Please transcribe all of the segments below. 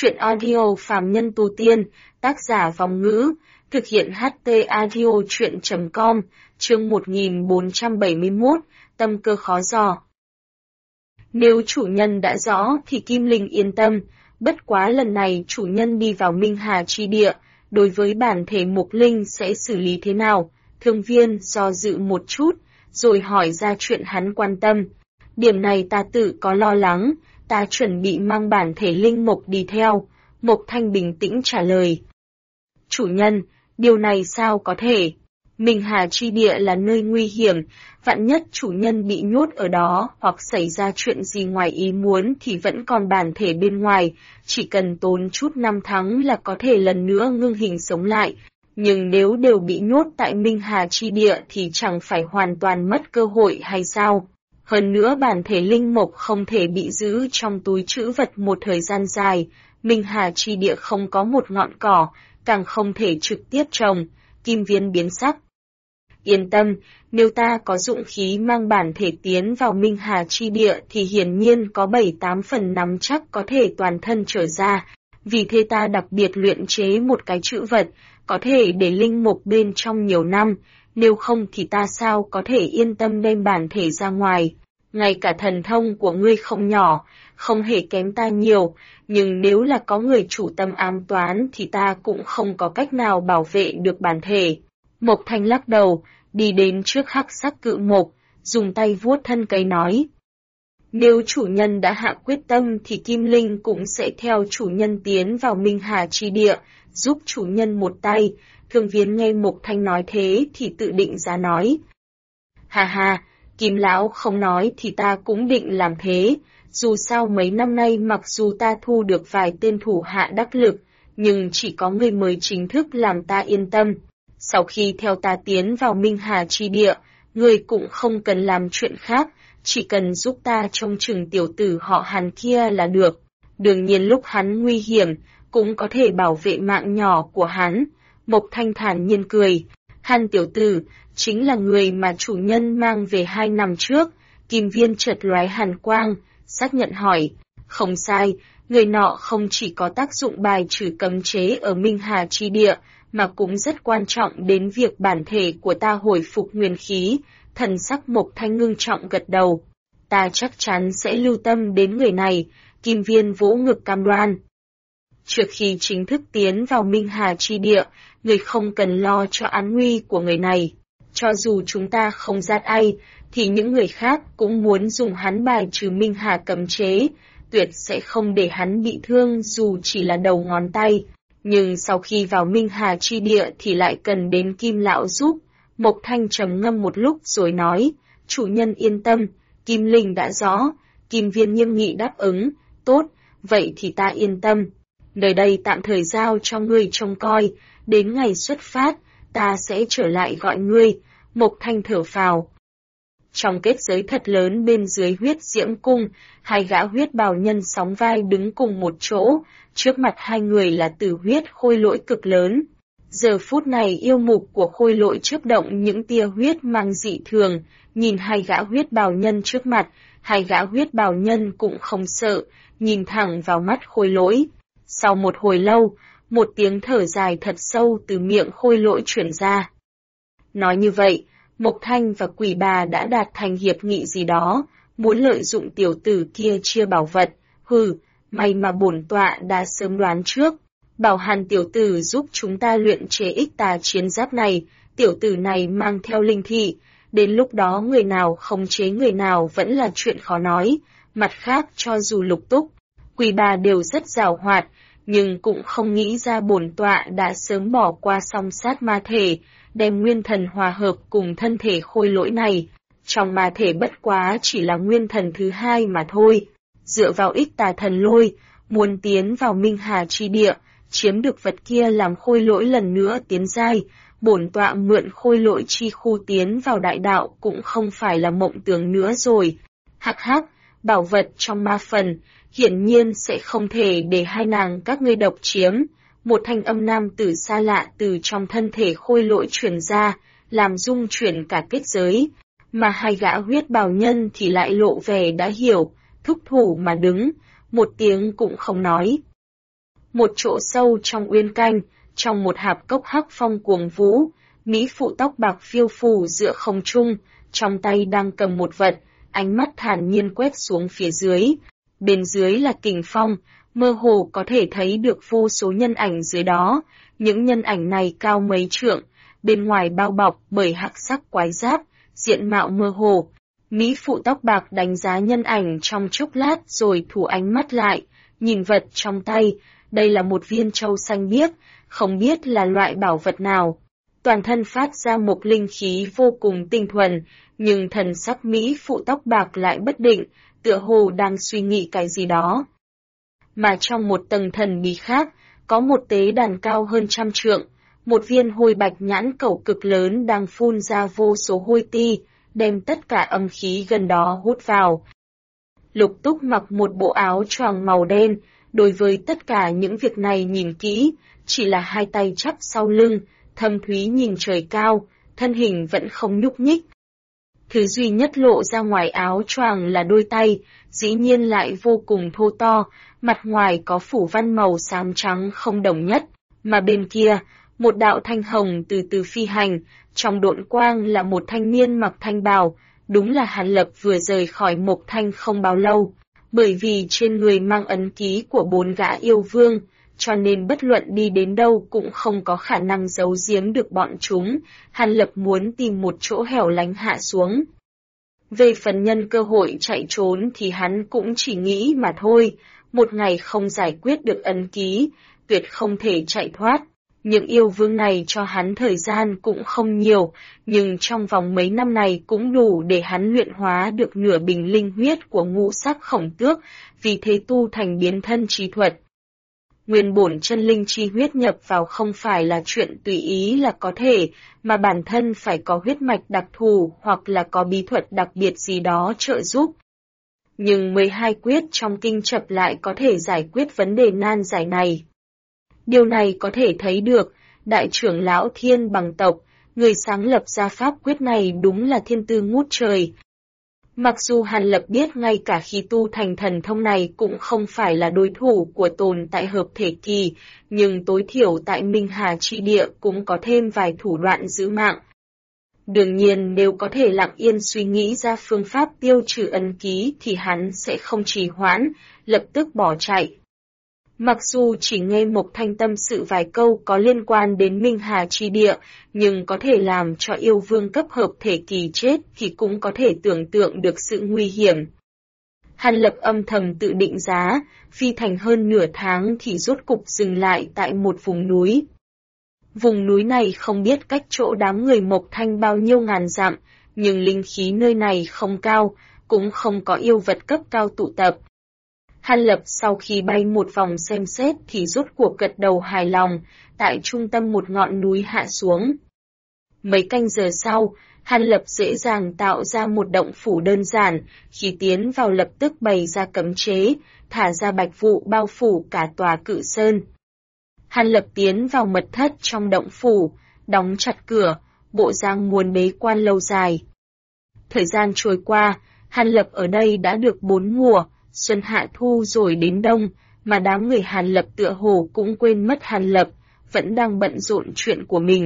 Chuyện audio phàm nhân tu tiên, tác giả Vong Ngữ, thực hiện HT audio chuyện.com, chương 1471, tâm cơ khó dò. Nếu chủ nhân đã rõ thì Kim Linh yên tâm, bất quá lần này chủ nhân đi vào Minh Hà chi địa, đối với bản thể Mục Linh sẽ xử lý thế nào? Thương Viên do dự một chút, rồi hỏi ra chuyện hắn quan tâm. Điểm này ta tự có lo lắng, ta chuẩn bị mang bản thể linh mục đi theo. Mộc Thanh bình tĩnh trả lời. Chủ nhân, điều này sao có thể? Minh Hà chi địa là nơi nguy hiểm, vạn nhất chủ nhân bị nhốt ở đó hoặc xảy ra chuyện gì ngoài ý muốn thì vẫn còn bản thể bên ngoài, chỉ cần tốn chút năm tháng là có thể lần nữa ngưng hình sống lại. Nhưng nếu đều bị nhốt tại Minh Hà chi địa thì chẳng phải hoàn toàn mất cơ hội hay sao? Hơn nữa bản thể linh mục không thể bị giữ trong túi trữ vật một thời gian dài, Minh Hà chi địa không có một ngọn cỏ, càng không thể trực tiếp trồng. Kim Viên biến sắc. Yên tâm, nếu ta có dụng khí mang bản thể tiến vào Minh Hà chi địa thì hiển nhiên có 7-8 phần nắm chắc có thể toàn thân trở ra. Vì thế ta đặc biệt luyện chế một cái trữ vật, có thể để linh mục bên trong nhiều năm, nếu không thì ta sao có thể yên tâm đem bản thể ra ngoài. Ngay cả thần thông của ngươi không nhỏ, không hề kém ta nhiều, nhưng nếu là có người chủ tâm ám toán thì ta cũng không có cách nào bảo vệ được bản thể. Mộc Thanh lắc đầu, đi đến trước hắc sắc cự mộc, dùng tay vuốt thân cây nói. Nếu chủ nhân đã hạ quyết tâm thì Kim Linh cũng sẽ theo chủ nhân tiến vào Minh Hà chi địa, giúp chủ nhân một tay. Thương Viên nghe Mộc Thanh nói thế thì tự định giá nói. Hà hà, Kim Lão không nói thì ta cũng định làm thế. Dù sao mấy năm nay mặc dù ta thu được vài tên thủ hạ đắc lực, nhưng chỉ có người mới chính thức làm ta yên tâm. Sau khi theo ta tiến vào Minh Hà chi địa, người cũng không cần làm chuyện khác, chỉ cần giúp ta trông chừng tiểu tử họ Hàn kia là được. Đương nhiên lúc hắn nguy hiểm, cũng có thể bảo vệ mạng nhỏ của hắn. Mộc Thanh thản nhiên cười. Hàn tiểu tử, chính là người mà chủ nhân mang về 2 năm trước. Kim Viên chợt lóe hàn quang, xác nhận hỏi. Không sai, người nọ không chỉ có tác dụng bài trừ cấm chế ở Minh Hà chi địa, mà cũng rất quan trọng đến việc bản thể của ta hồi phục nguyên khí. Thần sắc Mộc Thanh ngưng trọng gật đầu. Ta chắc chắn sẽ lưu tâm đến người này. Kim Viên vỗ ngực cam đoan. Trước khi chính thức tiến vào Minh Hà chi địa, người không cần lo cho án nguy của người này. Cho dù chúng ta không giết ai, thì những người khác cũng muốn dùng hắn bài trừ Minh Hà cấm chế, tuyệt sẽ không để hắn bị thương dù chỉ là đầu ngón tay. Nhưng sau khi vào Minh Hà chi địa thì lại cần đến Kim Lão giúp. Mộc Thanh trầm ngâm một lúc rồi nói, chủ nhân yên tâm, Kim Linh đã rõ. Kim Viên nghiêm nghị đáp ứng, tốt, vậy thì ta yên tâm. Nơi đây tạm thời giao cho ngươi trông coi, đến ngày xuất phát, ta sẽ trở lại gọi ngươi. Mộc Thanh thở phào. Trong kết giới thật lớn bên dưới huyết diễm cung, 2 gã huyết bào nhân sóng vai đứng cùng một chỗ, trước mặt 2 người là tử huyết khôi lỗi cực lớn. Giờ phút này yêu mục của khôi lỗi chớp động những tia huyết mang dị thường, nhìn 2 gã huyết bào nhân trước mặt, 2 gã huyết bào nhân cũng không sợ, nhìn thẳng vào mắt khôi lỗi. Sau một hồi lâu, một tiếng thở dài thật sâu từ miệng khôi lỗi truyền ra. Nói như vậy, Mộc Thanh và Quỷ Bà đã đạt thành hiệp nghị gì đó, muốn lợi dụng tiểu tử kia chia bảo vật. Hừ, may mà bổn tọa đã sớm đoán trước. Bảo Hàn tiểu tử giúp chúng ta luyện chế ích tà chiến giáp này, tiểu tử này mang theo linh thị. Đến lúc đó người nào khống chế người nào vẫn là chuyện khó nói. Mặt khác cho dù Lục Túc, Quỷ Bà đều rất giàu hoạt, nhưng cũng không nghĩ ra bổn tọa đã sớm bỏ qua song sát ma thể, đem nguyên thần hòa hợp cùng thân thể khôi lỗi này. Trong ma thể bất quá chỉ là nguyên thần thứ 2 mà thôi. Dựa vào ích tà thần lôi, muốn tiến vào Minh Hà chi địa, chiếm được vật kia làm khôi lỗi lần nữa tiến giai, bổn tọa mượn khôi lỗi chi khu tiến vào đại đạo cũng không phải là mộng tưởng nữa rồi. Hắc hắc, bảo vật trong ma phần, hiển nhiên sẽ không thể để 2 nàng các ngươi độc chiếm. Một thanh âm nam tử xa lạ từ trong thân thể khôi lỗi truyền ra, làm rung chuyển cả kết giới, mà 2 gã huyết bào nhân thì lại lộ vẻ đã hiểu, thúc thủ mà đứng, một tiếng cũng không nói. Một chỗ sâu trong uyên canh, trong một hạp cốc hắc phong cuồng vũ, mỹ phụ tóc bạc phiêu phù giữa không trung, trong tay đang cầm một vật, ánh mắt thản nhiên quét xuống phía dưới. Bên dưới là kình phong, mơ hồ có thể thấy được vô số nhân ảnh dưới đó, những nhân ảnh này cao mấy trượng, bên ngoài bao bọc bởi hắc sắc quái giáp, diện mạo mơ hồ. Mỹ phụ tóc bạc đánh giá nhân ảnh trong chốc lát rồi thu ánh mắt lại, nhìn vật trong tay, đây là một viên châu xanh biếc, không biết là loại bảo vật nào. Toàn thân phát ra một linh khí vô cùng tinh thuần, nhưng thần sắc Mỹ phụ tóc bạc lại bất định, tựa hồ đang suy nghĩ cái gì đó. Mà trong một tầng thần bí khác, có một tế đàn cao hơn 100 trượng, một viên hôi bạch nhãn cẩu cực lớn đang phun ra vô số hôi ti, đem tất cả âm khí gần đó hút vào. Lục Túc mặc một bộ áo choàng màu đen, đối với tất cả những việc này nhìn kỹ, chỉ là hai tay chắp sau lưng, thâm thúy nhìn trời cao, thân hình vẫn không nhúc nhích. Thứ duy nhất lộ ra ngoài áo choàng là đôi tay, dĩ nhiên lại vô cùng thô to, mặt ngoài có phủ văn màu xám trắng không đồng nhất, mà bên kia, một đạo thanh hồng từ từ phi hành, trong độn quang là một thanh niên mặc thanh bào, đúng là Hàn Lập vừa rời khỏi Mộc Thanh không bao lâu, bởi vì trên người mang ấn ký của 4 gã yêu vương, cho nên bất luận đi đến đâu cũng không có khả năng giấu giếm được bọn chúng, Hàn Lập muốn tìm một chỗ hẻo lánh hạ xuống. Về phần nhân cơ hội chạy trốn thì hắn cũng chỉ nghĩ mà thôi, một ngày không giải quyết được ấn ký, tuyệt không thể chạy thoát. Những yêu vương này cho hắn thời gian cũng không nhiều, nhưng trong vòng mấy năm này cũng đủ để hắn luyện hóa được nửa bình linh huyết của ngũ sắc khổng tước, vì thế tu thành biến thân chi thuật. Nguyên bổn chân linh chi huyết nhập vào không phải là chuyện tùy ý là có thể, mà bản thân phải có huyết mạch đặc thù hoặc là có bí thuật đặc biệt gì đó trợ giúp. Nhưng 12 quyết trong kinh chập lại có thể giải quyết vấn đề nan giải này. Điều này có thể thấy được, đại trưởng lão Thiên Bằng tộc, người sáng lập ra pháp quyết này đúng là thiên tư ngút trời. Mặc dù Hàn Lập biết ngay cả khi tu thành thần thông này cũng không phải là đối thủ của tồn tại hợp thể kỳ, nhưng tối thiểu tại Minh Hà Chi Địa cũng có thêm vài thủ đoạn giữ mạng. Đương nhiên nếu có thể lặng yên suy nghĩ ra phương pháp tiêu trừ ấn ký thì hắn sẽ không trì hoãn, lập tức bỏ chạy. Mặc dù chỉ nghe Mộc Thanh tâm sự vài câu có liên quan đến Minh Hà Chi Địa, nhưng có thể làm cho yêu vương cấp hợp thể kỳ chết thì cũng có thể tưởng tượng được sự nguy hiểm. Hàn Lập âm thầm tự định giá, phi thành hơn nửa tháng thì rốt cục dừng lại tại một vùng núi. Vùng núi này không biết cách chỗ đám người Mộc Thanh bao nhiêu ngàn dặm, nhưng linh khí nơi này không cao, cũng không có yêu vật cấp cao tụ tập. Hàn Lập sau khi bay một vòng xem xét thì rốt cuộc gật đầu hài lòng, tại trung tâm một ngọn núi hạ xuống. Mấy canh giờ sau, Hàn Lập dễ dàng tạo ra một động phủ đơn giản, khi tiến vào lập tức bày ra cấm chế, thả ra bạch vụ bao phủ cả tòa cự sơn. Hàn Lập tiến vào mật thất trong động phủ, đóng chặt cửa, bộ dáng muốn bế quan lâu dài. Thời gian trôi qua, Hàn Lập ở đây đã được 4 mùa, xuân hạ thu rồi đến đông, mà đám người Hàn Lập tựa hồ cũng quên mất Hàn Lập, vẫn đang bận rộn chuyện của mình.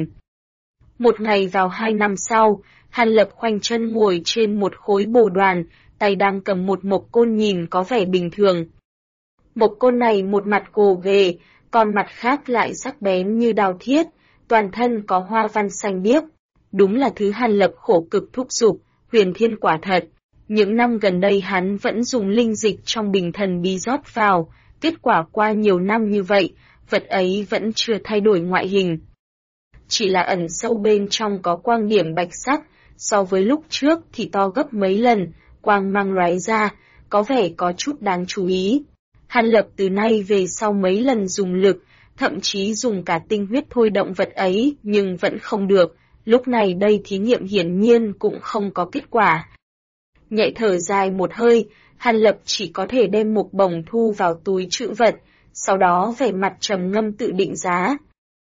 Một ngày vào 2 năm sau, Hàn Lập khoanh chân ngồi trên một khối bồ đoàn, tay đang cầm một mộc côn nhìn có vẻ bình thường. Mộc côn này một mặt gồ ghề, còn mặt khác lại sắc bén như đao thiết, toàn thân có hoa văn xanh biếc. Đúng là thứ Hàn Lập khổ cực thúc giục, huyền thiên quả thật. Những năm gần đây hắn vẫn dùng linh dịch trong bình thần bí rót vào, kết quả qua nhiều năm như vậy, vật ấy vẫn chưa thay đổi ngoại hình. Chỉ là ẩn sâu bên trong có quang điểm bạch sắc, so với lúc trước thì to gấp mấy lần, quang mang lóe ra, có vẻ có chút đáng chú ý. Hàn Lập từ nay về sau mấy lần dùng lực, thậm chí dùng cả tinh huyết thôi động vật ấy nhưng vẫn không được, lúc này đây thí nghiệm hiển nhiên cũng không có kết quả. Nhẹ thở dài một hơi, Hàn Lập chỉ có thể đem một bồng thu vào túi trữ vật, sau đó vẻ mặt trầm ngâm tự định giá.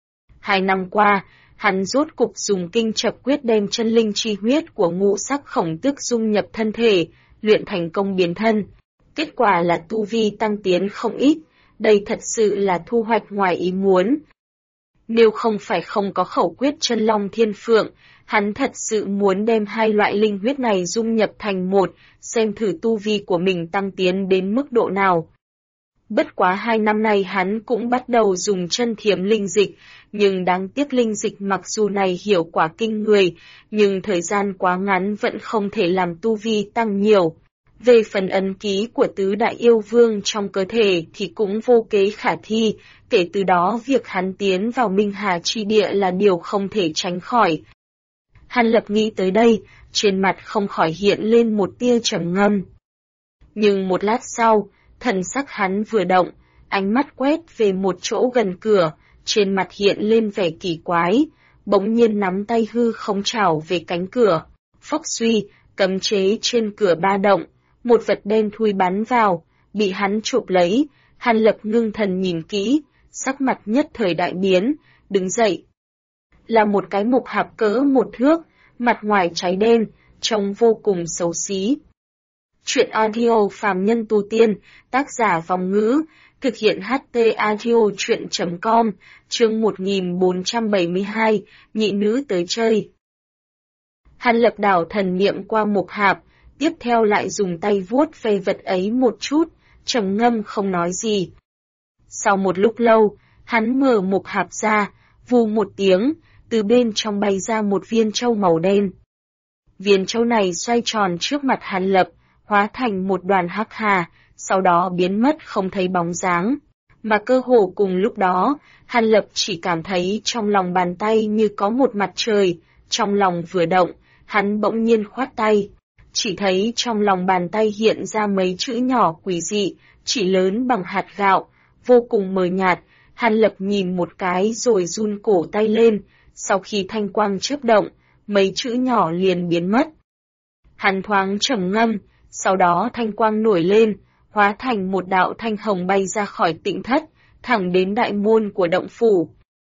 2 năm qua, hắn rốt cục dùng kinh chập quyết đem chân linh chi huyết của ngũ sắc khổng tước dung nhập thân thể, luyện thành công biến thân. Kết quả là tu vi tăng tiến không ít, đây thật sự là thu hoạch ngoài ý muốn. Nếu không phải không có khẩu quyết chân long thiên phượng, hắn thật sự muốn đem hai loại linh huyết này dung nhập thành một, xem thử tu vi của mình tăng tiến đến mức độ nào. Bất quá 2 năm nay hắn cũng bắt đầu dùng chân thiểm linh dịch, nhưng đáng tiếc linh dịch mặc dù này hiệu quả kinh người, nhưng thời gian quá ngắn vẫn không thể làm tu vi tăng nhiều. Về phần ấn ký của tứ đại yêu vương trong cơ thể thì cũng vô kế khả thi, kể từ đó việc hắn tiến vào Minh Hà chi địa là điều không thể tránh khỏi. Hàn Lập nghĩ tới đây, trên mặt không khỏi hiện lên một tia trầm ngâm. Nhưng một lát sau, thần sắc hắn vừa động, ánh mắt quét về một chỗ gần cửa, trên mặt hiện lên vẻ kỳ quái, bỗng nhiên nắm tay hư không chảo về cánh cửa. Phốc suy, cấm chế trên cửa ba động, một vật đen thui bắn vào, bị hắn chụp lấy. Hàn Lập ngưng thần nhìn kỹ, sắc mặt nhất thời đại biến, đứng dậy. Là một cái mục hạp cỡ 1 thước, mặt ngoài cháy đen, trông vô cùng xấu xí. Chuyện audio phàm nhân tu tiên, tác giả Vòng Ngữ, thực hiện HT audio chuyện.com, chương 1472, nhị nữ tới chơi. Hàn Lập đảo thần niệm qua mục hạp, tiếp theo lại dùng tay vuốt về vật ấy một chút, trầm ngâm không nói gì. Sau một lúc lâu, hắn mở mục hạp ra, vù một tiếng, từ bên trong bay ra một viên châu màu đen. Viên châu này xoay tròn trước mặt Hàn Lập, hóa thành một đoàn hắc hà, sau đó biến mất không thấy bóng dáng. Mà cơ hồ cùng lúc đó, Hàn Lập chỉ cảm thấy trong lòng bàn tay như có một mặt trời, trong lòng vừa động, hắn bỗng nhiên khoát tay. Chỉ thấy trong lòng bàn tay hiện ra mấy chữ nhỏ quỷ dị, chỉ lớn bằng hạt gạo, vô cùng mờ nhạt. Hàn Lập nhìn một cái rồi run cổ tay lên, sau khi thanh quang chớp động, mấy chữ nhỏ liền biến mất. Hắn thoáng trầm ngâm, sau đó thanh quang nổi lên, hóa thành một đạo thanh hồng bay ra khỏi tịnh thất, thẳng đến đại môn của động phủ.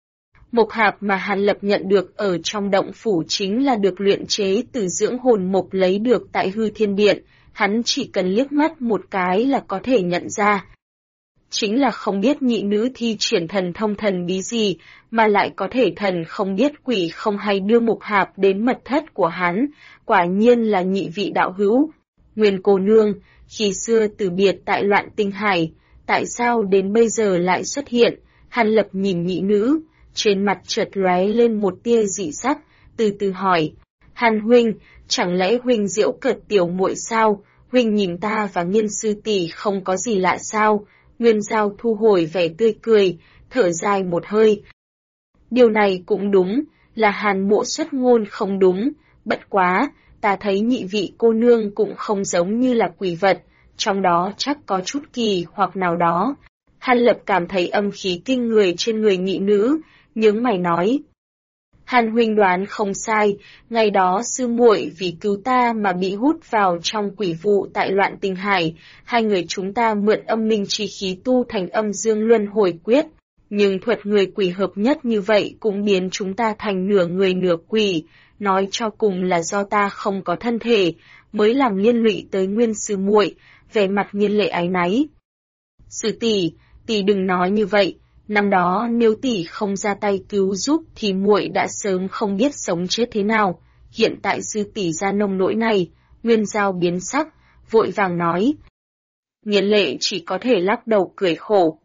Mục hạp mà Hàn Lập nhận được ở trong động phủ chính là được luyện chế từ dưỡng hồn mục lấy được tại Hư Thiên Điện, hắn chỉ cần liếc mắt một cái là có thể nhận ra. Chính là không biết nhị nữ thi triển thần thông thần bí gì, mà lại có thể thần không biết quỷ không hay đưa mục hạp đến mật thất của hắn, quả nhiên là nhị vị đạo hữu. Nguyên cô nương, khi xưa từ biệt tại Loạn Tinh Hải, tại sao đến bây giờ lại xuất hiện? Hàn Lập nhìn nhị nữ, trên mặt chợt lóe lên một tia dị sắc, từ từ hỏi, Hàn huynh, chẳng lẽ huynh giễu cợt tiểu muội sao? Huynh nhìn ta và Nghiên sư tỷ không có gì lạ sao? Nguyên Giao thu hồi vẻ tươi cười, thở dài một hơi. Điều này cũng đúng, là Hàn mộ xuất ngôn không đúng, bất quá, ta thấy nhị vị cô nương cũng không giống như là quỷ vật, trong đó chắc có chút kỳ hoặc nào đó. Hàn Lập cảm thấy âm khí kinh người trên người nhị nữ, nhướng mày nói. Hàn huynh đoán không sai, ngày đó sư muội vì cứu ta mà bị hút vào trong quỷ vụ tại Loạn Tinh Hải, hai người chúng ta mượn âm minh chi khí tu thành âm dương luân hồi quyết, nhưng thuật người quỷ hợp nhất như vậy cũng biến chúng ta thành nửa người nửa quỷ, nói cho cùng là do ta không có thân thể, mới làm liên lụy tới Nguyên sư muội, vẻ mặt Nghiên lệ áy náy. Sư tỷ đừng nói như vậy. Năm đó nếu tỷ không ra tay cứu giúp thì muội đã sớm không biết sống chết thế nào, hiện tại sư tỷ ra nông nỗi này. Nguyên Giao biến sắc, vội vàng nói. Nghiên lệ chỉ có thể lắc đầu cười khổ.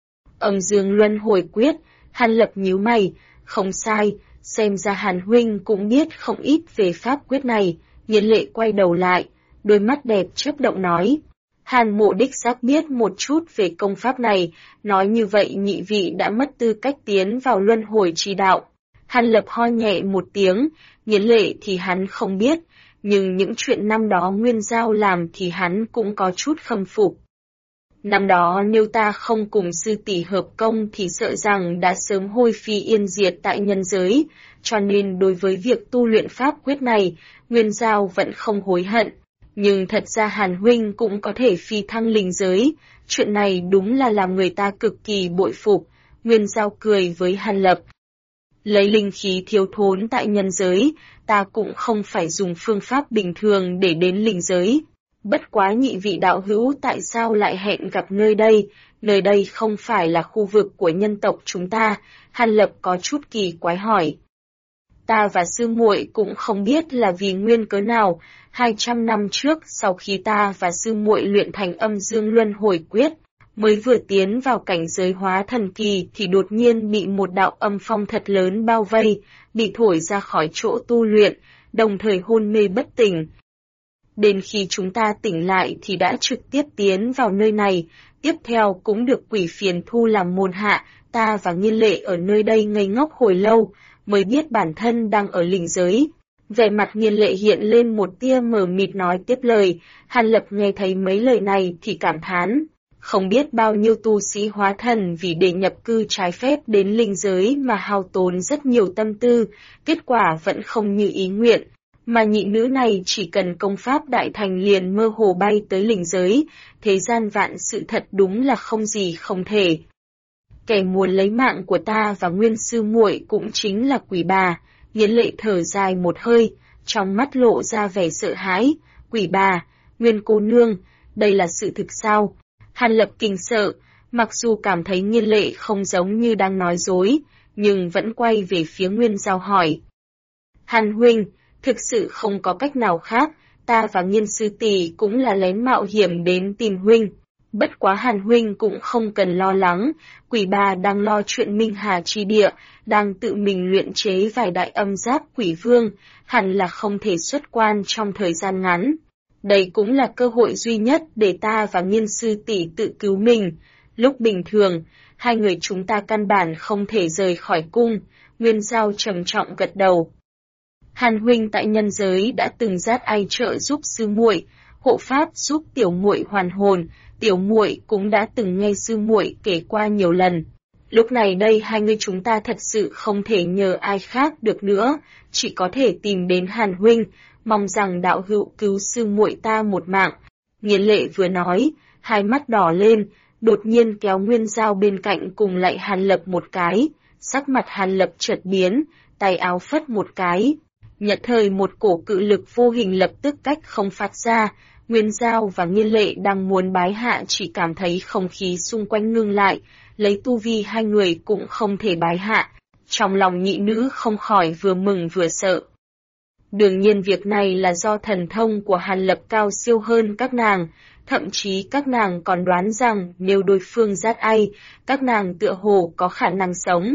Âm dương luân hồi quyết, Hàn Lập nhíu mày, không sai, xem ra Hàn huynh cũng biết không ít về pháp quyết này. Nghiên lệ quay đầu lại, đôi mắt đẹp chớp động nói. Hàn mộ đích xác biết một chút về công pháp này, nói như vậy nhị vị đã mất tư cách tiến vào luân hồi chi đạo. Hàn Lập ho nhẹ một tiếng, Nghiên lệ thì hắn không biết, nhưng những chuyện năm đó Nguyên Giao làm thì hắn cũng có chút khâm phục. Năm đó nếu ta không cùng sư tỷ hợp công thì sợ rằng đã sớm hôi phi yên diệt tại nhân giới, cho nên đối với việc tu luyện pháp quyết này, Nguyên Giao vẫn không hối hận. Nhưng thật ra Hàn huynh cũng có thể phi thăng linh giới, chuyện này đúng là làm người ta cực kỳ bội phục. Nguyên Giao cười với Hàn Lập. Lấy linh khí thiếu thốn tại nhân giới, ta cũng không phải dùng phương pháp bình thường để đến linh giới. Bất quá nhị vị đạo hữu tại sao lại hẹn gặp nơi đây, nơi đây không phải là khu vực của nhân tộc chúng ta, Hàn Lập có chút kỳ quái hỏi. Ta và sư muội cũng không biết là vì nguyên cớ nào, 200 năm trước sau khi ta và sư muội luyện thành âm dương luân hồi quyết, mới vừa tiến vào cảnh giới hóa thần kỳ thì đột nhiên bị một đạo âm phong thật lớn bao vây, bị thổi ra khỏi chỗ tu luyện, đồng thời hôn mê bất tỉnh. Đến khi chúng ta tỉnh lại thì đã trực tiếp tiến vào nơi này, tiếp theo cũng được quỷ phiền thu làm môn hạ, ta và Nghiên Lệ ở nơi đây ngây ngốc hồi lâu, mới biết bản thân đang ở linh giới. Vẻ mặt Nghiên Lệ hiện lên một tia mờ mịt nói tiếp lời, Hàn Lập nghe thấy mấy lời này thì cảm thán. Không biết bao nhiêu tu sĩ hóa thần vì để nhập cư trái phép đến linh giới mà hao tốn rất nhiều tâm tư, kết quả vẫn không như ý nguyện. Mà nhị nữ này chỉ cần công pháp đại thành liền mơ hồ bay tới linh giới, thế gian vạn sự thật đúng là không gì không thể. Kẻ muốn lấy mạng của ta và nguyên sư muội cũng chính là quỷ bà. Nghiên Lệ thở dài một hơi, trong mắt lộ ra vẻ sợ hãi. Quỷ bà, Nguyên cô nương, đây là sự thực sao? Hàn Lập kinh sợ, mặc dù cảm thấy Nghiên Lệ không giống như đang nói dối, nhưng vẫn quay về phía Nguyên Giao hỏi. Hàn huynh, thực sự không có cách nào khác, ta và Nghiên sư tỷ cũng là lén mạo hiểm đến tìm huynh. Bất quá Hàn huynh cũng không cần lo lắng, quỷ bà đang lo chuyện Minh Hà chi địa, đang tự mình luyện chế vài đại âm giáp quỷ vương, hẳn là không thể xuất quan trong thời gian ngắn. Đây cũng là cơ hội duy nhất để ta và Nghiên sư tỷ tự cứu mình. Lúc bình thường, hai người chúng ta căn bản không thể rời khỏi cung, Nguyên Giao trầm trọng gật đầu. Hàn huynh tại nhân giới đã từng dắt ai trợ giúp sư muội, hộ pháp giúp tiểu muội hoàn hồn, tiểu muội cũng đã từng nghe sư muội kể qua nhiều lần. Lúc này đây hai người chúng ta thật sự không thể nhờ ai khác được nữa, chỉ có thể tìm đến Hàn huynh, mong rằng đạo hữu cứu sư muội ta một mạng. Nghiên Lệ vừa nói, hai mắt đỏ lên, đột nhiên kéo Nguyên Giao bên cạnh cùng lạy Hàn Lập một cái, sắc mặt Hàn Lập chợt biến, tay áo phất một cái. Nhất thời một cổ cự lực vô hình lập tức cách không phát ra, Nguyên Giao và Nghiên Lệ đang muốn bái hạ chỉ cảm thấy không khí xung quanh ngưng lại, lấy tu vi hai người cũng không thể bái hạ. Trong lòng nhị nữ không khỏi vừa mừng vừa sợ. Đương nhiên việc này là do thần thông của Hàn Lập cao siêu hơn các nàng, thậm chí các nàng còn đoán rằng nếu đối phương dắt ai, các nàng tựa hồ có khả năng sống.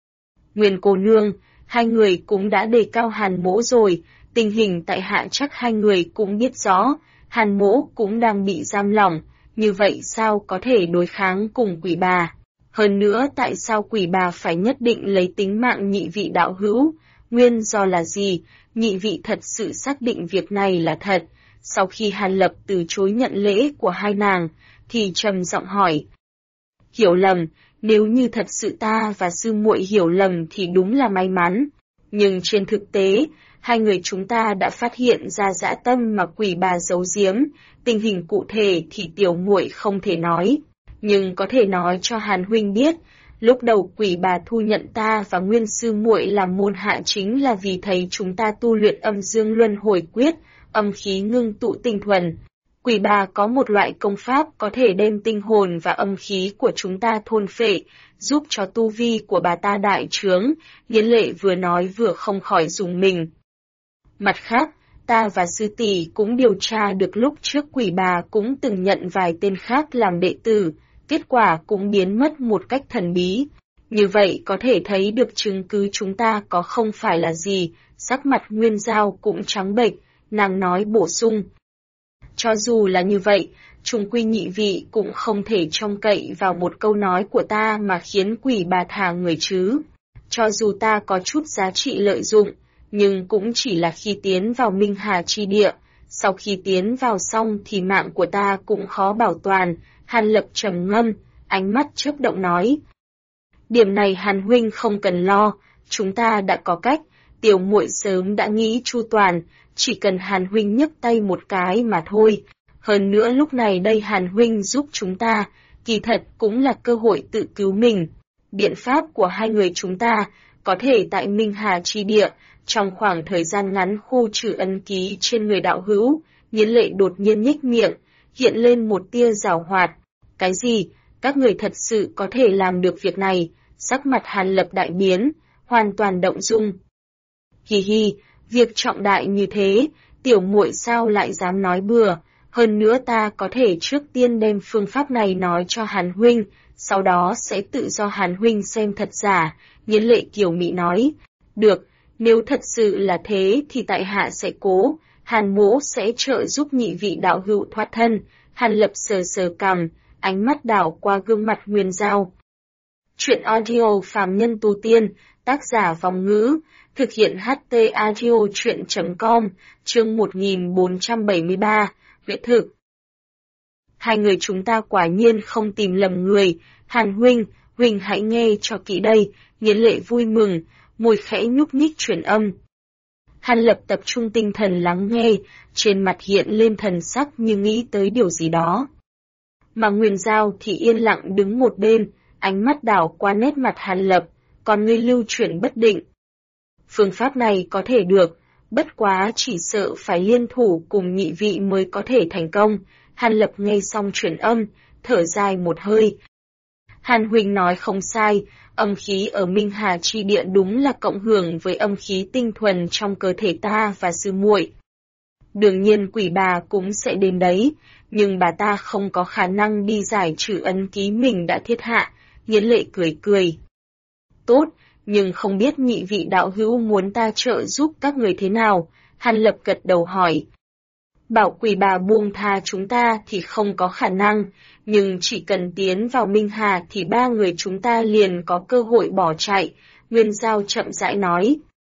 Nguyên cô nương, hai người cũng đã đề cao Hàn mỗ rồi, tình hình tại hạ chắc hai người cũng biết rõ, Hàn mỗ cũng đang bị giam lỏng, như vậy sao có thể đối kháng cùng quỷ bà? Hơn nữa tại sao quỷ bà phải nhất định lấy tính mạng nhị vị đạo hữu? Nguyên do là gì? Nhị vị thật sự xác định việc này là thật. Sau khi Hàn Lập từ chối nhận lễ của hai nàng, thì trầm giọng hỏi. Hiểu lầm, nếu như thật sự ta và sư muội hiểu lầm thì đúng là may mắn. Nhưng trên thực tế, hai người chúng ta đã phát hiện ra dã tâm mà quỷ bà giấu giếm, tình hình cụ thể thì tiểu muội không thể nói. Nhưng có thể nói cho Hàn huynh biết, lúc đầu quỷ bà thu nhận ta và Nguyên sư muội làm môn hạ chính là vì thấy chúng ta tu luyện âm dương luân hồi quyết, âm khí ngưng tụ tinh thuần. Quỷ bà có một loại công pháp có thể đem tinh hồn và âm khí của chúng ta thôn phệ, giúp cho tu vi của bà ta đại trướng, Nghiên Lệ vừa nói vừa không khỏi rùng mình. Mặt khác, ta và sư tỷ cũng điều tra được lúc trước quỷ bà cũng từng nhận vài tên khác làm đệ tử, kết quả cũng biến mất một cách thần bí. Như vậy có thể thấy được chứng cứ chúng ta có không phải là gì, sắc mặt Nguyên Giao cũng trắng bệch, nàng nói bổ sung. Cho dù là như vậy, chung quy nhị vị cũng không thể trông cậy vào một câu nói của ta mà khiến quỷ bà thả người chứ. Cho dù ta có chút giá trị lợi dụng, nhưng cũng chỉ là khi tiến vào Minh Hà chi địa, sau khi tiến vào xong thì mạng của ta cũng khó bảo toàn. Hàn Lập trầm ngâm, ánh mắt chớp động nói. Điểm này Hàn huynh không cần lo, chúng ta đã có cách, tiểu muội sớm đã nghĩ chu toàn, chỉ cần Hàn huynh nhấc tay một cái mà thôi. Hơn nữa lúc này đây Hàn huynh giúp chúng ta, kỳ thật cũng là cơ hội tự cứu mình. Biện pháp của hai người chúng ta có thể tại Minh Hà chi địa, trong khoảng thời gian ngắn khu trừ ấn ký trên người đạo hữu. Nghiên Lệ đột nhiên nhếch miệng, hiện lên một tia giảo hoạt. Cái gì? các người thật sự có thể làm được việc này, sắc mặt Hàn Lập đại biến, hoàn toàn động dung. Hi hi, việc trọng đại như thế, tiểu muội sao lại dám nói bừa, hơn nữa ta có thể trước tiên đem phương pháp này nói cho Hàn huynh, sau đó sẽ tự do Hàn huynh xem thật giả, Nghiến Lệ kiều mị nói. Được, nếu thật sự là thế thì tại hạ sẽ cố, Hàn mỗ sẽ trợ giúp nhị vị đạo hữu thoát thân. Hàn Lập sờ sờ cằm, ánh mắt đảo qua gương mặt Nguyên Giao. Chuyện audio phàm nhân tu tiên, tác giả Vòng Ngữ, thực hiện HT audio chuyện.com, chương 1473, huyễn thực. Hai người chúng ta quả nhiên không tìm lầm người, Hàn huynh, huynh hãy nghe cho kỹ đây, Nghiến Lệ vui mừng, môi khẽ nhúc nhích truyền âm. Hàn Lập tập trung tinh thần lắng nghe, trên mặt hiện lên thần sắc như nghĩ tới điều gì đó. Mà Nguyên Giao thì yên lặng đứng một bên, ánh mắt đảo qua nét mặt Hàn Lập, còn ngươi lưu chuyển bất định. Phương pháp này có thể được, bất quá chỉ sợ phải liên thủ cùng nhị vị mới có thể thành công. Hàn Lập nghe xong truyền âm, thở dài một hơi. Hàn huynh nói không sai, âm khí ở Minh Hà chi địa đúng là cộng hưởng với âm khí tinh thuần trong cơ thể ta và sư muội. Đương nhiên quỷ bà cũng sẽ đến đấy, nhưng bà ta không có khả năng đi giải trừ ấn ký mình đã thiết hạ, Nghiến Lệ cười cười. Tốt, nhưng không biết nhị vị đạo hữu muốn ta trợ giúp các người thế nào, Hàn Lập gật đầu hỏi. Bảo quỷ bà buông tha chúng ta thì không có khả năng, nhưng chỉ cần tiến vào Minh Hà thì ba người chúng ta liền có cơ hội bỏ chạy, Nguyên Giao chậm rãi nói.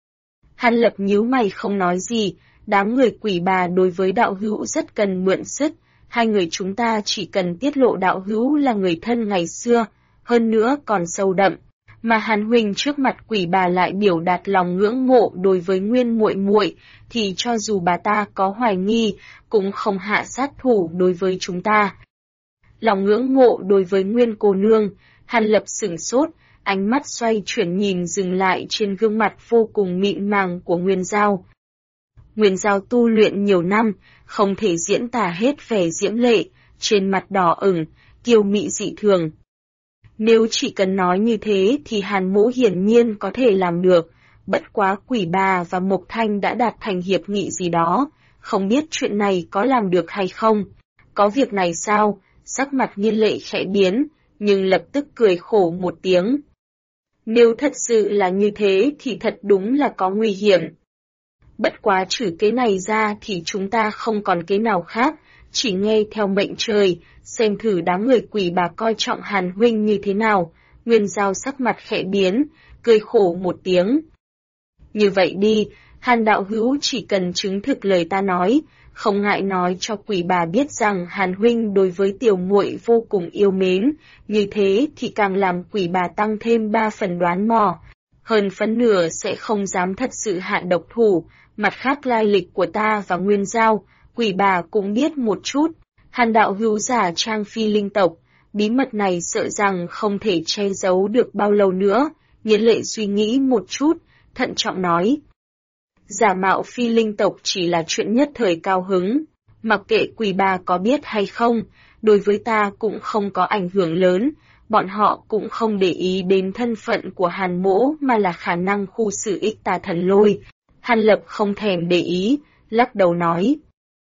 Hàn Lập nhíu mày không nói gì, đám người quỷ bà đối với đạo hữu rất cần mượn sức, hai người chúng ta chỉ cần tiết lộ đạo hữu là người thân ngày xưa, hơn nữa còn sâu đậm. Mà Hàn huynh trước mặt quỷ bà lại biểu đạt lòng ngưỡng mộ đối với Nguyên muội muội, thì cho dù bà ta có hoài nghi, cũng không hạ sát thủ đối với chúng ta. Lòng ngưỡng mộ đối với Nguyên cô nương, Hàn Lập sửng sốt, ánh mắt xoay chuyển nhìn dừng lại trên gương mặt vô cùng mịn màng của Nguyên Giao. Nguyên Giao tu luyện nhiều năm, không thể diễn tả hết vẻ diễm lệ, trên mặt đỏ ửng, kiêu mị dị thường. Nếu chỉ cần nói như thế thì Hàn mỗ hiển nhiên có thể làm được, bất quá quỷ bà và Mộc Thanh đã đạt thành hiệp nghị gì đó, không biết chuyện này có làm được hay không. Có việc này sao? Sắc mặt Nghiên Lệ khẽ biến, nhưng lập tức cười khổ một tiếng. Nếu thật sự là như thế thì thật đúng là có nguy hiểm. Bất quá trừ kế này ra thì chúng ta không còn kế nào khác, chỉ nghe theo mệnh trời, xem thử đám người quỷ bà coi trọng Hàn huynh như thế nào. Nguyên Giao sắc mặt khẽ biến, cười khổ một tiếng. Như vậy đi, Hàn đạo hữu chỉ cần chứng thực lời ta nói, không ngại nói cho quỷ bà biết rằng Hàn huynh đối với tiểu muội vô cùng yêu mến, như thế thì càng làm quỷ bà tăng thêm 3 phần đoán mò. Hơn phân nửa sẽ không dám thật sự hạ độc thủ, mặt khác lai lịch của ta và Nguyên Giao, quỷ bà cũng biết một chút. Hàn đạo hữu giả trang phi linh tộc, bí mật này sợ rằng không thể che giấu được bao lâu nữa, Nghiến Lệ suy nghĩ một chút, thận trọng nói. Giả mạo phi linh tộc chỉ là chuyện nhất thời cao hứng, mặc kệ quỷ bà có biết hay không, đối với ta cũng không có ảnh hưởng lớn, bọn họ cũng không để ý đến thân phận của Hàn mỗ mà là khả năng khu xử ích tà thần lôi. Hàn Lập không thèm để ý, lắc đầu nói.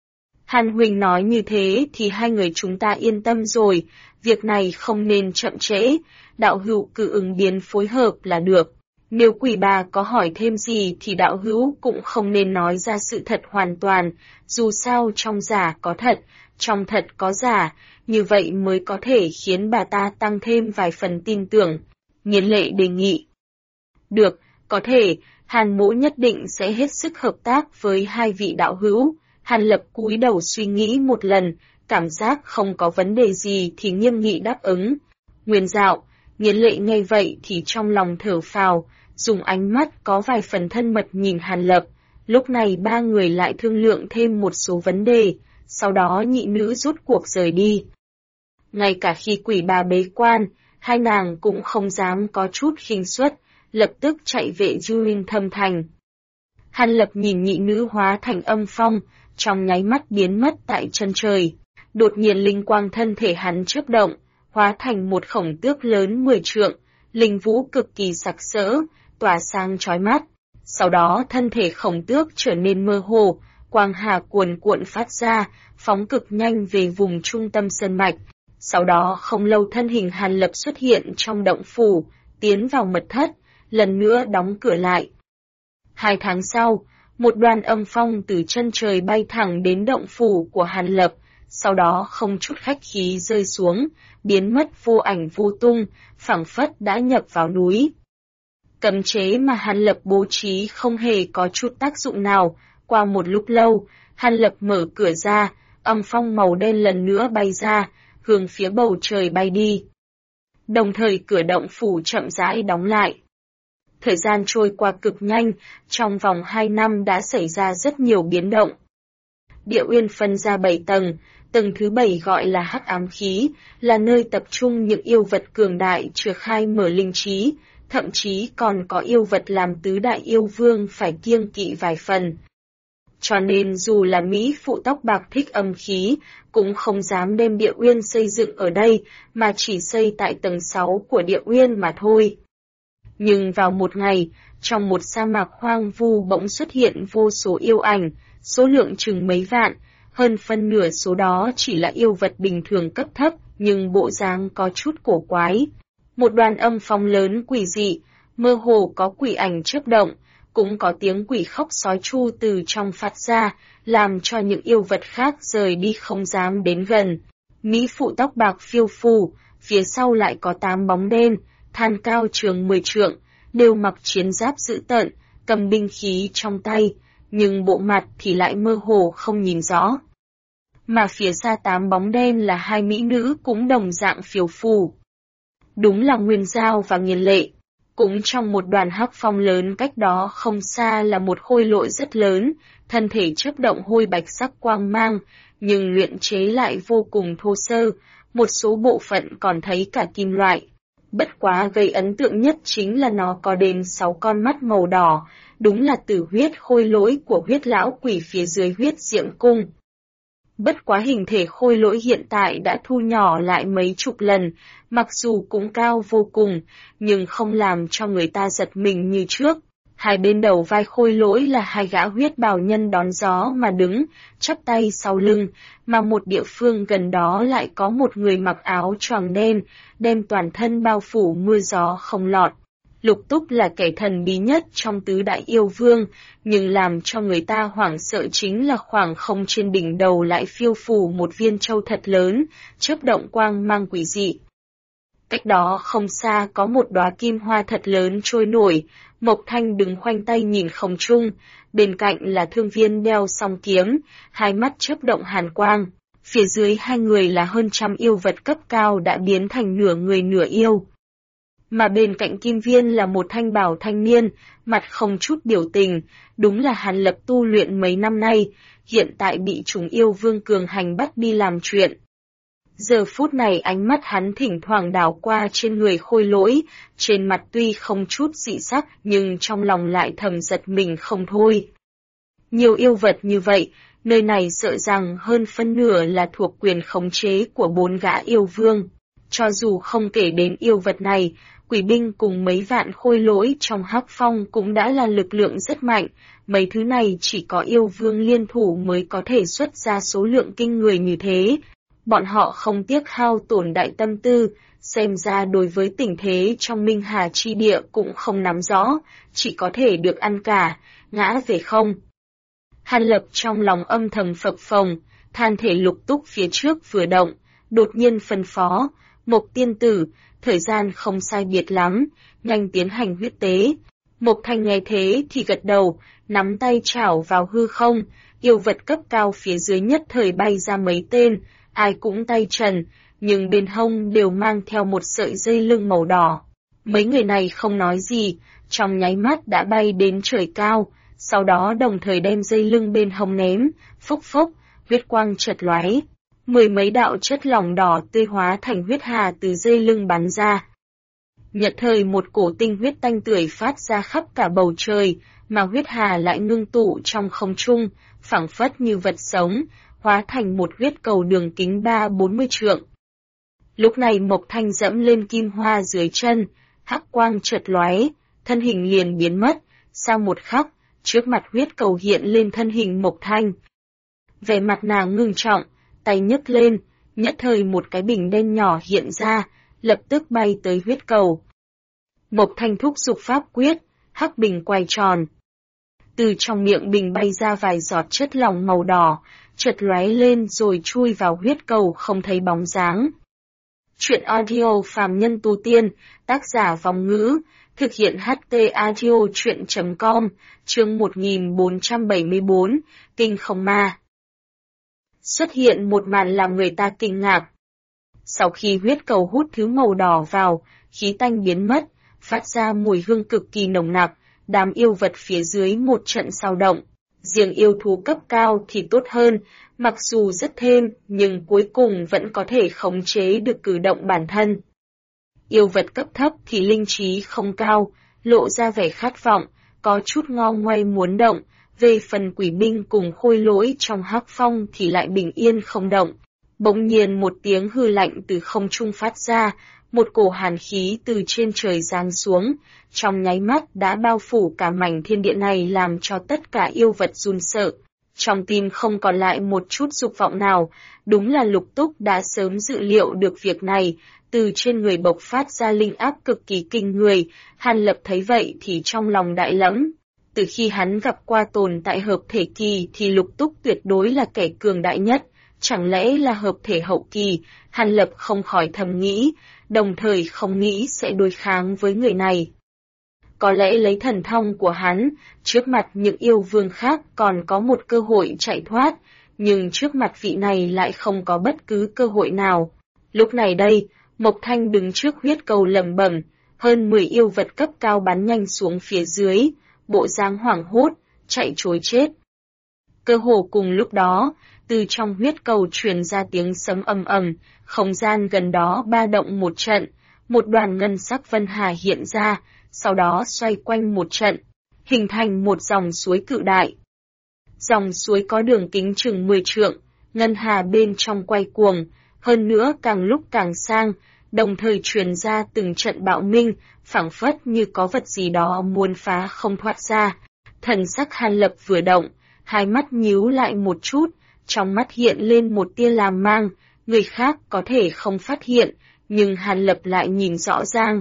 Hàn huynh nói như thế thì hai người chúng ta yên tâm rồi, việc này không nên chậm trễ, đạo hữu cứ ứng biến phối hợp là được. Nếu quỷ bà có hỏi thêm gì thì đạo hữu cũng không nên nói ra sự thật hoàn toàn, dù sao trong giả có thật, trong thật có giả, như vậy mới có thể khiến bà ta tăng thêm vài phần tin tưởng. Nghiến Lệ đề nghị. Được, có thể, Hàn mỗ nhất định sẽ hết sức hợp tác với hai vị đạo hữu. Hàn Lập cúi đầu suy nghĩ một lần, cảm giác không có vấn đề gì thì nghiêm nghị đáp ứng. Nguyên Dạo, Nghiến Lệ nghe vậy thì trong lòng thở phào, dùng ánh mắt có vài phần thân mật nhìn Hàn Lập. Lúc này ba người lại thương lượng thêm một số vấn đề, sau đó nhị nữ rút cuộc rời đi. Ngay cả khi quỷ bà bế quan, hai nàng cũng không dám có chút khinh suất, lập tức chạy về Juin Thâm Thành. Hàn Lập nhìn nhị nữ hóa thành âm phong, trong nháy mắt biến mất tại chân trời. Đột nhiên linh quang thân thể hắn chớp động, hóa thành một khổng tước lớn 10 trượng, linh vũ cực kỳ sặc sỡ, tỏa sáng chói mắt. Sau đó thân thể khổng tước trở nên mơ hồ, quang hà cuồn cuộn phát ra, phóng cực nhanh về vùng trung tâm sơn mạch. Sau đó không lâu thân hình Hàn Lập xuất hiện trong động phủ, tiến vào mật thất, lần nữa đóng cửa lại. 2 tháng sau, một đoàn âm phong từ chân trời bay thẳng đến động phủ của Hàn Lập, sau đó không chút khách khí rơi xuống, biến mất vô ảnh vô tung, phảng phất đã nhập vào núi. Cấm chế mà Hàn Lập bố trí không hề có chút tác dụng nào, qua một lúc lâu, Hàn Lập mở cửa ra, âm phong màu đen lần nữa bay ra, hướng phía bầu trời bay đi. Đồng thời cửa động phủ chậm rãi đóng lại. Thời gian trôi qua cực nhanh, trong vòng 2 năm đã xảy ra rất nhiều biến động. Địa Uyên phân ra 7 tầng, tầng thứ 7 gọi là Hắc Ám Khí, là nơi tập trung những yêu vật cường đại chưa khai mở linh trí, thậm chí còn có yêu vật làm tứ đại yêu vương phải kiêng kỵ vài phần. Cho nên dù là Mỹ phụ tóc bạc thích âm khí, cũng không dám đem Địa Uyên xây dựng ở đây, mà chỉ xây tại tầng 6 của Địa Uyên mà thôi. Nhưng vào một ngày, trong một sa mạc hoang vu bỗng xuất hiện vô số yêu ảnh, số lượng chừng mấy vạn, hơn phân nửa số đó chỉ là yêu vật bình thường cấp thấp, nhưng bộ dáng có chút cổ quái. Một đoàn âm phong lớn quỷ dị, mơ hồ có quỷ ảnh chớp động, cũng có tiếng quỷ khóc sói chu từ trong phát ra, làm cho những yêu vật khác rời đi không dám đến gần. Mỹ phụ tóc bạc phiêu phù, phía sau lại có 8 bóng đen, than cao trường 10 trượng, đều mặc chiến giáp dữ tợn, cầm binh khí trong tay, nhưng bộ mặt thì lại mơ hồ không nhìn rõ. Mà phía xa 8 bóng đen là 2 mỹ nữ cũng đồng dạng phiêu phù. Đúng là Nguyên Giao và Nghiền Lệ. Cũng trong một đoàn hắc phong lớn cách đó không xa là một khôi lỗi rất lớn, thân thể chớp động hôi bạch sắc quang mang, nhưng luyện chế lại vô cùng thô sơ, một số bộ phận còn thấy cả kim loại. Bất quá gây ấn tượng nhất chính là nó có đến 6 con mắt màu đỏ, đúng là tử huyết khôi lỗi của huyết lão quỷ phía dưới huyết diệm cung. Bất quá hình thể khôi lỗi hiện tại đã thu nhỏ lại mấy chục lần, mặc dù cũng cao vô cùng, nhưng không làm cho người ta giật mình như trước. Hai bên đầu vai khôi lỗi là 2 gã huyết bào nhân đón gió mà đứng, chắp tay sau lưng, mà một địa phương gần đó lại có một người mặc áo choàng đen, đem toàn thân bao phủ mưa gió không lọt. Lục Túc là kẻ thần bí nhất trong tứ đại yêu vương, nhưng làm cho người ta hoảng sợ chính là khoảng không trên đỉnh đầu lại phiêu phù một viên châu thật lớn, chớp động quang mang quỷ dị. Cách đó không xa có một đóa kim hoa thật lớn trôi nổi, Mộc Thanh đứng khoanh tay nhìn không trung, bên cạnh là Thương Viên đeo song kiếm, hai mắt chớp động hàn quang. Phía dưới hai người là hơn trăm yêu vật cấp cao đã biến thành nửa người nửa yêu. Mà bên cạnh Kim Viên là một thanh bảo thanh niên, mặt không chút biểu tình, đúng là Hàn Lập tu luyện mấy năm nay, hiện tại bị chúng yêu vương cường hành bắt đi làm chuyện. Giờ phút này ánh mắt hắn thỉnh thoảng đảo qua trên người khôi lỗi, trên mặt tuy không chút dị sắc nhưng trong lòng lại thầm giật mình không thôi. Nhiều yêu vật như vậy, nơi này sợ rằng hơn phân nửa là thuộc quyền khống chế của 4 gã yêu vương. Cho dù không kể đến yêu vật này, quỷ binh cùng mấy vạn khôi lỗi trong hắc phong cũng đã là lực lượng rất mạnh, mấy thứ này chỉ có yêu vương liên thủ mới có thể xuất ra số lượng kinh người như thế. Bọn họ không tiếc hao tổn đại tâm tư, xem ra đối với tình thế trong Minh Hà chi địa cũng không nắm rõ, chỉ có thể được ăn cả, ngã về không. Hàn Lập trong lòng âm thầm phập phồng, than thể Lục Túc phía trước vừa động, đột nhiên phân phó, Mộc tiên tử, thời gian không sai biệt lắm, nhanh tiến hành huyết tế. Mộc Thanh nghe thế thì gật đầu, nắm tay chảo vào hư không, yêu vật cấp cao phía dưới nhất thời bay ra mấy tên, ai cũng tay trần, nhưng bên hông đều mang theo một sợi dây lưng màu đỏ. Mấy người này không nói gì, trong nháy mắt đã bay đến trời cao, sau đó đồng thời đem dây lưng bên hông ném, phốc phốc, huyết quang chợt lóe. 10 mấy đạo chất lỏng đỏ tươi hóa thành huyết hà từ dây lưng bắn ra. Nhật thời một cổ tinh huyết tanh tưởi phát ra khắp cả bầu trời, mà huyết hà lại ngưng tụ trong không trung, phảng phất như vật sống, hóa thành một huyết cầu đường kính 30-40 trượng. Lúc này Mộc Thanh dẫm lên kim hoa dưới chân, hắc quang chợt lóe, thân hình liền biến mất, sau một khắc, trước mặt huyết cầu hiện lên thân hình Mộc Thanh. Vẻ mặt nàng ngưng trọng, tay nhấc lên, nhất thời một cái bình đen nhỏ hiện ra, lập tức bay tới huyết cầu. Mộc Thanh thúc giục pháp quyết, hắc bình quay tròn. Từ trong miệng bình bay ra vài giọt chất lỏng màu đỏ, chợt lóe lên rồi chui vào huyết cầu không thấy bóng dáng. Truyện audio phàm nhân tu tiên, tác giả Vong Ngữ, thực hiện HT audio truyện.com, chương 1474, Kinh Không Ma. Xuất hiện một màn làm người ta kinh ngạc. Sau khi huyết cầu hút thứ màu đỏ vào, khí tanh biến mất, phát ra mùi hương cực kỳ nồng nặc, đám yêu vật phía dưới một trận sao động. Riêng yêu thú cấp cao thì tốt hơn, mặc dù rất thêm, nhưng cuối cùng vẫn có thể khống chế được cử động bản thân. Yêu vật cấp thấp thì linh trí không cao, lộ ra vẻ khát vọng, có chút ngo ngoay muốn động, về phần quỷ binh cùng khôi lỗi trong hắc phong thì lại bình yên không động. Bỗng nhiên một tiếng hư lạnh từ không trung phát ra, một cổ hàn khí từ trên trời giáng xuống, trong nháy mắt đã bao phủ cả mảnh thiên địa này làm cho tất cả yêu vật run sợ. Trong tim không còn lại một chút dục vọng nào, đúng là Lục Túc đã sớm dự liệu được việc này, từ trên người bộc phát ra linh áp cực kỳ kinh người, Hàn Lập thấy vậy thì trong lòng đại lẫm. Từ khi hắn gặp qua tồn tại hợp thể kỳ thì Lục Túc tuyệt đối là kẻ cường đại nhất, chẳng lẽ là hợp thể hậu kỳ, Hàn Lập không khỏi thầm nghĩ, đồng thời không nghĩ sẽ đối kháng với người này. Có lẽ lấy thần thông của hắn, trước mặt những yêu vương khác còn có một cơ hội chạy thoát, nhưng trước mặt vị này lại không có bất cứ cơ hội nào. Lúc này đây, Mộc Thanh đứng trước huyết cầu lẩm bẩm, hơn 10 yêu vật cấp cao bắn nhanh xuống phía dưới, bộ dáng hoảng hốt, chạy trối chết. Cơ hồ cùng lúc đó, từ trong huyết cầu truyền ra tiếng sấm ầm ầm, không gian gần đó ba động một trận, một đoàn ngân sắc vân hà hiện ra, sau đó xoay quanh một trận, hình thành một dòng suối cự đại. Dòng suối có đường kính chừng 10 trượng, ngân hà bên trong quay cuồng, hơn nữa càng lúc càng sang, đồng thời truyền ra từng trận bạo minh, phảng phất như có vật gì đó muốn phá không thoát ra. Thần sắc Hàn Lập vừa động, hai mắt nhíu lại một chút, trong mắt hiện lên một tia làm mang, người khác có thể không phát hiện, nhưng Hàn Lập lại nhìn rõ ràng.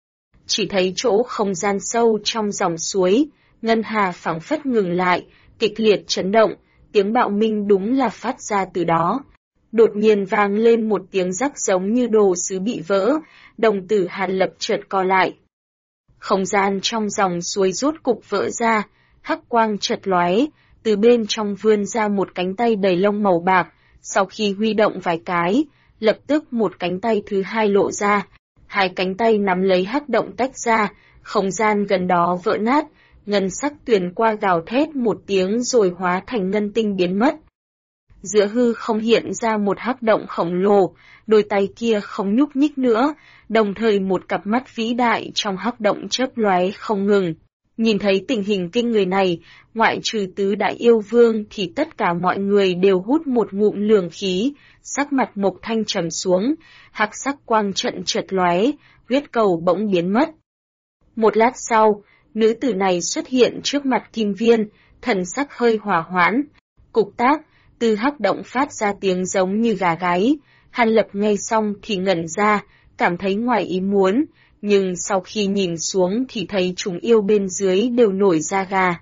Chỉ thấy chỗ không gian sâu trong dòng suối, ngân hà phảng phất ngừng lại, kịch liệt chấn động, tiếng bạo minh đúng là phát ra từ đó. Đột nhiên vang lên một tiếng rắc giống như đồ sứ bị vỡ, đồng tử Hàn Lập chợt co lại. Không gian trong dòng suối rốt cục vỡ ra, hắc quang chợt lóe, từ bên trong vươn ra một cánh tay đầy lông màu bạc, sau khi huy động vài cái, lập tức một cánh tay thứ hai lộ ra, hai cánh tay nắm lấy hắc động tách ra, không gian gần đó vỡ nát, ngân sắc tuyền qua gào thét một tiếng rồi hóa thành ngân tinh biến mất. Giữa hư không hiện ra một hắc động khổng lồ, đôi tay kia không nhúc nhích nữa, đồng thời một cặp mắt vĩ đại trong hắc động chớp lóe không ngừng. Nhìn thấy tình hình kinh người này, ngoại trừ tứ đại yêu vương thì tất cả mọi người đều hút một ngụm lường khí, sắc mặt Mộc Thanh trầm xuống, hắc sắc quang trận chợt lóe, huyết cầu bỗng biến mất. Một lát sau, nữ tử này xuất hiện trước mặt Kim Viên, thần sắc hơi hỏa hoãn. Cục tác, từ hắc động phát ra tiếng giống như gà gáy, Hàn Lập nghe xong thì ngẩn ra, cảm thấy ngoài ý muốn, nhưng sau khi nhìn xuống thì thấy chúng yêu bên dưới đều nổi da gà.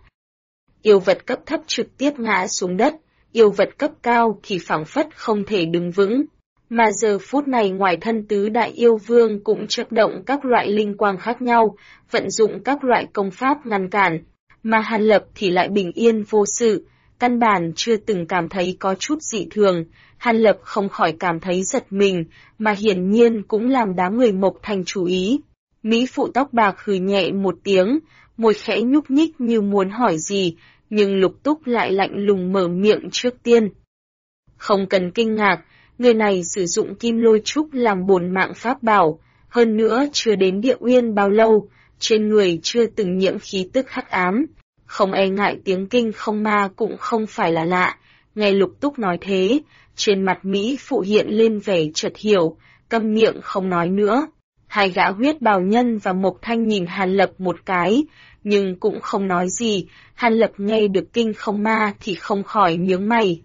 Yêu vật cấp thấp trực tiếp ngã xuống đất, yêu vật cấp cao thì phảng phất không thể đứng vững. Mà giờ phút này ngoài thân tứ đại yêu vương cũng chớp động các loại linh quang khác nhau, vận dụng các loại công pháp ngăn cản, mà Hàn Lập thì lại bình yên vô sự, căn bản chưa từng cảm thấy có chút dị thường. Hàn Lập không khỏi cảm thấy giật mình, mà hiển nhiên cũng làm đám người Mộc Thanh chú ý. Mỹ phụ tóc bạc hừ nhẹ một tiếng, môi khẽ nhúc nhích như muốn hỏi gì, nhưng Lục Túc lại lạnh lùng mở miệng trước tiên. Không cần kinh ngạc, người này sử dụng kim lôi trúc làm bổn mạng pháp bảo, hơn nữa chưa đến địa uyên bao lâu, trên người chưa từng nhiễm khí tức hắc ám, không e ngại tiếng kinh không ma cũng không phải là lạ. Nghe Lục Túc nói thế, trên mặt Mỹ phụ hiện lên vẻ chợt hiểu, câm miệng không nói nữa. Hai gã huyết bào nhân và Mộc Thanh nhìn Hàn Lập một cái, nhưng cũng không nói gì. Hàn Lập nghe được kinh không ma thì không khỏi nhướng mày.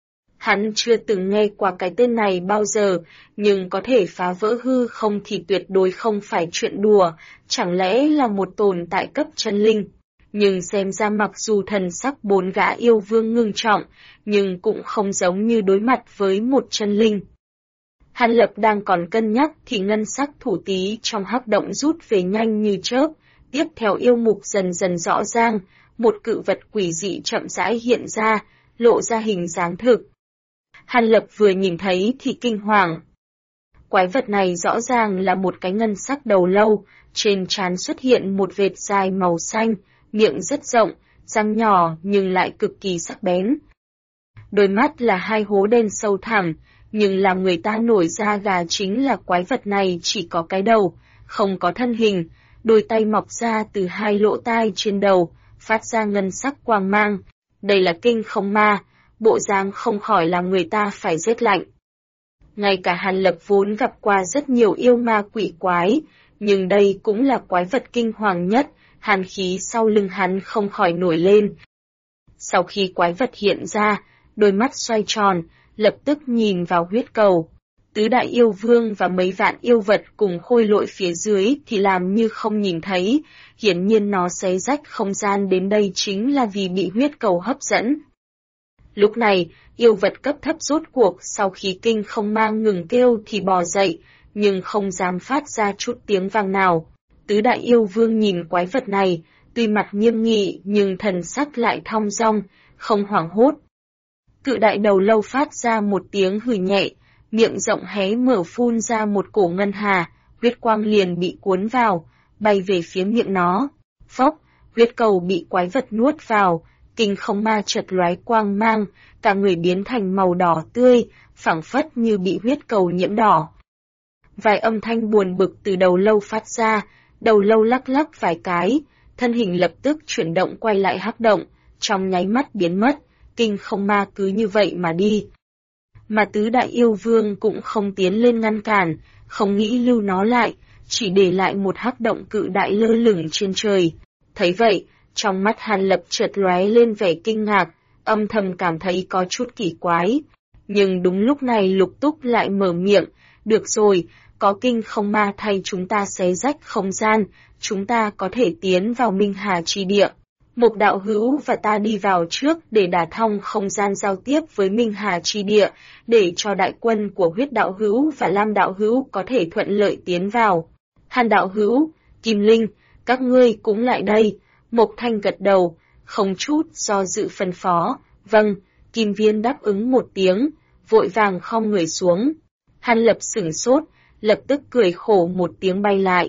Hắn chưa từng nghe qua cái tên này bao giờ, nhưng có thể phá vỡ hư không thì tuyệt đối không phải chuyện đùa, chẳng lẽ là một tồn tại cấp chân linh. Nhưng xem ra mặc dù thần sắc bốn gã yêu vương ngưng trọng, nhưng cũng không giống như đối mặt với một chân linh. Hàn Lập đang còn cân nhắc thì ngân sắc thủ tí trong hắc động rút về nhanh như chớp, tiếp theo yêu mục dần dần rõ ràng, một cự vật quỷ dị chậm rãi hiện ra, lộ ra hình dáng thực. Hàn Lập vừa nhìn thấy thì kinh hoàng. Quái vật này rõ ràng là một cái ngân sắc đầu lâu, trên trán xuất hiện một vệt dài màu xanh, miệng rất rộng, răng nhỏ nhưng lại cực kỳ sắc bén. Đôi mắt là hai hố đen sâu thẳm, nhưng làm người ta nổi da gà chính là quái vật này chỉ có cái đầu, không có thân hình, đôi tay mọc ra từ hai lỗ tai trên đầu, phát ra ngân sắc quang mang. Đây là kinh không ma, bộ dáng không khỏi làm người ta phải rét lạnh. Ngay cả Hàn Lập vốn gặp qua rất nhiều yêu ma quỷ quái, nhưng đây cũng là quái vật kinh hoàng nhất, hàn khí sau lưng hắn không khỏi nổi lên. Sau khi quái vật hiện ra, đôi mắt xoay tròn, lập tức nhìn vào huyết cầu. Tứ đại yêu vương và mấy vạn yêu vật cùng khôi lội phía dưới thì làm như không nhìn thấy, hiển nhiên nó xé rách không gian đến đây chính là vì bị huyết cầu hấp dẫn. Lúc này, yêu vật cấp thấp rốt cuộc sau khi kinh không mang ngừng kêu thì bò dậy, nhưng không dám phát ra chút tiếng vang nào. Tứ đại yêu vương nhìn quái vật này, tuy mặt nghiêm nghị nhưng thần sắc lại thong dong, không hoảng hốt. Cự đại đầu lâu phát ra một tiếng hừ nhẹ, miệng rộng hé mở phun ra một cổ ngân hà, huyết quang liền bị cuốn vào, bay về phía miệng nó. Phốc, huyết cầu bị quái vật nuốt vào, kinh không ma chợt lóe quang mang, cả người biến thành màu đỏ tươi, phảng phất như bị huyết cầu nhiễm đỏ. Vài âm thanh buồn bực từ đầu lâu phát ra, đầu lâu lắc lắc vài cái, thân hình lập tức chuyển động quay lại hắc động, trong nháy mắt biến mất, kinh không ma cứ như vậy mà đi. Mà tứ đại yêu vương cũng không tiến lên ngăn cản, không nghĩ lưu nó lại, chỉ để lại một hắc động cự đại lơ lửng trên trời. Thấy vậy, trong mắt Hàn Lập chợt lóe lên vẻ kinh ngạc, âm thầm cảm thấy có chút kỳ quái. Nhưng đúng lúc này Lục Túc lại mở miệng, được rồi, có kinh không ma thay chúng ta xé rách không gian, chúng ta có thể tiến vào Minh Hà Chi Địa. Mộc đạo hữu và ta đi vào trước để đả thông không gian giao tiếp với Minh Hà Chi Địa, để cho đại quân của Huyết đạo hữu và Lam đạo hữu có thể thuận lợi tiến vào. Hàn đạo hữu, Kim Linh, các ngươi cũng lại đây. Mộc Thanh gật đầu, không chút do dự phân phó. Vâng, Kim Viên đáp ứng một tiếng, vội vàng khom người xuống. Hàn Lập sửng sốt, lập tức cười khổ một tiếng bay lại.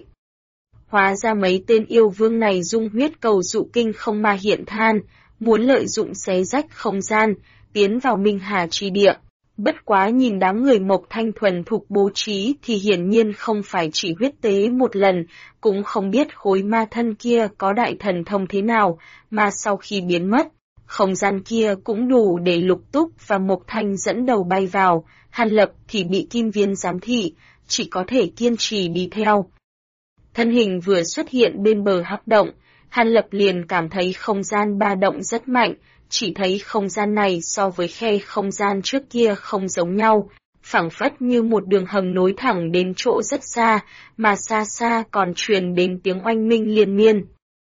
Hóa ra mấy tên yêu vương này dung huyết cầu dụ kinh không ma hiện than, muốn lợi dụng xé rách không gian, tiến vào Minh Hà Chi Địa. Bất quá nhìn đám người Mộc Thanh thuần thục bố trí thì hiển nhiên không phải chỉ huyết tế một lần, cũng không biết khối ma thân kia có đại thần thông thế nào, mà sau khi biến mất, không gian kia cũng đủ để Lục Túc và Mộc Thanh dẫn đầu bay vào, Hàn Lập thì bị Kim Viên giám thị, chỉ có thể kiên trì đi theo. Thân hình vừa xuất hiện bên bờ hắc động, Hàn Lập liền cảm thấy không gian ba động rất mạnh, chỉ thấy không gian này so với khe không gian trước kia không giống nhau, phảng phất như một đường hầm nối thẳng đến chỗ rất xa, mà xa xa còn truyền đến tiếng oanh minh liên miên.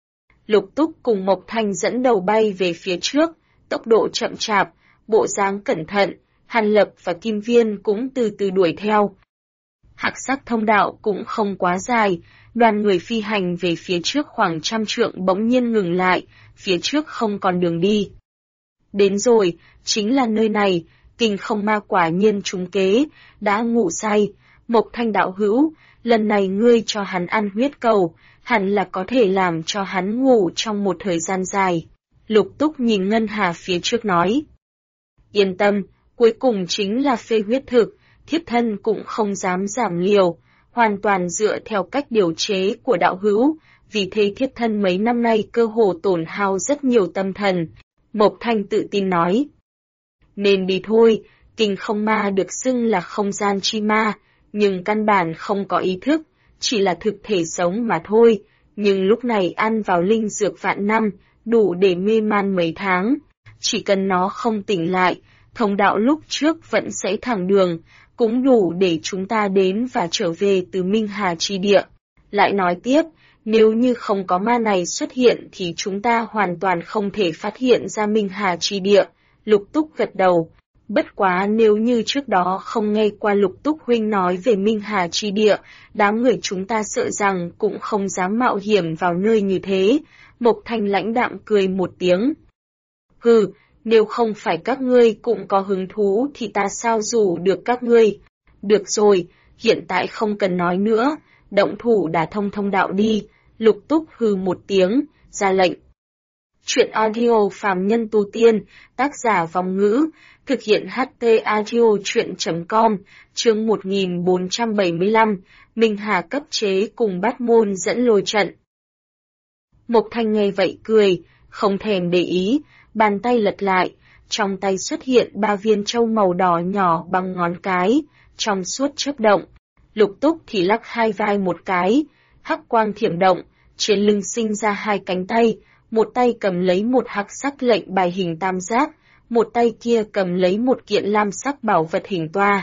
Lục Túc cùng Mộc Thanh dẫn đầu bay về phía trước, tốc độ chậm chạp, bộ dáng cẩn thận, Hàn Lập và Kim Viên cũng từ từ đuổi theo. Hắc sắc thông đạo cũng không quá dài, đoàn người phi hành về phía trước khoảng 100 trượng bỗng nhiên ngừng lại, phía trước không còn đường đi. Đến rồi, chính là nơi này, kinh không ma quả nhiên trúng kế, đã ngủ say. Mộc Thanh đạo hữu, lần này ngươi cho hắn ăn huyết cầu, hẳn là có thể làm cho hắn ngủ trong một thời gian dài. Lục Túc nhìn ngân hà phía trước nói. Yên tâm, cuối cùng chính là phê huyết thực, thiếp thân cũng không dám giảm liều, hoàn toàn dựa theo cách điều chế của đạo hữu, vì thế thiếp thân mấy năm nay cơ hồ tổn hao rất nhiều tâm thần. Mộc Thanh tự tin nói. Nên đi thôi, kinh không ma được xưng là không gian chi ma, nhưng căn bản không có ý thức, chỉ là thực thể sống mà thôi, nhưng lúc này ăn vào linh dược vạn năm, đủ để mê man mấy tháng. Chỉ cần nó không tỉnh lại, thông đạo lúc trước vẫn sẽ thẳng đường, cũng đủ để chúng ta đến và trở về từ Minh Hà Chi Địa. Lại nói tiếp, nếu như không có ma này xuất hiện thì chúng ta hoàn toàn không thể phát hiện ra Minh Hà Chi Địa. Lục Túc gật đầu. Bất quá nếu như trước đó không nghe qua Lục Túc huynh nói về Minh Hà Chi Địa, đám người chúng ta sợ rằng cũng không dám mạo hiểm vào nơi như thế. Mộc Thanh lãnh đạm cười một tiếng. Hừ, nếu không phải các ngươi cũng có hứng thú thì ta sao rủ được các ngươi. Được rồi, hiện tại không cần nói nữa, động thủ đả thông thông đạo đi. Lục Túc hừ một tiếng, ra lệnh. Chuyện audio phàm nhân tu tiên, tác giả Vong Ngữ, thực hiện HT audio chuyện.com, chương 1475, Minh Hà cấp chế cùng Bát Môn dẫn lôi trận. Mộc Thanh nghe vậy cười, không thèm để ý, bàn tay lật lại, trong tay xuất hiện 3 viên châu màu đỏ nhỏ bằng ngón cái, trong suốt chớp động. Lục Túc thì lắc hai vai một cái, hắc quang thiểm động, trên lưng sinh ra 2 cánh tay, một tay cầm lấy một hắc sắc lệnh bài hình tam giác, một tay kia cầm lấy một kiện lam sắc bảo vật hình toa.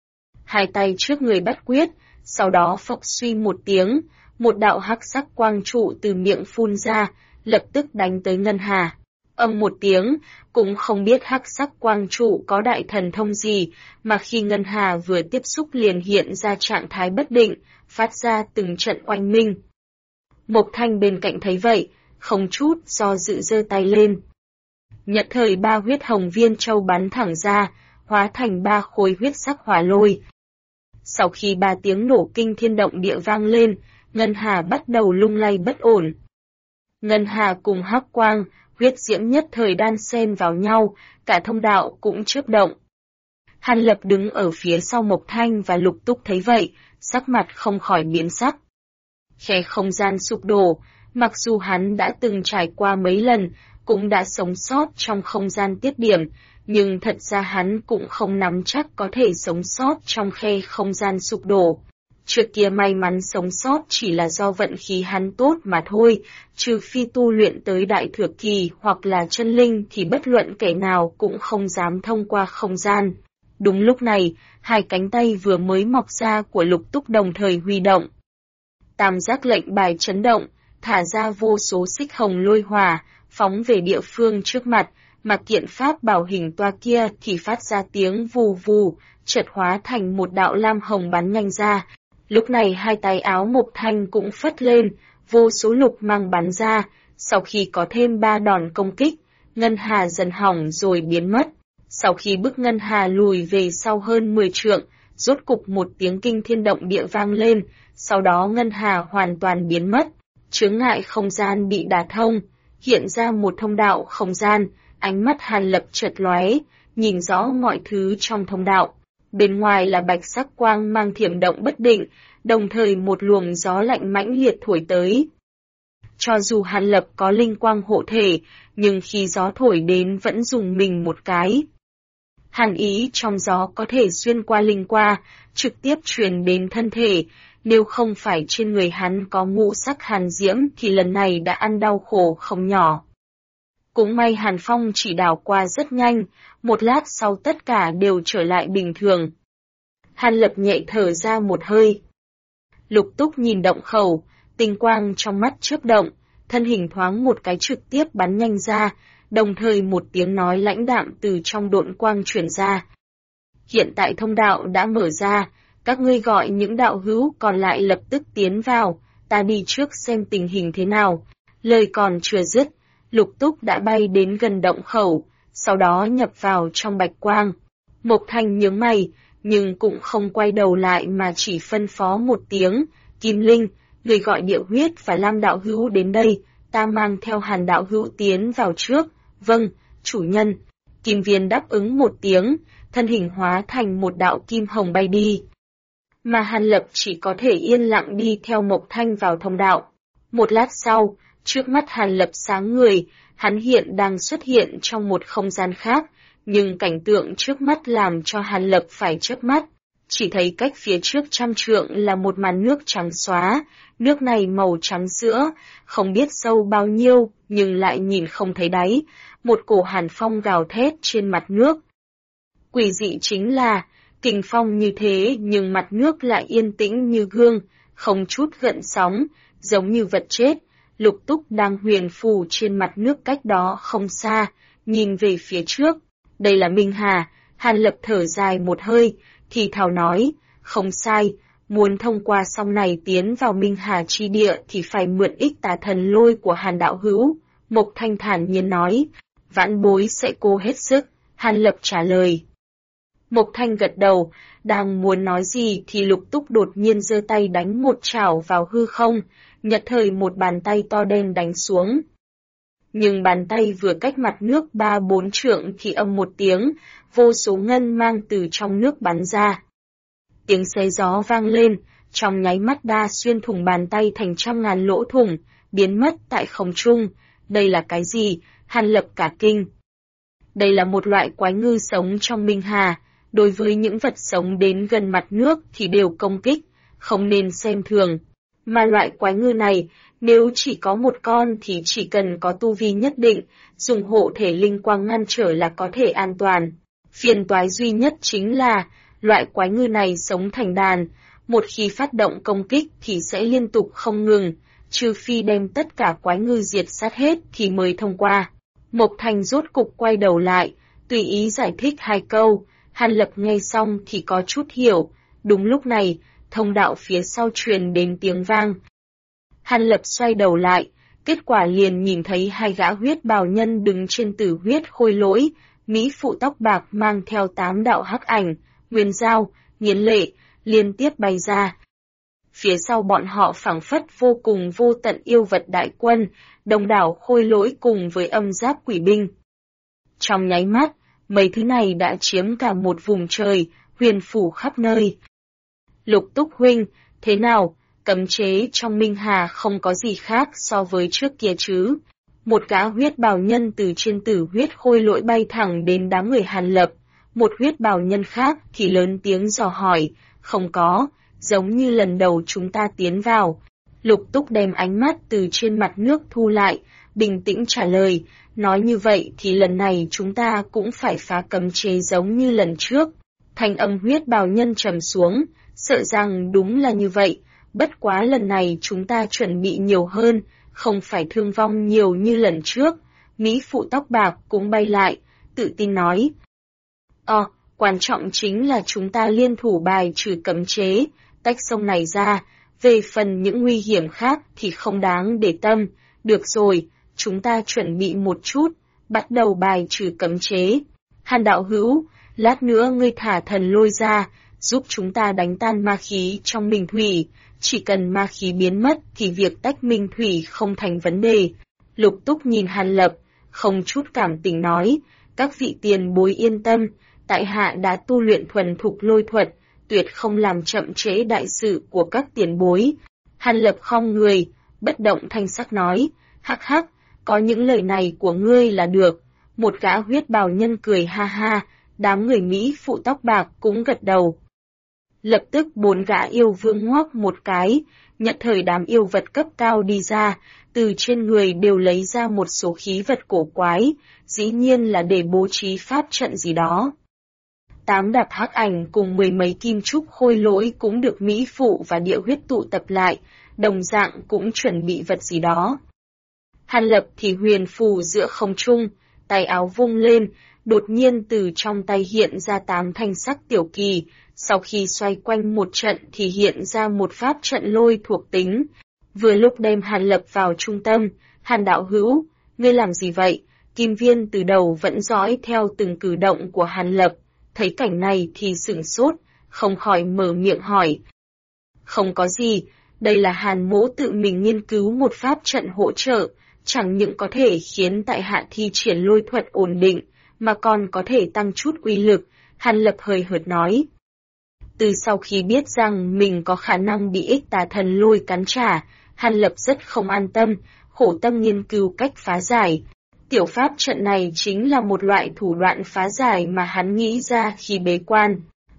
2 tay trước người bắt quyết, sau đó phộc suy một tiếng, một đạo hắc sắc quang trụ từ miệng phun ra, lập tức đánh tới Ngân Hà. Âm một tiếng, cũng không biết hắc sắc quang trụ có đại thần thông gì, mà khi Ngân Hà vừa tiếp xúc liền hiện ra trạng thái bất định, phát ra từng trận oanh minh. Mộc Thanh bên cạnh thấy vậy, không chút do dự giơ tay lên. Nhất thời 3 huyết hồng viên châu bắn thẳng ra, hóa thành 3 khối huyết sắc hỏa lôi. Sau khi 3 tiếng nổ kinh thiên động địa vang lên, Ngân Hà bắt đầu lung lay bất ổn. Ngân Hà cùng hắc quang, huyết diễm nhất thời đan xen vào nhau, cả thông đạo cũng chớp động. Hàn Lập đứng ở phía sau Mộc Thanh và Lục Túc thấy vậy, sắc mặt không khỏi biến sắc. Khe không gian sụp đổ, mặc dù hắn đã từng trải qua mấy lần, cũng đã sống sót trong không gian tiết điểm, nhưng thật ra hắn cũng không nắm chắc có thể sống sót trong khe không gian sụp đổ. Trước kia may mắn sống sót chỉ là do vận khí hắn tốt mà thôi, trừ phi tu luyện tới đại thừa kỳ hoặc là chân linh thì bất luận kẻ nào cũng không dám thông qua không gian. Đúng lúc này, 2 cánh tay vừa mới mọc ra của Lục Túc đồng thời huy động. Tam giác lệnh bài chấn động, thả ra vô số xích hồng lôi hỏa, phóng về địa phương trước mặt, mà kiện pháp bảo hình toa kia thì phát ra tiếng vù vù, chợt hóa thành một đạo lam hồng bắn nhanh ra. Lúc này 2 tay áo Mộc Thanh cũng phất lên, vô số lục mang bắn ra, sau khi có thêm 3 đòn công kích, Ngân Hà dần hỏng rồi biến mất. Sau khi bức Ngân Hà lùi về sau hơn 10 trượng, rốt cục một tiếng kinh thiên động địa vang lên, sau đó Ngân Hà hoàn toàn biến mất, chướng ngại không gian bị đả thông, hiện ra một thông đạo không gian, ánh mắt Hàn Lập chợt lóe, nhìn rõ mọi thứ trong thông đạo. Bên ngoài là bạch sắc quang mang thiểm động bất định, đồng thời một luồng gió lạnh mãnh liệt thổi tới. Cho dù Hàn Lập có linh quang hộ thể, nhưng khi gió thổi đến vẫn dùng mình một cái. Hàn ý trong gió có thể xuyên qua linh qua, trực tiếp truyền đến thân thể, nếu không phải trên người hắn có ngũ sắc hàn diễm thì lần này đã ăn đau khổ không nhỏ. Cũng may Hàn Phong chỉ đảo qua rất nhanh, một lát sau tất cả đều trở lại bình thường. Hàn Lập nhẹ thở ra một hơi. Lục Túc nhìn động khẩu, tinh quang trong mắt chớp động, thân hình thoáng một cái trực tiếp bắn nhanh ra, đồng thời một tiếng nói lãnh đạm từ trong độn quang truyền ra. Hiện tại thông đạo đã mở ra, các ngươi gọi những đạo hữu còn lại lập tức tiến vào, ta đi trước xem tình hình thế nào. Lời còn chưa dứt, Lục Túc đã bay đến gần động khẩu, sau đó nhập vào trong bạch quang. Mộc Thanh nhướng mày, nhưng cũng không quay đầu lại mà chỉ phân phó một tiếng, Kim Linh, người gọi Địa Huyết và Lam đạo hữu đến đây, ta mang theo Hàn đạo hữu tiến vào trước. Vâng, chủ nhân. Kim Viên đáp ứng một tiếng, thân hình hóa thành một đạo kim hồng bay đi. Mà Hàn Lập chỉ có thể yên lặng đi theo Mộc Thanh vào thông đạo. Một lát sau, trước mắt Hàn Lập sáng người, hắn hiện đang xuất hiện trong một không gian khác, nhưng cảnh tượng trước mắt làm cho Hàn Lập phải chớp mắt. chỉ thấy cách phía trước 100 trượng là một màn nước trắng xóa, nước này màu trắng sữa, không biết sâu bao nhiêu, nhưng lại nhìn không thấy đáy, một cổ hàn phong gào thét trên mặt nước. Quỷ dị chính là, kình phong như thế nhưng mặt nước lại yên tĩnh như gương, không chút gợn sóng, giống như vật chết. Lục Túc đang huyền phù trên mặt nước cách đó không xa, nhìn về phía trước. Đây là Minh Hà. Hàn Lập thở dài một hơi, thì thào nói, không sai, muốn thông qua sông này tiến vào Minh Hà chi địa thì phải mượn ích tà thần lôi của Hàn đạo hữu. Mộc Thanh thản nhiên nói, vãn bối sẽ cố hết sức. Hàn Lập trả lời. Mộc Thanh gật đầu, đang muốn nói gì thì Lục Túc đột nhiên giơ tay đánh một chảo vào hư không, nhật thời một bàn tay to đen đánh xuống. Nhưng bàn tay vừa cách mặt nước 3-4 trượng thì âm một tiếng, vô số ngân mang từ trong nước bắn ra. Tiếng xé gió vang lên, trong nháy mắt đa xuyên thủng bàn tay thành trăm ngàn lỗ thủng, biến mất tại không trung. Đây là cái gì? Hàn Lập cả kinh. Đây là một loại quái ngư sống trong Minh Hà, đối với những vật sống đến gần mặt nước thì đều công kích, không nên xem thường. Mà loại quái ngư này, nếu chỉ có một con thì chỉ cần có tu vi nhất định, dùng hộ thể linh quang ngăn trở là có thể an toàn. Phiền toái duy nhất chính là, loại quái ngư này sống thành đàn, một khi phát động công kích thì sẽ liên tục không ngừng, trừ phi đem tất cả quái ngư diệt sát hết thì mới thông qua. Mộc Thanh rốt cục quay đầu lại, tùy ý giải thích 2 câu, Hàn Lập nghe xong thì có chút hiểu, đúng lúc này, thông đạo phía sau truyền đến tiếng vang. Hàn Lập xoay đầu lại, kết quả liền nhìn thấy 2 gã huyết bào nhân đứng trên tử huyết khôi lỗi, mỹ phụ tóc bạc mang theo 8 đạo hắc ảnh, nguyên dao, nghiến lệ, liên tiếp bay ra. Phía sau bọn họ phảng phất vô cùng vô tận yêu vật đại quân, đông đảo khôi lỗi cùng với âm giáp quỷ binh. Trong nháy mắt, mấy thứ này đã chiếm cả một vùng trời, huyền phủ khắp nơi. Lục Túc huynh, thế nào, cấm chế trong Minh Hà không có gì khác so với trước kia chứ? Một gã huyết bào nhân từ trên tử huyết khôi lỗi bay thẳng đến đám người Hàn Lập, một huyết bào nhân khác thì lớn tiếng dò hỏi, không có, giống như lần đầu chúng ta tiến vào. Lục Túc đem ánh mắt từ trên mặt nước thu lại, bình tĩnh trả lời, nói như vậy thì lần này chúng ta cũng phải phá cấm chế giống như lần trước. Thanh âm huyết bào nhân trầm xuống, sợ rằng đúng là như vậy, bất quá lần này chúng ta chuẩn bị nhiều hơn, không phải thương vong nhiều như lần trước. Mỹ phụ tóc bạc cũng bay lại, tự tin nói. Quan trọng chính là chúng ta liên thủ bài trừ cấm chế, tách sông này ra, về phần những nguy hiểm khác thì không đáng để tâm. Được rồi, chúng ta chuẩn bị một chút, bắt đầu bài trừ cấm chế. Hàn đạo hữu, lát nữa ngươi thả thần lôi ra, giúp chúng ta đánh tan ma khí trong minh thủy, chỉ cần ma khí biến mất thì việc tách minh thủy không thành vấn đề. Lục Túc nhìn Hàn Lập, không chút cảm tình nói, các vị tiền bối yên tâm, tại hạ đã tu luyện thuần thục lôi thuật, tuyệt không làm chậm trễ đại sự của các tiền bối. Hàn Lập khom người, bất động thanh sắc nói, hắc hắc, có những lời này của ngươi là được. Một gã huyết bào nhân cười ha ha, đám người Mỹ phụ tóc bạc cũng gật đầu. Lập tức 4 gã yêu vương ngoác một cái, nhận thời đám yêu vật cấp cao đi ra, từ trên người đều lấy ra một số khí vật cổ quái, dĩ nhiên là để bố trí pháp trận gì đó. 8 đạp hắc ảnh cùng 10 mấy kim trúc khôi lỗi cũng được Mỹ phụ và địa huyết tụ tập lại, đồng dạng cũng chuẩn bị vật gì đó. Hàn Lập thì huyền phù giữa không trung, tay áo vung lên, đột nhiên từ trong tay hiện ra 8 thanh sắc tiểu kỳ, sau khi xoay quanh một trận thì hiện ra một pháp trận lôi thuộc tính. Vừa lúc đem Hàn Lập vào trung tâm, Hàn đạo hữu, ngươi làm gì vậy? Kim Viên từ đầu vẫn dõi theo từng cử động của Hàn Lập, thấy cảnh này thì sửng sốt, không khỏi mở miệng hỏi. Không có gì, đây là Hàn mỗ tự mình nghiên cứu một pháp trận hỗ trợ, chẳng những có thể khiến tại hạ thi triển lôi thuật ổn định, mà còn có thể tăng chút uy lực, Hàn Lập hời hợt nói. Từ sau khi biết rằng mình có khả năng bị ích tà thần lôi cắn trả, Hàn Lập rất không an tâm, khổ tâm nghiên cứu cách phá giải. Tiểu pháp trận này chính là một loại thủ đoạn phá giải mà hắn nghĩ ra khi bế quan.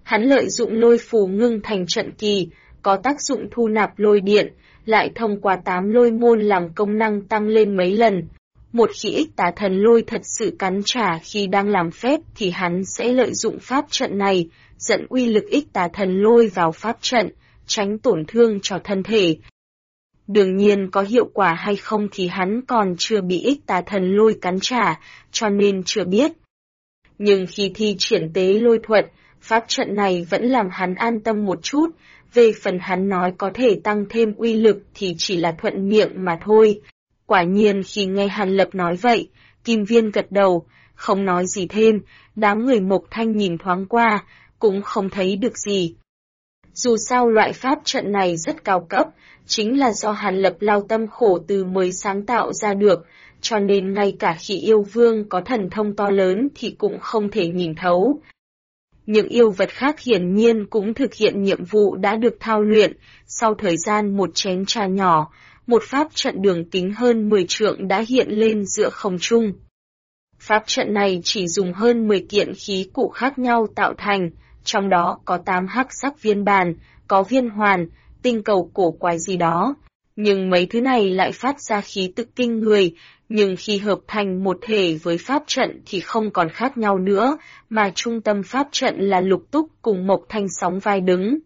Hắn lợi dụng lôi phù ngưng thành trận kỳ, có tác dụng thu nạp lôi điện, lại thông qua 8 lôi môn làm công năng tăng lên mấy lần. Một khi ích tà thần lôi thật sự cắn trả khi đang làm phép thì hắn sẽ lợi dụng pháp trận này, dẫn uy lực ích tà thần lôi vào pháp trận, tránh tổn thương cho thân thể. Đương nhiên có hiệu quả hay không thì hắn còn chưa bị ích tà thần lôi cắn trả, cho nên chưa biết. Nhưng khi thi triển tế lôi thuật, pháp trận này vẫn làm hắn an tâm một chút, về phần hắn nói có thể tăng thêm uy lực thì chỉ là thuận miệng mà thôi. Quả nhiên khi nghe Hàn Lập nói vậy, Kim Viên gật đầu, không nói gì thêm, đám người Mộc Thanh nhìn thoáng qua, cũng không thấy được gì. Dù sao loại pháp trận này rất cao cấp, chính là do Hàn Lập lao tâm khổ từ mới sáng tạo ra được, cho nên ngay cả khi yêu vương có thần thông to lớn thì cũng không thể nhìn thấu. Những yêu vật khác hiển nhiên cũng thực hiện nhiệm vụ đã được thao luyện, sau thời gian một chén trà nhỏ, một pháp trận đường kính hơn 10 trượng đã hiện lên giữa không trung. Pháp trận này chỉ dùng hơn 10 kiện khí cụ khác nhau tạo thành, trong đó có 8 hắc sắc viên bàn, có viên hoàn, tinh cầu cổ quái gì đó. Nhưng mấy thứ này lại phát ra khí tức kinh người, nhưng khi hợp thành một thể với pháp trận thì không còn khác nhau nữa, mà trung tâm pháp trận là Lục Túc cùng Mộc Thanh sóng vai đứng.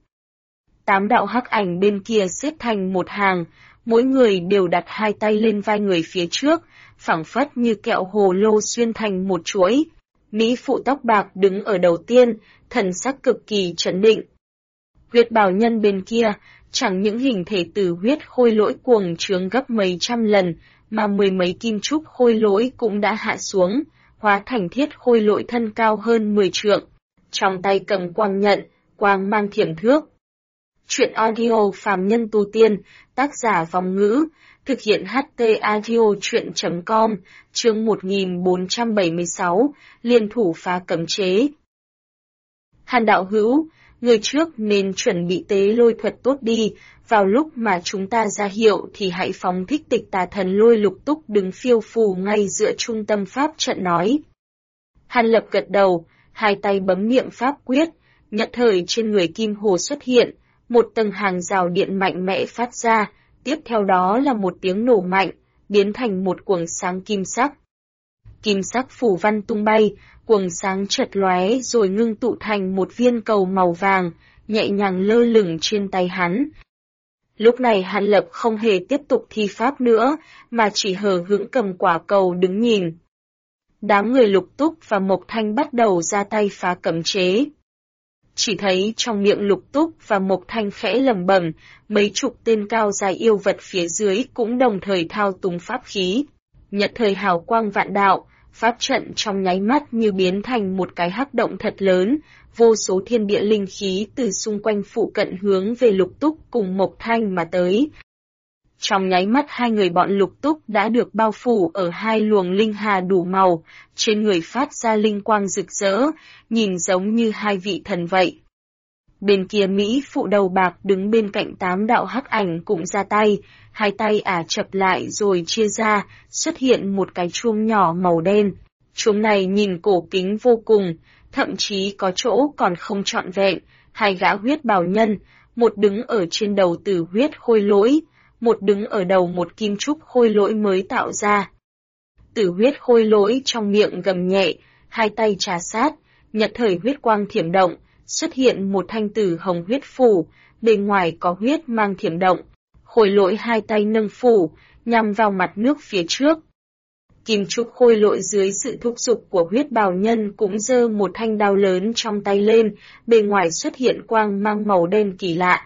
8 đạo hắc ảnh bên kia xếp thành một hàng, mỗi người đều đặt 2 tay lên vai người phía trước, phảng phất như kẹo hồ lô xuyên thành một chuỗi. Mỹ phụ tóc bạc đứng ở đầu tiên, thần sắc cực kỳ trấn định. Huyết bào nhân bên kia, chẳng những hình thể tử huyết khôi lỗi cuồng trướng gấp mấy trăm lần, mà mười mấy kim trúc khôi lỗi cũng đã hạ xuống, hóa thành thiết khôi lỗi thân cao hơn 10 trượng. Trong tay cầm quang nhận, quang mang thiểm thước. Chuyện audio phàm nhân tu tiên, tác giả Vòng Ngữ, thực hiện HT audio chuyện.com, chương 1476, liên thủ phá cấm chế. Hàn đạo hữu, người trước nên chuẩn bị tế lôi thuật tốt đi, vào lúc mà chúng ta ra hiệu thì hãy phóng thích tịch tà thần lôi Lục Túc đứng phiêu phù ngay giữa trung tâm pháp trận nói. Hàn Lập gật đầu, 2 tay bấm niệm pháp quyết, nhất thời trên người Kim Hồ xuất hiện, một tầng hàng rào điện mạnh mẽ phát ra, tiếp theo đó là một tiếng nổ mạnh, biến thành một quầng sáng kim sắc. Kim sắc phủ văn tung bay, quầng sáng chợt lóe rồi ngưng tụ thành một viên cầu màu vàng, nhẹ nhàng lơ lửng trên tay hắn. Lúc này Hàn Lập không hề tiếp tục thi pháp nữa, mà chỉ hờ hững cầm quả cầu đứng nhìn. Đám người Lục Túc và Mộc Thanh bắt đầu ra tay phá cấm chế. Chỉ thấy trong miệng Lục Túc và Mộc Thanh khẽ lẩm bẩm, mấy chục tên cao dài yêu vật phía dưới cũng đồng thời thao túng pháp khí. Nhật thời hào quang vạn đạo, pháp trận trong nháy mắt như biến thành một cái hắc động thật lớn, vô số thiên địa linh khí từ xung quanh phụ cận hướng về Lục Túc cùng Mộc Thanh mà tới. Trong nháy mắt 2 người bọn Lục Túc đã được bao phủ ở 2 luồng linh hà đủ màu, trên người phát ra linh quang rực rỡ, nhìn giống như 2 vị thần vậy. Bên kia Mỹ phụ đầu bạc đứng bên cạnh 8 đạo hắc ảnh cũng ra tay, 2 tay ả chập lại rồi chia ra, xuất hiện một cái chuông nhỏ màu đen. Chuông này nhìn cổ kính vô cùng, thậm chí có chỗ còn không trọn vẹn, 2 gã huyết bào nhân, một đứng ở trên đầu tử huyết khôi lỗi, một đứng ở đầu một kim trúc khôi lỗi mới tạo ra. Tử huyết khôi lỗi trong miệng gầm nhẹ, 2 tay trà sát, nhật thời huyết quang thiểm động, xuất hiện một thanh tử hồng huyết phủ, bên ngoài có huyết mang thiểm động. Khôi lỗi 2 tay nâng phủ, nhằm vào mặt nước phía trước. Kim trúc khôi lỗi dưới sự thúc giục của huyết bào nhân cũng giơ một thanh đao lớn trong tay lên, bên ngoài xuất hiện quang mang màu đen kỳ lạ.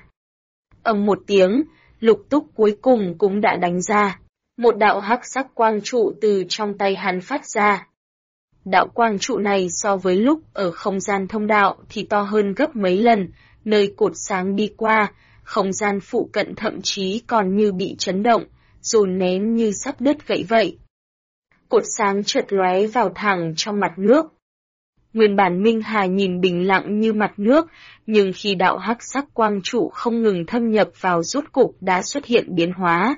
Ầm một tiếng, Lục Túc cuối cùng cũng đã đánh ra. Một đạo hắc sắc quang trụ từ trong tay hắn phát ra. Đạo quang trụ này so với lúc ở không gian thông đạo thì to hơn gấp mấy lần, nơi cột sáng đi qua, không gian phụ cận thậm chí còn như bị chấn động, dồn nén như sắp đứt gãy vậy. Cột sáng chợt lóe vào thẳng trong mặt nước. Nguyên bản Minh Hà nhìn bình lặng như mặt nước, nhưng khi đạo hắc sắc quang trụ không ngừng thâm nhập vào rốt cục đã xuất hiện biến hóa.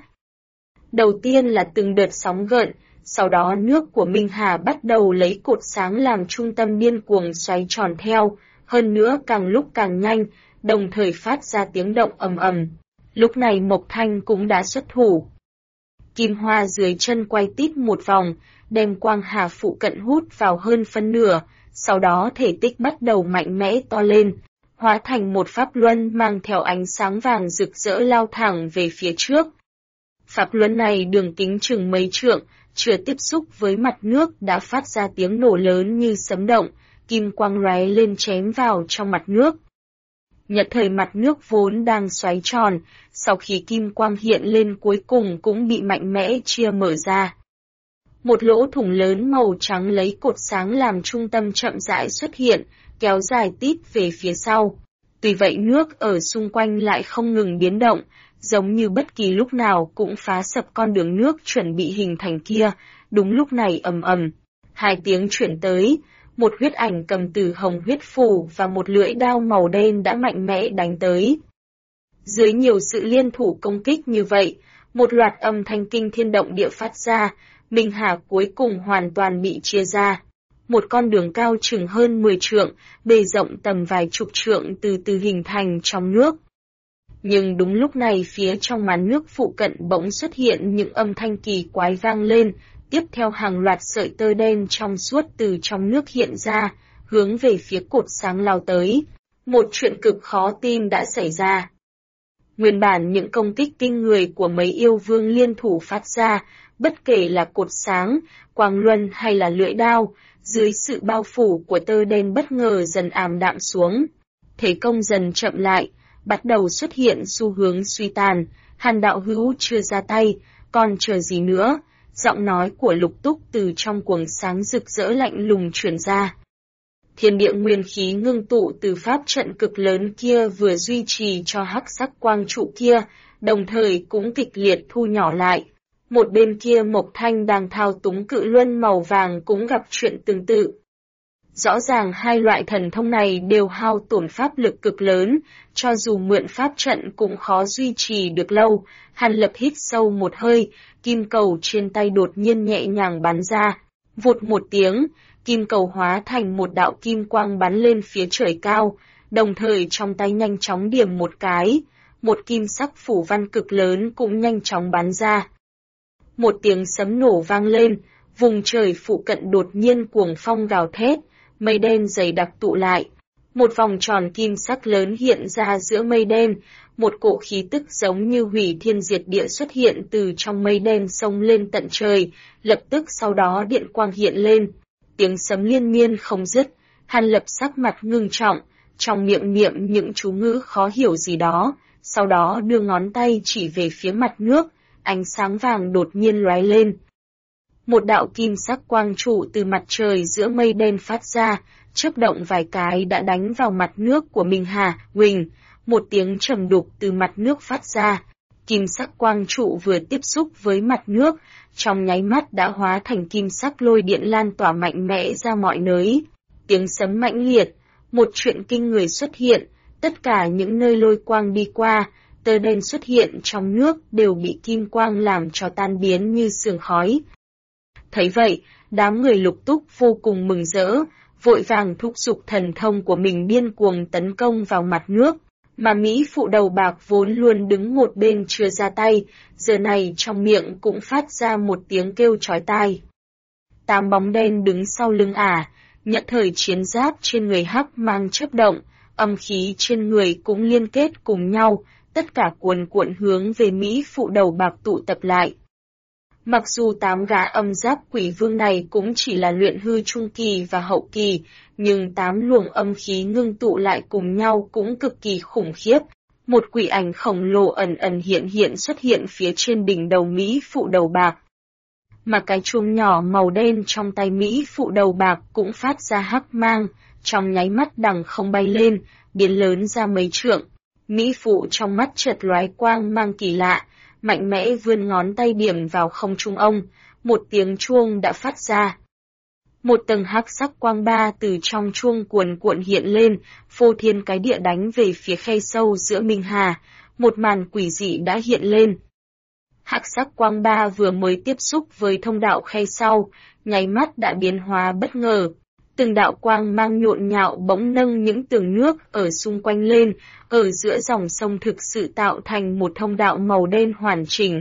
Đầu tiên là từng đợt sóng gợn, sau đó nước của Minh Hà bắt đầu lấy cột sáng làm trung tâm điên cuồng xoáy tròn theo, hơn nữa càng lúc càng nhanh, đồng thời phát ra tiếng động ầm ầm. Lúc này Mộc Thanh cũng đã xuất thủ. Kim hoa dưới chân quay tít một vòng, đem quang hà phụ cận hút vào hơn phân nửa, sau đó thể tích bắt đầu mạnh mẽ to lên, hóa thành một pháp luân mang theo ánh sáng vàng rực rỡ lao thẳng về phía trước. Pháp luân này đường kính chừng mấy trượng, chưa tiếp xúc với mặt nước đã phát ra tiếng nổ lớn như sấm động, kim quang lóe lên chém vào trong mặt nước. Nhất thời mặt nước vốn đang xoáy tròn, sau khi kim quang hiện lên cuối cùng cũng bị mạnh mẽ chia mở ra. Một lỗ thủng lớn màu trắng lấy cột sáng làm trung tâm chậm rãi xuất hiện, kéo dài tít về phía sau. Tuy vậy nước ở xung quanh lại không ngừng biến động, giống như bất kỳ lúc nào cũng phá sập con đường nước chuẩn bị hình thành kia. Đúng lúc này ầm ầm, hai tiếng chuyển tới, một huyết ảnh cầm từ hồng huyết phù và một lưỡi đao màu đen đã mạnh mẽ đánh tới. Dưới nhiều sự liên thủ công kích như vậy, một loạt âm thanh kinh thiên động địa phát ra, Minh Hà cuối cùng hoàn toàn bị chia ra. Một con đường cao chừng hơn 10 trượng, bề rộng tầm vài chục trượng từ từ hình thành trong nước. Nhưng đúng lúc này phía trong màn nước phụ cận bỗng xuất hiện những âm thanh kỳ quái vang lên, tiếp theo hàng loạt sợi tơ đen trong suốt từ trong nước hiện ra, hướng về phía cột sáng lao tới. Một chuyện cực khó tin đã xảy ra. Nguyên bản những công kích kinh người của mấy yêu vương liên thủ phát ra, bất kể là cột sáng, quang luân hay là lưỡi đao, dưới sự bao phủ của tơ đen bất ngờ dần ảm đạm xuống. Thế công dần chậm lại, bắt đầu xuất hiện xu hướng suy tàn, Hàn đạo hữu chưa ra tay, còn chờ gì nữa? Giọng nói của Lục Túc từ trong quầng sáng rực rỡ lạnh lùng truyền ra. Thiên địa nguyên khí ngưng tụ từ pháp trận cực lớn kia vừa duy trì cho hắc sắc quang trụ kia, đồng thời cũng kịch liệt thu nhỏ lại. Một bên kia Mộc Thanh đang thao túng cự luân màu vàng cũng gặp chuyện tương tự. Rõ ràng hai loại thần thông này đều hao tổn pháp lực cực lớn, cho dù mượn pháp trận cũng khó duy trì được lâu. Hàn Lập hít sâu một hơi, kim cầu trên tay đột nhiên nhẹ nhàng bắn ra. Vụt một tiếng, kim cầu hóa thành một đạo kim quang bắn lên phía trời cao, đồng thời trong tay nhanh chóng điểm một cái, một kim sắc phủ văn cực lớn cũng nhanh chóng bắn ra. Một tiếng sấm nổ vang lên, vùng trời phụ cận đột nhiên cuồng phong gào thét, mây đen dày đặc tụ lại. Một vòng tròn kim sắc lớn hiện ra giữa mây đen, một cỗ khí tức giống như hủy thiên diệt địa xuất hiện từ trong mây đen xông lên tận trời, lập tức sau đó điện quang hiện lên. Tiếng sấm liên miên không dứt, Hàn Lập sắc mặt ngưng trọng, trong miệng niệm những chú ngữ khó hiểu gì đó, sau đó đưa ngón tay chỉ về phía mặt nước, ánh sáng vàng đột nhiên lóe lên. Một đạo kim sắc quang trụ từ mặt trời giữa mây đen phát ra, chớp động vài cái đã đánh vào mặt nước của Minh Hà, Huỳnh, một tiếng trầm đục từ mặt nước phát ra. Kim sắc quang trụ vừa tiếp xúc với mặt nước, trong nháy mắt đã hóa thành kim sắc lôi điện lan tỏa mạnh mẽ ra mọi nơi. Tiếng sấm mãnh liệt, một chuyện kinh người xuất hiện, tất cả những nơi lôi quang đi qua, tơ đen xuất hiện trong nước đều bị kim quang làm cho tan biến như sương khói. Thấy vậy, đám người Lục Túc vô cùng mừng rỡ, vội vàng thúc giục thần thông của mình điên cuồng tấn công vào mặt nước, mà Mỹ phụ đầu bạc vốn luôn đứng một bên chưa ra tay, giờ này trong miệng cũng phát ra một tiếng kêu chói tai. Tám bóng đen đứng sau lưng ả, nhận thời chiến giáp trên người hắc mang chớp động, âm khí trên người cũng liên kết cùng nhau, tất cả cuồn cuộn hướng về Mỹ phụ đầu bạc tụ tập lại. Mặc dù 8 gã âm giáp quỷ vương này cũng chỉ là luyện hư trung kỳ và hậu kỳ, nhưng 8 luồng âm khí ngưng tụ lại cùng nhau cũng cực kỳ khủng khiếp. Một quỷ ảnh khổng lồ ẩn ẩn hiện hiện xuất hiện phía trên đỉnh đầu Mỹ phụ đầu bạc. Mà cái chuông nhỏ màu đen trong tay Mỹ phụ đầu bạc cũng phát ra hắc mang, trong nháy mắt đằng không bay lên, biến lớn ra mấy trượng. Mỹ phụ trong mắt chợt lóe quang mang kỳ lạ, mạnh mẽ vươn ngón tay điểm vào không trung ông, một tiếng chuông đã phát ra. Một tầng hắc sắc quang ba từ trong chuông cuồn cuộn hiện lên, phô thiên cái địa đánh về phía khe sâu giữa Minh Hà, một màn quỷ dị đã hiện lên. Hắc sắc quang ba vừa mới tiếp xúc với thông đạo khe sau, nháy mắt đã biến hóa bất ngờ. Từng đạo quang mang nhộn nhạo bỗng nâng những tường nước ở xung quanh lên, ở giữa dòng sông thực sự tạo thành một thông đạo màu đen hoàn chỉnh.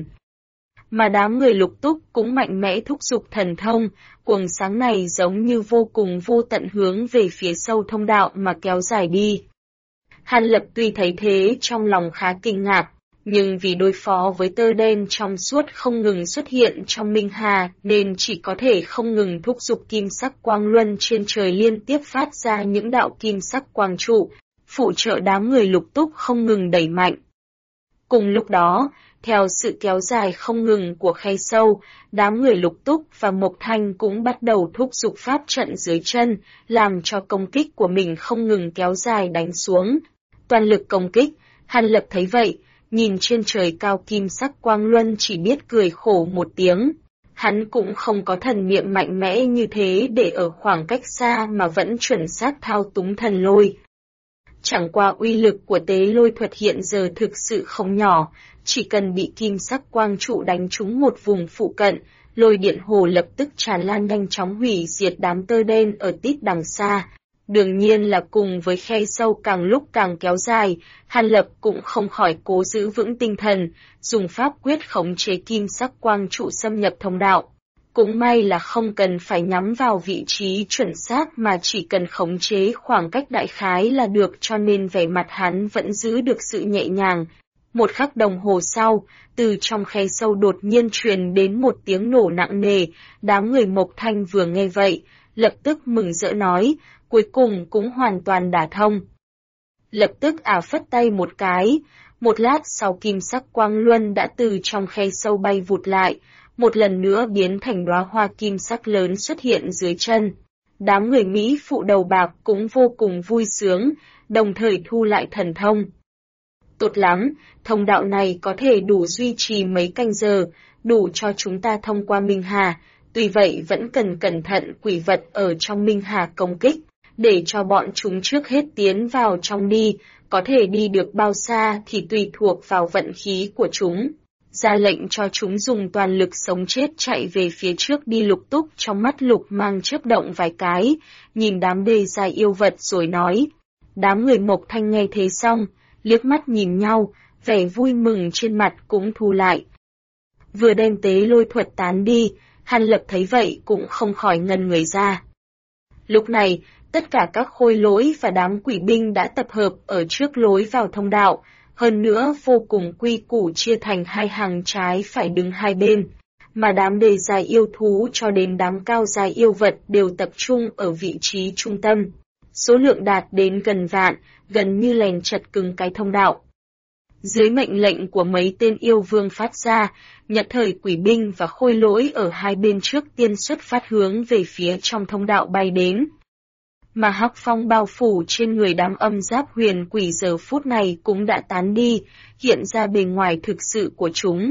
Mà đám người Lục Túc cũng mạnh mẽ thúc giục thần thông, quầng sáng này giống như vô cùng vô tận hướng về phía sâu thông đạo mà kéo dài đi. Hàn Lập tuy thấy thế trong lòng khá kinh ngạc, nhưng vì đối phó với tơ đen trong suốt không ngừng xuất hiện trong Minh Hà nên chỉ có thể không ngừng thúc giục kim sắc quang luân trên trời liên tiếp phát ra những đạo kim sắc quang trụ, phụ trợ đám người Lục Túc không ngừng đẩy mạnh. Cùng lúc đó, theo sự kéo dài không ngừng của khe sâu, đám người Lục Túc và Mộc Thanh cũng bắt đầu thúc giục pháp trận dưới chân, làm cho công kích của mình không ngừng kéo dài đánh xuống. Toàn lực công kích, Hàn Lập thấy vậy, nhìn trên trời cao kim sắc quang luân chỉ biết cười khổ một tiếng. Hắn cũng không có thần niệm mạnh mẽ như thế để ở khoảng cách xa mà vẫn chuẩn xác thao túng thần lôi. Chẳng qua uy lực của tế lôi thuật hiện giờ thực sự không nhỏ, chỉ cần bị kim sắc quang trụ đánh trúng một vùng phụ cận, lôi điện hồ lập tức tràn lan nhanh chóng hủy diệt đám tơ đen ở tít đằng xa. Đương nhiên là cùng với khe sâu càng lúc càng kéo dài, Hàn Lập cũng không khỏi cố giữ vững tinh thần, dùng pháp quyết khống chế kim sắc quang trụ xâm nhập thông đạo. Cũng may là không cần phải nhắm vào vị trí chuẩn xác mà chỉ cần khống chế khoảng cách đại khái là được, cho nên vẻ mặt hắn vẫn giữ được sự nhẹ nhàng. Một khắc đồng hồ sau, từ trong khe sâu đột nhiên truyền đến một tiếng nổ nặng nề, đám người Mộc Thanh vừa nghe vậy, lập tức mừng rỡ nói, cuối cùng cũng hoàn toàn đả thông. Lập tức phất tay một cái, một lát sau kim sắc quang luân đã từ trong khe sâu bay vụt lại, một lần nữa biến thành đóa hoa kim sắc lớn xuất hiện dưới chân. Đám người Mỹ phụ đầu bạc cũng vô cùng vui sướng, đồng thời thu lại thần thông. Tốt lắm, thông đạo này có thể đủ duy trì mấy canh giờ, đủ cho chúng ta thông qua Minh Hà, tuy vậy vẫn cần cẩn thận quỷ vật ở trong Minh Hà công kích, để cho bọn chúng trước hết tiến vào trong đi, có thể đi được bao xa thì tùy thuộc vào vận khí của chúng. Ra lệnh cho chúng dùng toàn lực sống chết chạy về phía trước đi. Lục Túc trong mắt Lục Mang chớp động vài cái, nhìn đám đê dài yêu vật rồi nói. Đám người Mộc Thanh nghe thế xong, liếc mắt nhìn nhau, vẻ vui mừng trên mặt cũng thu lại. Vừa đem tế lôi thuật tán đi, Hàn Lập thấy vậy cũng không khỏi ngần người ra. Lúc này, tất cả các khôi lỗi và đám quỷ binh đã tập hợp ở trước lối vào thông đạo, hơn nữa vô cùng quy củ chia thành hai hàng trái phải đứng hai bên, mà đám đề dài yêu thú cho đến đám cao dài yêu vật đều tập trung ở vị trí trung tâm. Số lượng đạt đến gần vạn, gần như lèn chật cứng cái thông đạo. Dưới mệnh lệnh của mấy tên yêu vương phát ra, Nhật thời quỷ binh và khôi lỗi ở hai bên trước tiên xuất phát hướng về phía trong thông đạo bay đến. Mà hắc phong bao phủ trên người đám âm giáp huyền quỷ giờ phút này cũng đã tán đi, hiện ra bề ngoài thực sự của chúng.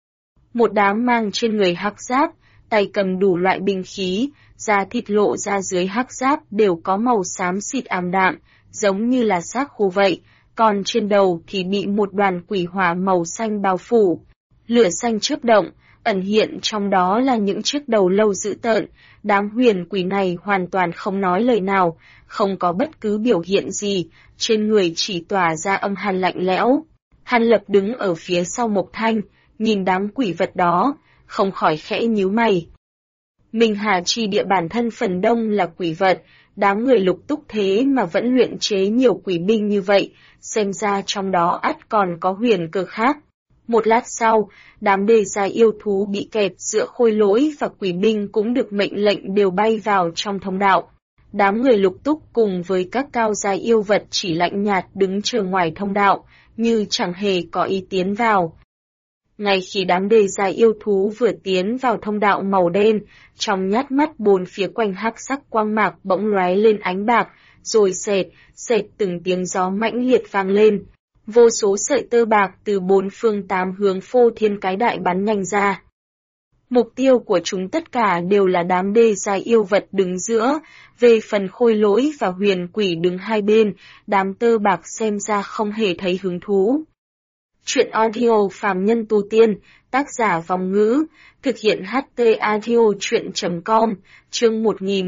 Một đám mang trên người hắc giáp, tay cầm đủ loại binh khí, da thịt lộ ra dưới hắc giáp đều có màu xám xịt ảm đạm, giống như là xác khô vậy, còn trên đầu thì bị một đoàn quỷ hỏa màu xanh bao phủ. Lửa xanh chớp động, ẩn hiện trong đó là những chiếc đầu lâu dữ tợn, đám huyền quỷ này hoàn toàn không nói lời nào, không có bất cứ biểu hiện gì, trên người chỉ tỏa ra âm hàn lạnh lẽo. Hàn Lập đứng ở phía sau Mộc Thanh, nhìn đám quỷ vật đó, không khỏi khẽ nhíu mày. Minh Hà chi địa bản thân phần đông là quỷ vật, đám người Lục Túc thế mà vẫn luyện chế nhiều quỷ binh như vậy, xem ra trong đó ắt còn có huyền cơ khác. Một lát sau, đám đề dài yêu thú bị kẹp giữa khôi lỗi và quỷ binh cũng được mệnh lệnh đều bay vào trong thông đạo. Đám người Lục Túc cùng với các cao dài yêu vật chỉ lạnh nhạt đứng chờ ngoài thông đạo, như chẳng hề có ý tiến vào. Ngay khi đám đề dài yêu thú vừa tiến vào thông đạo màu đen, trong nhát mắt bốn phía quanh hắc sắc quang mạc bỗng lóe lên ánh bạc, rồi xẹt từng tiếng gió mãnh liệt vang lên. Vô số sợi tơ bạc từ bốn phương tám hướng phô thiên cái đại bắn nhanh ra. Mục tiêu của chúng tất cả đều là đám đê dài yêu vật đứng giữa, về phần khôi lỗi và huyền quỷ đứng hai bên, đám tơ bạc xem ra không hề thấy hứng thú. Truyện audio Phàm Nhân Tu Tiên, tác giả Vòng Ngữ, thực hiện HT Audio Truyện.com, chương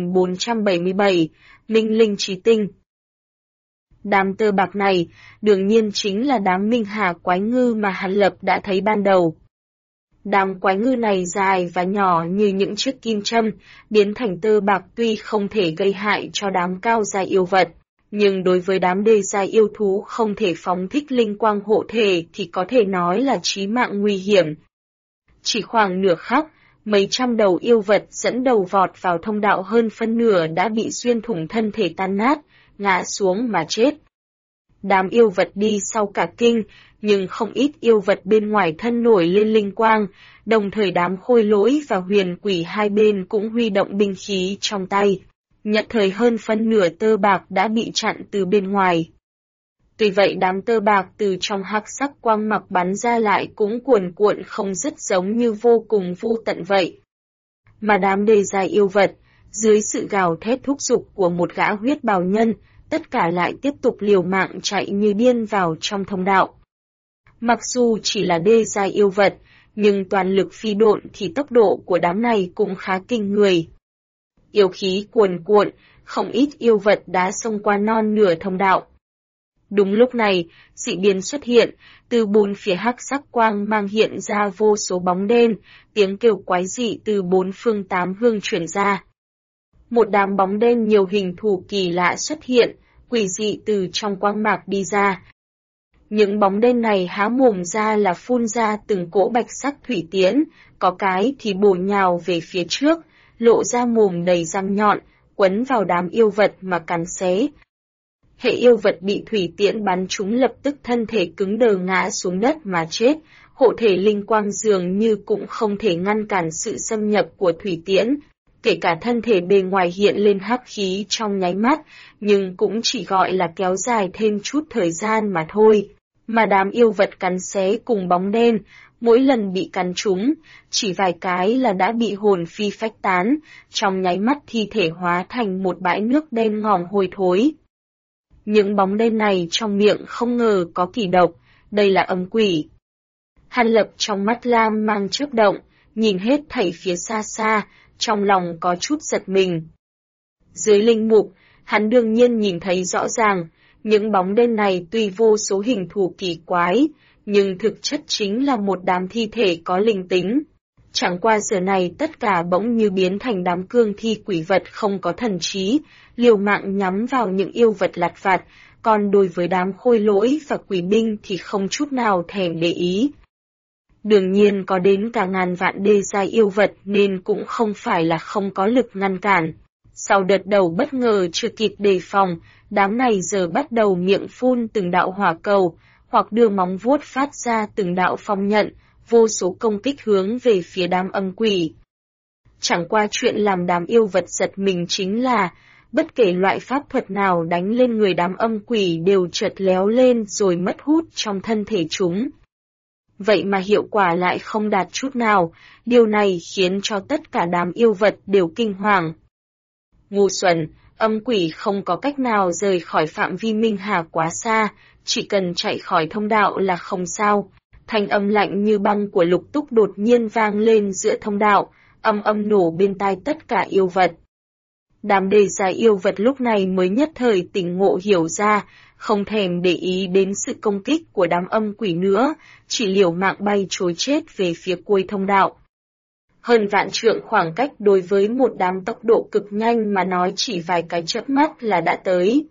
1477, Minh Linh Trí Tinh. Đám tơ bạc này, đương nhiên chính là đám Minh Hà quái ngư mà Hàn Lập đã thấy ban đầu. Đám quái ngư này dài và nhỏ như những chiếc kim châm, biến thành tơ bạc tuy không thể gây hại cho đám cao giai yêu vật, nhưng đối với đám đê giai yêu thú không thể phóng thích linh quang hộ thể thì có thể nói là chí mạng nguy hiểm. Chỉ khoảng nửa khắc, mấy trăm đầu yêu vật dẫn đầu vọt vào thông đạo, hơn phân nửa đã bị xuyên thủng thân thể tan nát, ngã xuống mà chết. Đám yêu vật đi sau cả kinh, nhưng không ít yêu vật bên ngoài thân nổi lên linh quang, đồng thời đám khôi lỗi và huyền quỷ hai bên cũng huy động binh khí trong tay. Nhận thời hơn phân nửa tơ bạc đã bị chặn từ bên ngoài. Tuy vậy đám tơ bạc từ trong hắc sắc quang mặc bắn ra lại cũng cuồn cuộn không dứt, giống như vô cùng vô tận vậy. Mà đám đê giai yêu vật, dưới sự gào thét thúc giục của một gã huyết bào nhân, tất cả lại tiếp tục liều mạng chạy như điên vào trong thông đạo. Mặc dù chỉ là đê giai yêu vật, nhưng toàn lực phi độn thì tốc độ của đám này cũng khá kinh người. Yêu khí cuồn cuộn, không ít yêu vật đã xông qua non nửa thông đạo. Đúng lúc này, dị biến xuất hiện, từ bốn phía hắc sắc quang mang hiện ra vô số bóng đen, tiếng kêu quái dị từ bốn phương tám hướng truyền ra. Một đám bóng đen nhiều hình thù kỳ lạ xuất hiện, quỷ dị từ trong quang mạc đi ra. Những bóng đen này há mồm ra là phun ra từng cỗ bạch sắc thủy tiễn, có cái thì bổ nhào về phía trước, lộ ra mồm đầy răng nhọn, quấn vào đám yêu vật mà cắn xé. Hệ yêu vật bị thủy tiễn bắn trúng lập tức thân thể cứng đờ ngã xuống đất mà chết, hộ thể linh quang dường như cũng không thể ngăn cản sự xâm nhập của thủy tiễn, kể cả thân thể bề ngoài hiện lên hắc khí trong nháy mắt, nhưng cũng chỉ gọi là kéo dài thêm chút thời gian mà thôi. Mà đám yêu vật cắn xé cùng bóng đen, mỗi lần bị cắn trúng, chỉ vài cái là đã bị hồn phi phách tán, trong nháy mắt thi thể hóa thành một bãi nước đen ngòm hôi thối. Những bóng đen này trong miệng không ngờ có kịch độc, đây là âm quỷ. Hàn Lập trong mắt lam mang chớp động, nhìn hết thảy phía xa xa, trong lòng có chút giật mình. Dưới linh mục, hắn đương nhiên nhìn thấy rõ ràng, những bóng đen này tuy vô số hình thù kỳ quái, nhưng thực chất chính là một đám thi thể có linh tính. Chẳng qua giờ này tất cả bỗng như biến thành đám cương thi quỷ vật không có thần trí, liều mạng nhắm vào những yêu vật lặt vặt, còn đối với đám khôi lỗi và quỷ binh thì không chút nào thèm để ý. Đương nhiên có đến cả ngàn vạn đê giai yêu vật nên cũng không phải là không có lực ngăn cản. Sau đợt đầu bất ngờ chưa kịp đề phòng, đám này giờ bắt đầu miệng phun từng đạo hỏa cầu, hoặc đưa móng vuốt phát ra từng đạo phong nhận, vô số công kích hướng về phía đám âm quỷ. Chẳng qua chuyện làm đám yêu vật giật mình chính là, bất kể loại pháp thuật nào đánh lên người đám âm quỷ đều chợt léo lên rồi mất hút trong thân thể chúng. Vậy mà hiệu quả lại không đạt chút nào, điều này khiến cho tất cả đám yêu vật đều kinh hoàng. Ngu xuẩn, âm quỷ không có cách nào rời khỏi phạm vi Minh Hà quá xa, chỉ cần chạy khỏi thông đạo là không sao. Thanh âm lạnh như băng của Lục Túc đột nhiên vang lên giữa thông đạo, âm âm nổ bên tai tất cả yêu vật. Đám đê giai yêu vật lúc này mới nhất thời tỉnh ngộ hiểu ra, không thèm để ý đến sự công kích của đám âm quỷ nữa, chỉ liều mạng bay trối chết về phía cuối thông đạo. Hơn vạn trượng khoảng cách đối với một đám tốc độ cực nhanh mà nói chỉ vài cái chớp mắt là đã tới.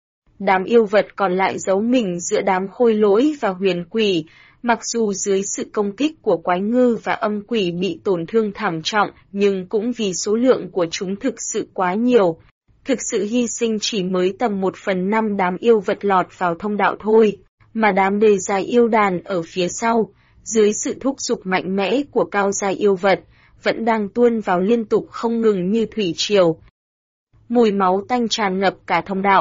Đám yêu vật còn lại giấu mình giữa đám khôi lỗi và huyền quỷ, mặc dù dưới sự công kích của quái ngư và âm quỷ bị tổn thương thảm trọng, nhưng cũng vì số lượng của chúng thực sự quá nhiều. Thực sự hy sinh chỉ mới tầm 1/5 đám yêu vật lọt vào thông đạo thôi, mà đám đê giai yêu đàn ở phía sau, dưới sự thúc giục mạnh mẽ của cao giai yêu vật, vẫn đang tuôn vào liên tục không ngừng như thủy triều. Mùi máu tanh tràn ngập cả thông đạo.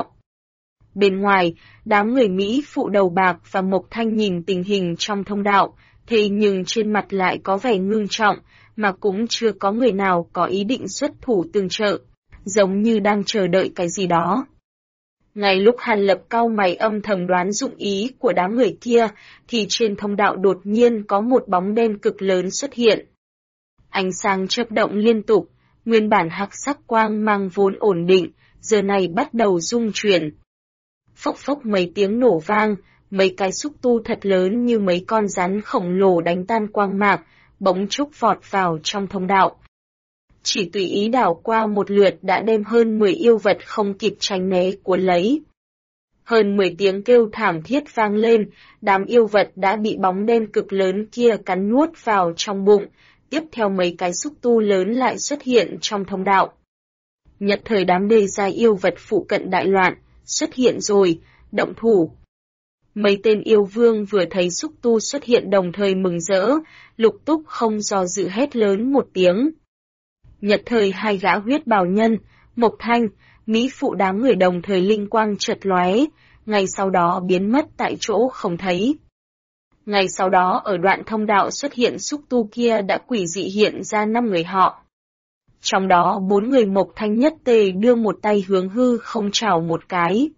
Bên ngoài, đám người Mỹ phụ đầu bạc và Mộc Thanh nhìn tình hình trong thông đạo, thế nhưng trên mặt lại có vẻ ngưng trọng, mà cũng chưa có người nào có ý định xuất thủ tương trợ, giống như đang chờ đợi cái gì đó. Ngay lúc Hàn Lập cau mày âm thầm đoán dụng ý của đám người kia, thì trên thông đạo đột nhiên có một bóng đen cực lớn xuất hiện. Ánh sáng chớp động liên tục, nguyên bản hắc sắc quang mang vốn ổn định, giờ này bắt đầu rung chuyển. Phốc phốc mấy tiếng nổ vang, mấy cái xúc tu thật lớn như mấy con rắn khổng lồ đánh tan quang mạc, bỗng chốc vọt vào trong thông đạo. Chỉ tùy ý đảo qua một lượt đã đem hơn 10 yêu vật không kịp tránh né cuốn lấy. Hơn 10 tiếng kêu thảm thiết vang lên, đám yêu vật đã bị bóng đen cực lớn kia cắn nuốt vào trong bụng, tiếp theo mấy cái xúc tu lớn lại xuất hiện trong thông đạo. Nhất thời đám đề giai yêu vật phụ cận đại loạn, xuất hiện rồi, động thủ. Mấy tên yêu vương vừa thấy xúc tu xuất hiện đồng thời mừng rỡ, Lục Túc không do dự hét lớn một tiếng. Nhất thời hai gã huyết bào nhân, Mộc Thanh, Mỹ Phụ đám người đồng thời linh quang chợt lóe, ngay sau đó biến mất tại chỗ không thấy. Ngay sau đó ở đoạn thông đạo xuất hiện xúc tu kia đã quỷ dị hiện ra 5 người họ. Trong đó 4 người Mộc Thanh nhất tề đưa một tay hướng hư không chảo một cái.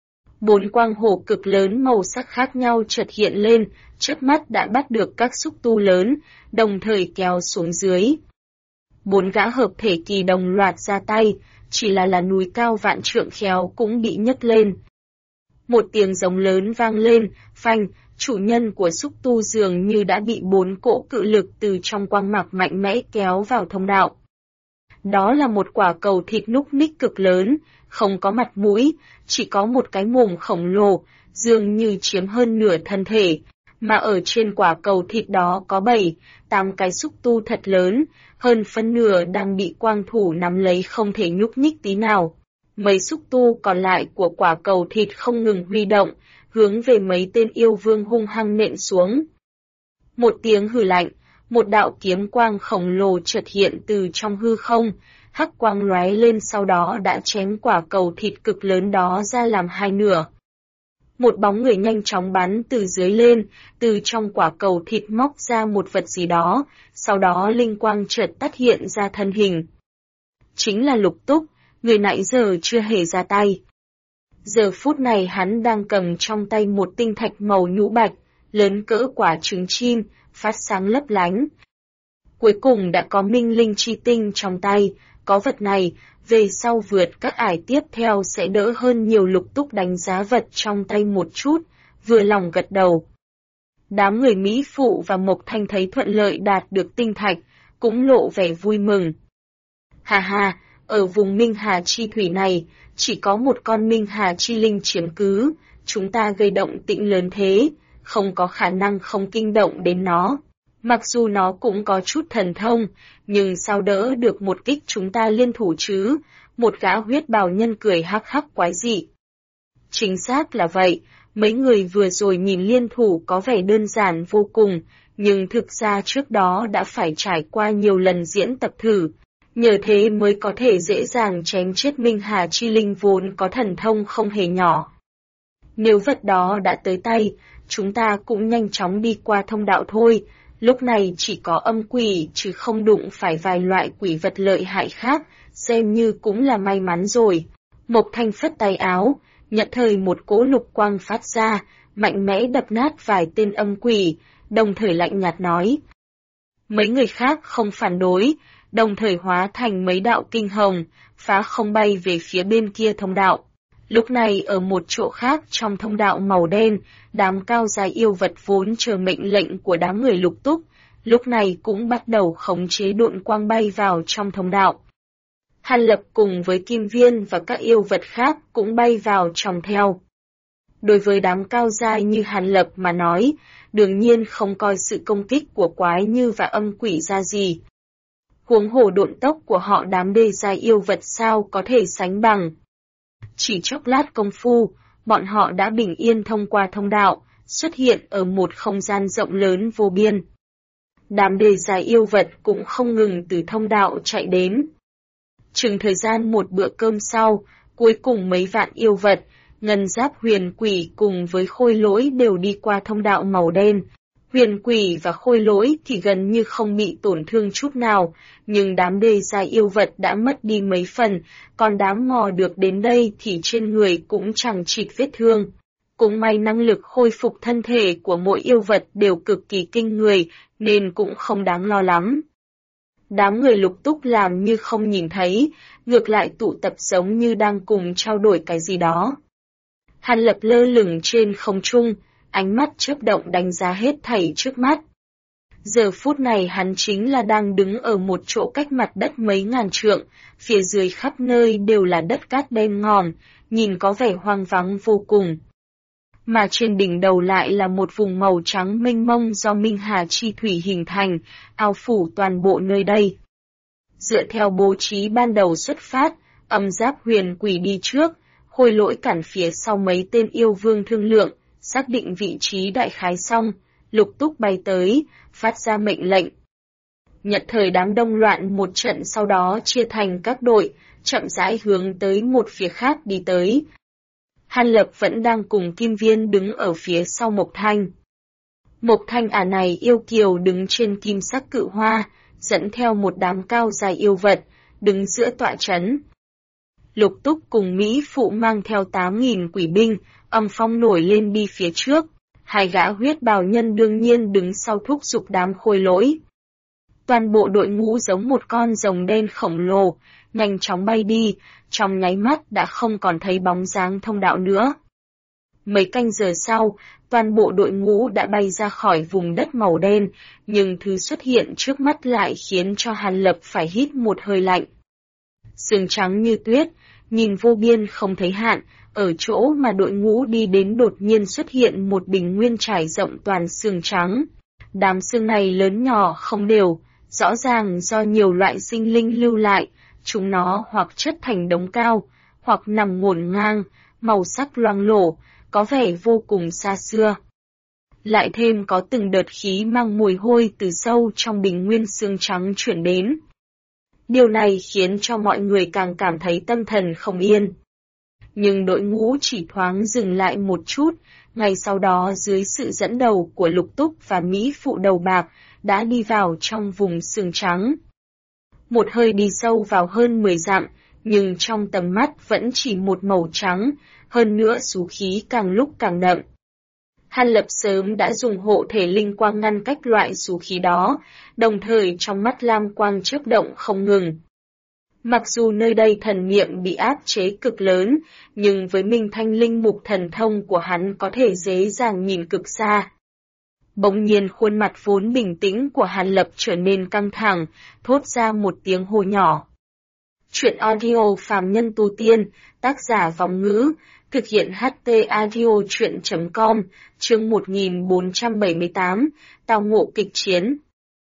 4 quang hồ cực lớn màu sắc khác nhau chợt hiện lên, chớp mắt đã bắt được các xúc tu lớn, đồng thời kéo xuống dưới. 4 gã hợp thể kỳ đồng loạt ra tay, chỉ là núi cao vạn trượng khéo cũng bị nhấc lên. Một tiếng giống lớn vang lên, phanh, chủ nhân của xúc tu dường như đã bị 4 cỗ cự lực từ trong quang mạc mạnh mẽ kéo vào thông đạo. Đó là một quả cầu thịt núc ních cực lớn, không có mặt mũi, chỉ có một cái mồm khổng lồ, dường như chiếm hơn nửa thân thể, mà ở trên quả cầu thịt đó có 7-8 cái xúc tu thật lớn, hơn phân nửa đang bị quang thủ nắm lấy không thể nhúc nhích tí nào. Mấy xúc tu còn lại của quả cầu thịt không ngừng huy động, hướng về mấy tên yêu vương hung hăng nện xuống. Một tiếng hừ lạnh, một đạo kiếm quang khổng lồ chợt hiện từ trong hư không, hắc quang lóe lên sau đó đã chém quả cầu thịt cực lớn đó ra làm hai nửa. Một bóng người nhanh chóng bắn từ dưới lên, từ trong quả cầu thịt móc ra một vật gì đó, sau đó linh quang chợt tắt hiện ra thân hình. Chính là Lục Túc, người nãy giờ chưa hề ra tay. Giờ phút này hắn đang cầm trong tay một tinh thạch màu nhũ bạch, lớn cỡ quả trứng chim, phát sáng lấp lánh. Cuối cùng đã có minh linh chi tinh trong tay, có vật này, về sau vượt các ải tiếp theo sẽ đỡ hơn nhiều. Lục Túc đánh giá vật trong tay một chút, vừa lòng gật đầu. Đám người Mỹ Phụ và Mộc Thanh thấy thuận lợi đạt được tinh thạch, cũng lộ vẻ vui mừng. Hà hà, ở vùng Minh Hà Chi Thủy này, chỉ có một con Minh Hà Chi Linh chiếm cứ, chúng ta gây động tĩnh lớn thế, không có khả năng không kinh động đến nó. Mặc dù nó cũng có chút thần thông, nhưng sao đỡ được một kích chúng ta liên thủ chứ, một gã huyết bào nhân cười hắc hắc quái dị. Chính xác là vậy, mấy người vừa rồi nhìn liên thủ có vẻ đơn giản vô cùng, nhưng thực ra trước đó đã phải trải qua nhiều lần diễn tập thử, nhờ thế mới có thể dễ dàng chém chết Minh Hà Chi Linh vốn có thần thông không hề nhỏ. Nếu vật đó đã tới tay, chúng ta cũng nhanh chóng đi qua thông đạo thôi. Lúc này chỉ có âm quỷ chứ không đụng phải vài loại quỷ vật lợi hại khác, xem như cũng là may mắn rồi. Mộc Thanh phất tay áo, nhận thời một cỗ lục quang phát ra, mạnh mẽ đập nát vài tên âm quỷ, đồng thời lạnh nhạt nói. Mấy người khác không phản đối, đồng thời hóa thành mấy đạo kinh hồng, phá không bay về phía bên kia thông đạo. Lúc này ở một chỗ khác trong thông đạo màu đen, đám cao dài yêu vật vốn chờ mệnh lệnh của đám người Lục Túc, lúc này cũng bắt đầu khống chế độn quang bay vào trong thông đạo. Hàn Lập cùng với Kim Viên và các yêu vật khác cũng bay vào trong theo. Đối với đám cao dài như Hàn Lập mà nói, đương nhiên không coi sự công kích của quái như và âm quỷ ra gì. Huống hồ độn tốc của họ đám đê dài yêu vật sao có thể sánh bằng. Chỉ chốc lát công phu, bọn họ đã bình yên thông qua thông đạo, xuất hiện ở một không gian rộng lớn vô biên. Đám đề dài yêu vật cũng không ngừng từ thông đạo chạy đến. Chừng thời gian một bữa cơm sau, cuối cùng mấy vạn yêu vật, ngân giáp huyền quỷ cùng với khôi lỗi đều đi qua thông đạo màu đen, Huyền quỷ và khôi lỗi thì gần như không bị tổn thương chút nào, nhưng đám đê giai yêu vật đã mất đi mấy phần, còn đám mò được đến đây thì trên người cũng chẳng chịt vết thương. Cũng may năng lực khôi phục thân thể của mỗi yêu vật đều cực kỳ kinh người, nên cũng không đáng lo lắng. Đám người Lục Túc làm như không nhìn thấy, ngược lại tụ tập giống như đang cùng trao đổi cái gì đó. Hàn Lập lơ lửng trên không trung, ánh mắt chớp động đánh giá hết thảy trước mắt. Giờ phút này hắn chính là đang đứng ở một chỗ cách mặt đất mấy ngàn trượng, phía dưới khắp nơi đều là đất cát đen ngòm, nhìn có vẻ hoang vắng vô cùng. Mà trên đỉnh đầu lại là một vùng màu trắng mênh mông do Minh Hà chi thủy hình thành, ao phủ toàn bộ nơi đây. Dựa theo bố trí ban đầu xuất phát, âm giáp huyền quỷ đi trước, khôi lỗi cản phía sau mấy tên yêu vương thương lượng, xác định vị trí đại khái xong, Lục Túc bay tới, phát ra mệnh lệnh. Nhất thời đám đông loạn một trận sau đó chia thành các đội, chậm rãi hướng tới một phía khác đi tới. Hàn Lập vẫn đang cùng Kim Viên đứng ở phía sau Mộc Thanh. Mộc Thanh này yêu kiều đứng trên kim sắc cự hoa, dẫn theo một đám cao dài yêu vật, đứng giữa tọa trấn. Lục Túc cùng Mỹ Phụ mang theo 8.000 quỷ binh, âm phong nổi lên đi phía trước. Hai gã huyết bào nhân đương nhiên đứng sau thúc giục đám khôi lỗi. Toàn bộ đội ngũ giống một con rồng đen khổng lồ, nhanh chóng bay đi, trong nháy mắt đã không còn thấy bóng dáng thông đạo nữa. Mấy canh giờ sau, toàn bộ đội ngũ đã bay ra khỏi vùng đất màu đen, nhưng thứ xuất hiện trước mắt lại khiến cho Hàn Lập phải hít một hơi lạnh. Sương trắng như tuyết, nhìn vô biên không thấy hạn, ở chỗ mà đội ngũ đi đến đột nhiên xuất hiện một bình nguyên trải rộng toàn sương trắng. Đám sương này lớn nhỏ không đều, rõ ràng do nhiều loại sinh linh lưu lại, chúng nó hoặc chất thành đống cao, hoặc nằm ngổn ngang, màu sắc loang lổ, có vẻ vô cùng xa xưa. Lại thêm có từng đợt khí mang mùi hôi từ sâu trong bình nguyên sương trắng chuyển đến. Điều này khiến cho mọi người càng cảm thấy tâm thần không yên. Nhưng đội ngũ chỉ thoáng dừng lại một chút, ngay sau đó dưới sự dẫn đầu của Lục Túc và Mỹ Phụ đầu bạc, đã đi vào trong vùng sương trắng. Một hơi đi sâu vào hơn 10 dặm, nhưng trong tầm mắt vẫn chỉ một màu trắng, hơn nữa xú khí càng lúc càng đậm. Hàn Lập sớm đã dùng hộ thể linh quang ngăn cách loại xú khí đó, đồng thời trong mắt lam quang chớp động không ngừng. Mặc dù nơi đây thần niệm bị áp chế cực lớn, nhưng với Minh Thanh linh mục thần thông của hắn có thể dễ dàng nhìn cực xa. Bỗng nhiên khuôn mặt vốn bình tĩnh của Hàn Lập trở nên căng thẳng, thốt ra một tiếng hô nhỏ. Chuyện audio phàm nhân tu tiên, tác giả Vọng Ngữ, thực hiện HT audio chuyện.com, chương 1478, tao ngộ kịch chiến.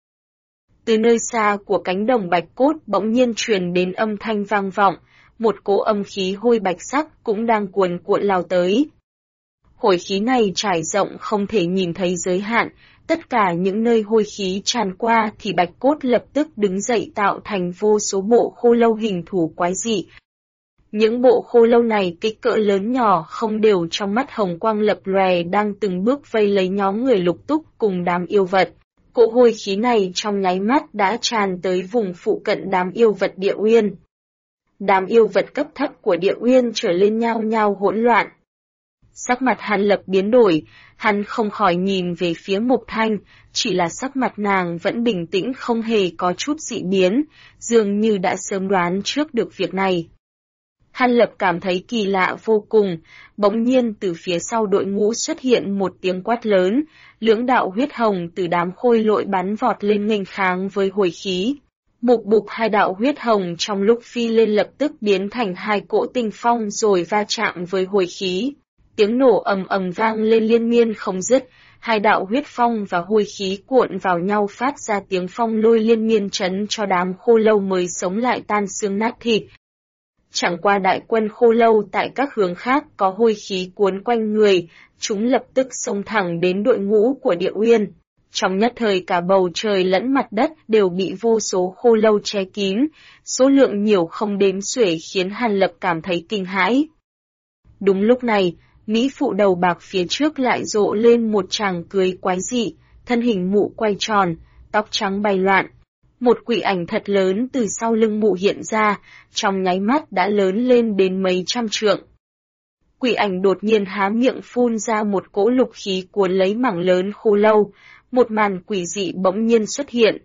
Từ nơi xa của cánh đồng bạch cốt bỗng nhiên truyền đến âm thanh vang vọng, một cỗ âm khí hôi bạch sắc cũng đang cuồn cuộn lao tới. Hôi khí này trải rộng không thể nhìn thấy giới hạn, tất cả những nơi hôi khí tràn qua thì bạch cốt lập tức đứng dậy tạo thành vô số bộ khô lâu hình thù quái dị. Những bộ khô lâu này kích cỡ lớn nhỏ không đều trong mắt hồng quang lập lòe đang từng bước vây lấy nhóm người Lục Túc cùng đám yêu vật. Cỗ hôi khí này trong nháy mắt đã tràn tới vùng phụ cận đám yêu vật địa uyên. Đám yêu vật cấp thấp của địa uyên trở lên nhao nhao hỗn loạn. Sắc mặt Hàn Lập biến đổi, hắn không khỏi nhìn về phía Mộc Thanh, chỉ là sắc mặt nàng vẫn bình tĩnh không hề có chút dị biến, dường như đã sớm đoán trước được việc này. Hàn Lập cảm thấy kỳ lạ vô cùng, bỗng nhiên từ phía sau đội ngũ xuất hiện một tiếng quát lớn, lưỡng đạo huyết hồng từ đám khôi lỗi bắn vọt lên nghênh kháng với hồi khí. Bục bục hai đạo huyết hồng trong lúc phi lên lập tức biến thành hai cỗ tinh phong rồi va chạm với hồi khí. Tiếng nổ ầm ầm vang lên liên miên không dứt, hai đạo huyết phong và hôi khí cuộn vào nhau phát ra tiếng phong lôi liên miên chấn cho đám khô lâu mới sống lại tan xương nát thịt. Chẳng qua đại quân khô lâu tại các hướng khác có hôi khí cuốn quanh người, chúng lập tức xông thẳng đến đội ngũ của địa uyên. Trong nhất thời cả bầu trời lẫn mặt đất đều bị vô số khô lâu che kín, số lượng nhiều không đếm xuể khiến Hàn Lập cảm thấy kinh hãi. Đúng lúc này, Mỹ Phụ đầu bạc phía trước lại rộ lên một tràng cười quái dị, thân hình mụ quay tròn, tóc trắng bay loạn. Một quỷ ảnh thật lớn từ sau lưng mụ hiện ra, trong nháy mắt đã lớn lên đến mấy trăm trượng. Quỷ ảnh đột nhiên há miệng phun ra một cỗ lục khí cuốn lấy mảng lớn khô lâu, một màn quỷ dị bỗng nhiên xuất hiện.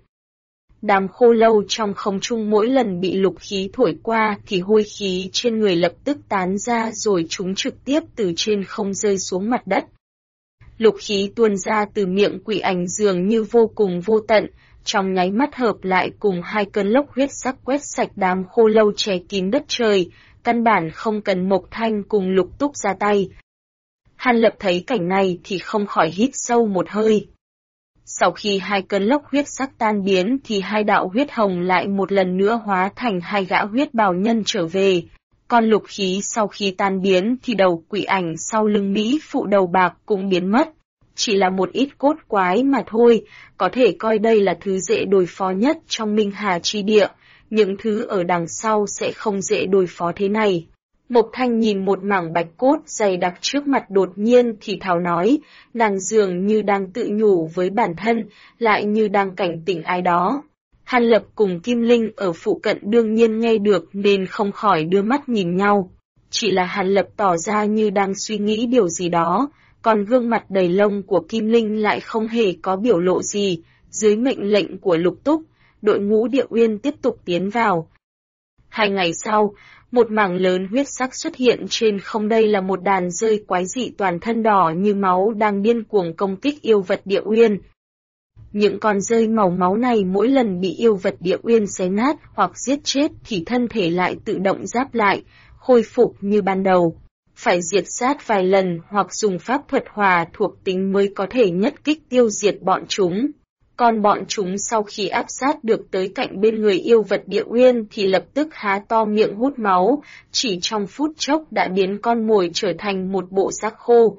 Đám khô lâu trong không trung mỗi lần bị lục khí thổi qua thì hôi khí trên người lập tức tán ra rồi chúng trực tiếp từ trên không rơi xuống mặt đất. Lục khí tuôn ra từ miệng quỷ ảnh dường như vô cùng vô tận, trong nháy mắt hợp lại cùng hai cơn lốc huyết sắc quét sạch đám khô lâu che kín đất trời, căn bản không cần Mộc Thanh cùng Lục Túc ra tay. Hàn Lập thấy cảnh này thì không khỏi hít sâu một hơi. Sau khi hai cơn lốc huyết sắc tan biến thì hai đạo huyết hồng lại một lần nữa hóa thành hai gã huyết bào nhân trở về. Còn lục khí sau khi tan biến thì đầu quỷ ảnh sau lưng Mỹ phụ đầu bạc cũng biến mất. Chỉ là một ít cốt quái mà thôi, có thể coi đây là thứ dễ đối phó nhất trong Minh Hà chi địa, những thứ ở đằng sau sẽ không dễ đối phó thế này. Mộc Thanh nhìn một mảng bạch cốt dày đặc trước mặt đột nhiên thì thào nói, nàng dường như đang tự nhủ với bản thân, lại như đang cảnh tỉnh ai đó. Hàn Lập cùng Kim Linh ở phụ cận đương nhiên nghe được nên không khỏi đưa mắt nhìn nhau. Chỉ là Hàn Lập tỏ ra như đang suy nghĩ điều gì đó, còn gương mặt đầy lông của Kim Linh lại không hề có biểu lộ gì. Dưới mệnh lệnh của Lục Túc, đội ngũ Địa Uyên tiếp tục tiến vào. 2 ngày sau, một mảng lớn huyết sắc xuất hiện trên không. Đây là một đàn rơi quái dị toàn thân đỏ như máu đang điên cuồng công kích yêu vật Địa Uyên. Những con rơi màu máu này mỗi lần bị yêu vật Địa Uyên xé nát hoặc giết chết thì thân thể lại tự động giáp lại, khôi phục như ban đầu. Phải diệt sát vài lần hoặc dùng pháp thuật hòa thuộc tính mới có thể nhất kích tiêu diệt bọn chúng. Còn bọn chúng sau khi áp sát được tới cạnh bên người yêu vật Địa Uyên thì lập tức há to miệng hút máu, chỉ trong phút chốc đã biến con mồi trở thành một bộ xác khô.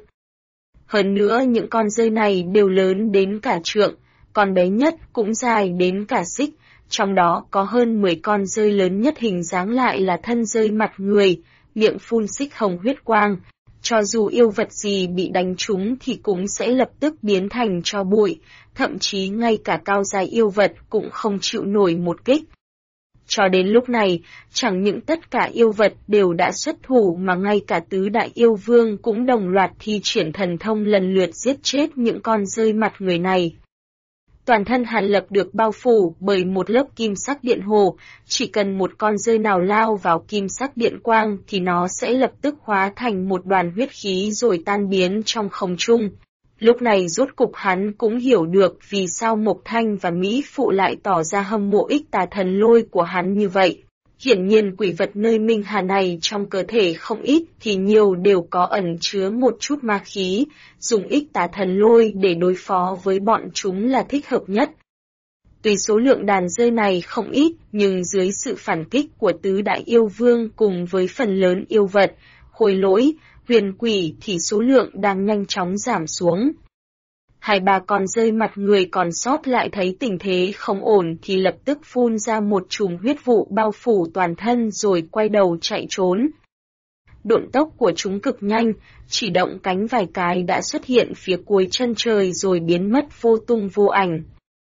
Hơn nữa những con rơi này đều lớn đến cả trượng, con bé nhất cũng dài đến cả xích, trong đó có hơn 10 con rơi lớn nhất hình dáng lại là thân rơi mặt người, miệng phun xích hồng huyết quang. Cho dù yêu vật gì bị đánh trúng thì cũng sẽ lập tức biến thành tro bụi, thậm chí ngay cả cao dài yêu vật cũng không chịu nổi một kích. Cho đến lúc này, chẳng những tất cả yêu vật đều đã xuất thủ mà ngay cả tứ đại yêu vương cũng đồng loạt thi triển thần thông lần lượt giết chết những con rơi mặt người này. Toàn thân Hàn Lập được bao phủ bởi một lớp kim sắc điện hồ, chỉ cần một con rơi nào lao vào kim sắc điện quang thì nó sẽ lập tức hóa thành một đoàn huyết khí rồi tan biến trong không trung. Lúc này rốt cục hắn cũng hiểu được vì sao Mộc Thanh và Mỹ Phụ lại tỏ ra hâm mộ ích tà thần lôi của hắn như vậy. Hiển nhiên quỷ vật nơi Minh Hà này trong cơ thể không ít thì nhiều đều có ẩn chứa một chút ma khí, dùng ích tà thần lôi để đối phó với bọn chúng là thích hợp nhất. Tuy số lượng đàn rơi này không ít nhưng dưới sự phản kích của tứ đại yêu vương cùng với phần lớn yêu vật, khôi lỗi, huyền quỷ thì số lượng đang nhanh chóng giảm xuống. 2-3 con rơi mặt người còn sót lại thấy tình thế không ổn thì lập tức phun ra một chùm huyết vụ bao phủ toàn thân rồi quay đầu chạy trốn. Độn tốc của chúng cực nhanh, chỉ động cánh vài cái đã xuất hiện phía cuối chân trời rồi biến mất vô tung vô ảnh.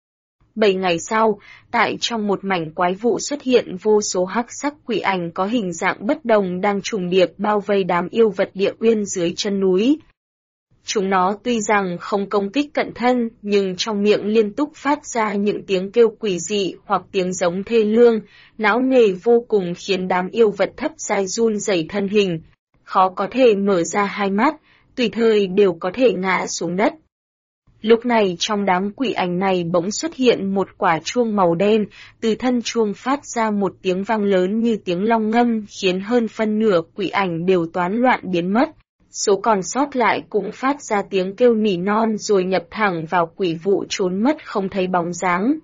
7 ngày sau, tại trong một mảnh quái vụ xuất hiện vô số hắc sắc quỷ ảnh có hình dạng bất đồng đang trùng điệp bao vây đám yêu vật Địa Uyên dưới chân núi. Chúng nó tuy rằng không công kích cận thân nhưng trong miệng liên tục phát ra những tiếng kêu quỷ dị hoặc tiếng giống thê lương, não nề vô cùng khiến đám yêu vật thấp giai run rẩy thân hình, khó có thể mở ra hai mắt, tùy thời đều có thể ngã xuống đất. Lúc này trong đám quỷ ảnh này bỗng xuất hiện một quả chuông màu đen, từ thân chuông phát ra một tiếng vang lớn như tiếng long ngâm khiến hơn phân nửa quỷ ảnh đều toán loạn biến mất. Số còn sót lại cũng phát ra tiếng kêu nỉ non rồi nhập thẳng vào quỷ vụ trốn mất không thấy bóng dáng.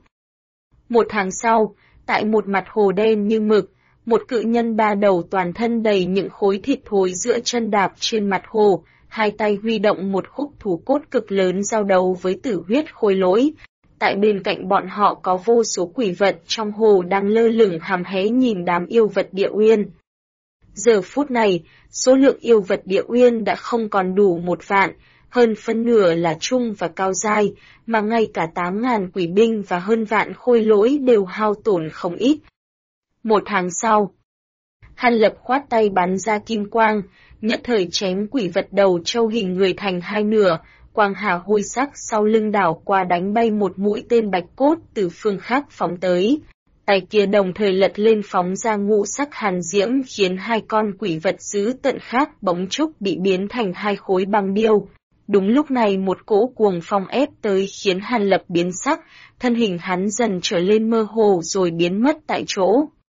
1 tháng sau, tại một mặt hồ đen như mực, một cự nhân 3 đầu toàn thân đầy những khối thịt thối giữa chân đạp trên mặt hồ, hai tay huy động một khúc thủ cốt cực lớn giao đấu với tử huyết khôi lỗi. Tại bên cạnh bọn họ có vô số quỷ vật trong hồ đang lơ lửng hàm hé nhìn đám yêu vật Địa Uyên. Giờ phút này, số lượng yêu vật Địa Uyên đã không còn đủ 1 vạn, hơn phân nửa là trung và cao giai, mà ngay cả 8.000 quỷ binh và hơn vạn khôi lỗi đều hao tổn không ít. Một tháng sau, Hàn Lập khoát tay bắn ra kim quang, nhất thời chém quỷ vật đầu trâu hình người thành hai nửa, quang hà hôi sắc sau lưng đảo qua đánh bay một mũi tên bạch cốt từ phương khác phóng tới. Tay kia đồng thời lật lên phóng ra ngũ sắc hàn diễm khiến hai con quỷ vật dữ tợn khác bỗng chốc bị biến thành hai khối băng điêu. Đúng lúc này một cỗ cuồng phong ép tới khiến Hàn Lập biến sắc, thân hình hắn dần trở lên mơ hồ rồi biến mất tại chỗ.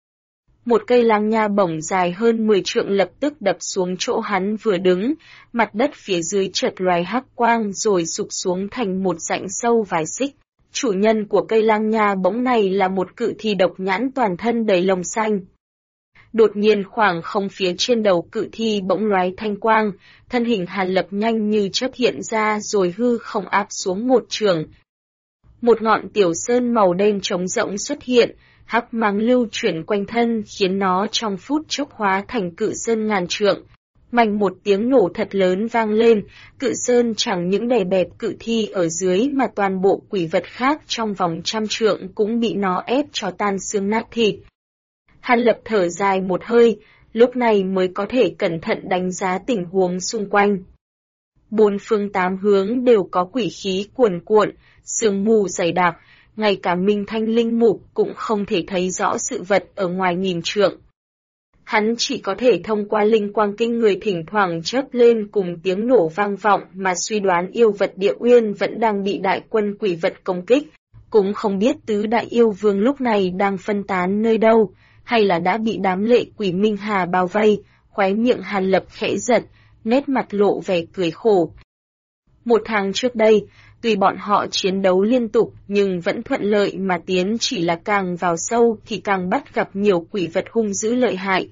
Một cây lang nha bổng dài hơn 10 trượng lập tức đập xuống chỗ hắn vừa đứng, mặt đất phía dưới chợt loài hắc quang rồi sụp xuống thành một rãnh sâu vài xích. Chủ nhân của cây lang nha bổng này là một cự thi độc nhãn toàn thân đầy lông xanh. Đột nhiên khoảng không phía trên đầu cự thi bỗng lóe thanh quang, thân hình Hàn Lập nhanh như chớp hiện ra rồi hư không áp xuống một trường. Một ngọn tiểu sơn màu đen trống rỗng xuất hiện, hắc mang lưu chuyển quanh thân khiến nó trong phút chốc hóa thành cự sơn ngàn trượng. Mành một tiếng nổ thật lớn vang lên, cự sơn chẳng những đè bẹp cự thi ở dưới mà toàn bộ quỷ vật khác trong vòng 100 trượng cũng bị nó ép cho tan xương nát thịt. Hàn Lập thở dài một hơi, lúc này mới có thể cẩn thận đánh giá tình huống xung quanh. Bốn phương tám hướng đều có quỷ khí cuồn cuộn, sương mù dày đặc, ngay cả Minh Thanh linh mục cũng không thể thấy rõ sự vật ở ngoài nghìn trượng. Hắn chỉ có thể thông qua linh quang kinh người thỉnh thoảng chớp lên cùng tiếng nổ vang vọng mà suy đoán yêu vật địa uyên vẫn đang bị đại quân quỷ vật công kích, cũng không biết tứ đại yêu vương lúc này đang phân tán nơi đâu, hay là đã bị đám lệ quỷ Minh Hà bao vây. Khóe miệng Hàn Lập khẽ giật, nét mặt lộ vẻ cười khổ. Một tháng trước đây, tuy bọn họ chiến đấu liên tục nhưng vẫn thuận lợi mà tiến, chỉ là càng vào sâu thì càng bắt gặp nhiều quỷ vật hung dữ lợi hại.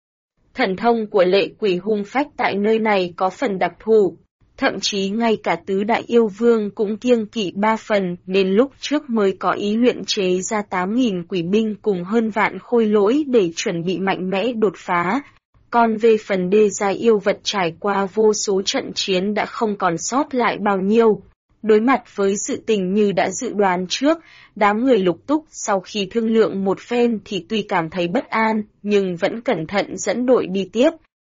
Thần thông của lệ quỷ hung phách tại nơi này có phần đặc thù, thậm chí ngay cả tứ đại yêu vương cũng kiêng kỵ 3 phần nên lúc trước mới có ý luyện chế ra 8.000 quỷ binh cùng hơn vạn khôi lỗi để chuẩn bị mạnh mẽ đột phá. Còn về phần đê giai yêu vật trải qua vô số trận chiến đã không còn sót lại bao nhiêu. Đối mặt với sự tình như đã dự đoán trước, đám người Lục Túc sau khi thương lượng một phen thì tuy cảm thấy bất an, nhưng vẫn cẩn thận dẫn đội đi tiếp.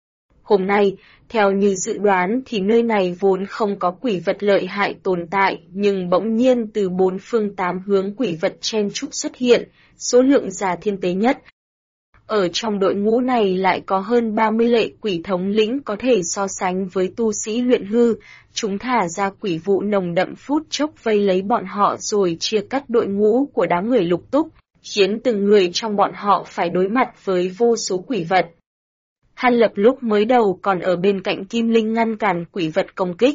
Hôm nay, theo như dự đoán thì nơi này vốn không có quỷ vật lợi hại tồn tại, nhưng bỗng nhiên từ 4 phương 8 hướng quỷ vật chen chúc xuất hiện, số lượng già thiên tế nhất. Ở trong đội ngũ này lại có hơn 30 lệ quỷ thống lĩnh có thể so sánh với tu sĩ luyện hư, chúng thả ra quỷ vụ nồng đậm phút chốc vây lấy bọn họ rồi chia cắt đội ngũ của đám người Lục Túc, khiến từng người trong bọn họ phải đối mặt với vô số quỷ vật. Hàn Lập lúc mới đầu còn ở bên cạnh Kim Linh ngăn cản quỷ vật công kích.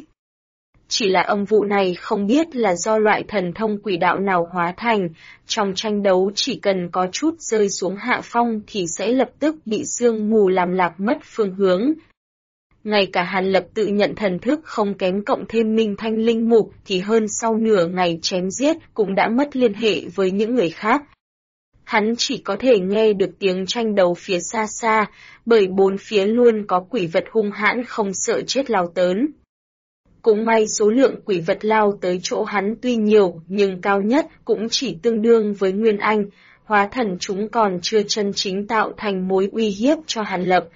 Chỉ là âm vụ này không biết là do loại thần thông quỷ đạo nào hóa thành, trong tranh đấu chỉ cần có chút rơi xuống hạ phong thì sẽ lập tức bị sương mù làm lạc mất phương hướng. Ngay cả Hàn Lập tự nhận thần thức không kém cộng thêm Minh Thanh linh mục thì hơn sau nửa ngày chém giết cũng đã mất liên hệ với những người khác. Hắn chỉ có thể nghe được tiếng tranh đấu phía xa xa, bởi bốn phía luôn có quỷ vật hung hãn không sợ chết lao tớn. Cũng may số lượng quỷ vật lao tới chỗ hắn tuy nhiều nhưng cao nhất cũng chỉ tương đương với Nguyên Anh, hóa thần chúng còn chưa chân chính tạo thành mối uy hiếp cho Hàn Lập.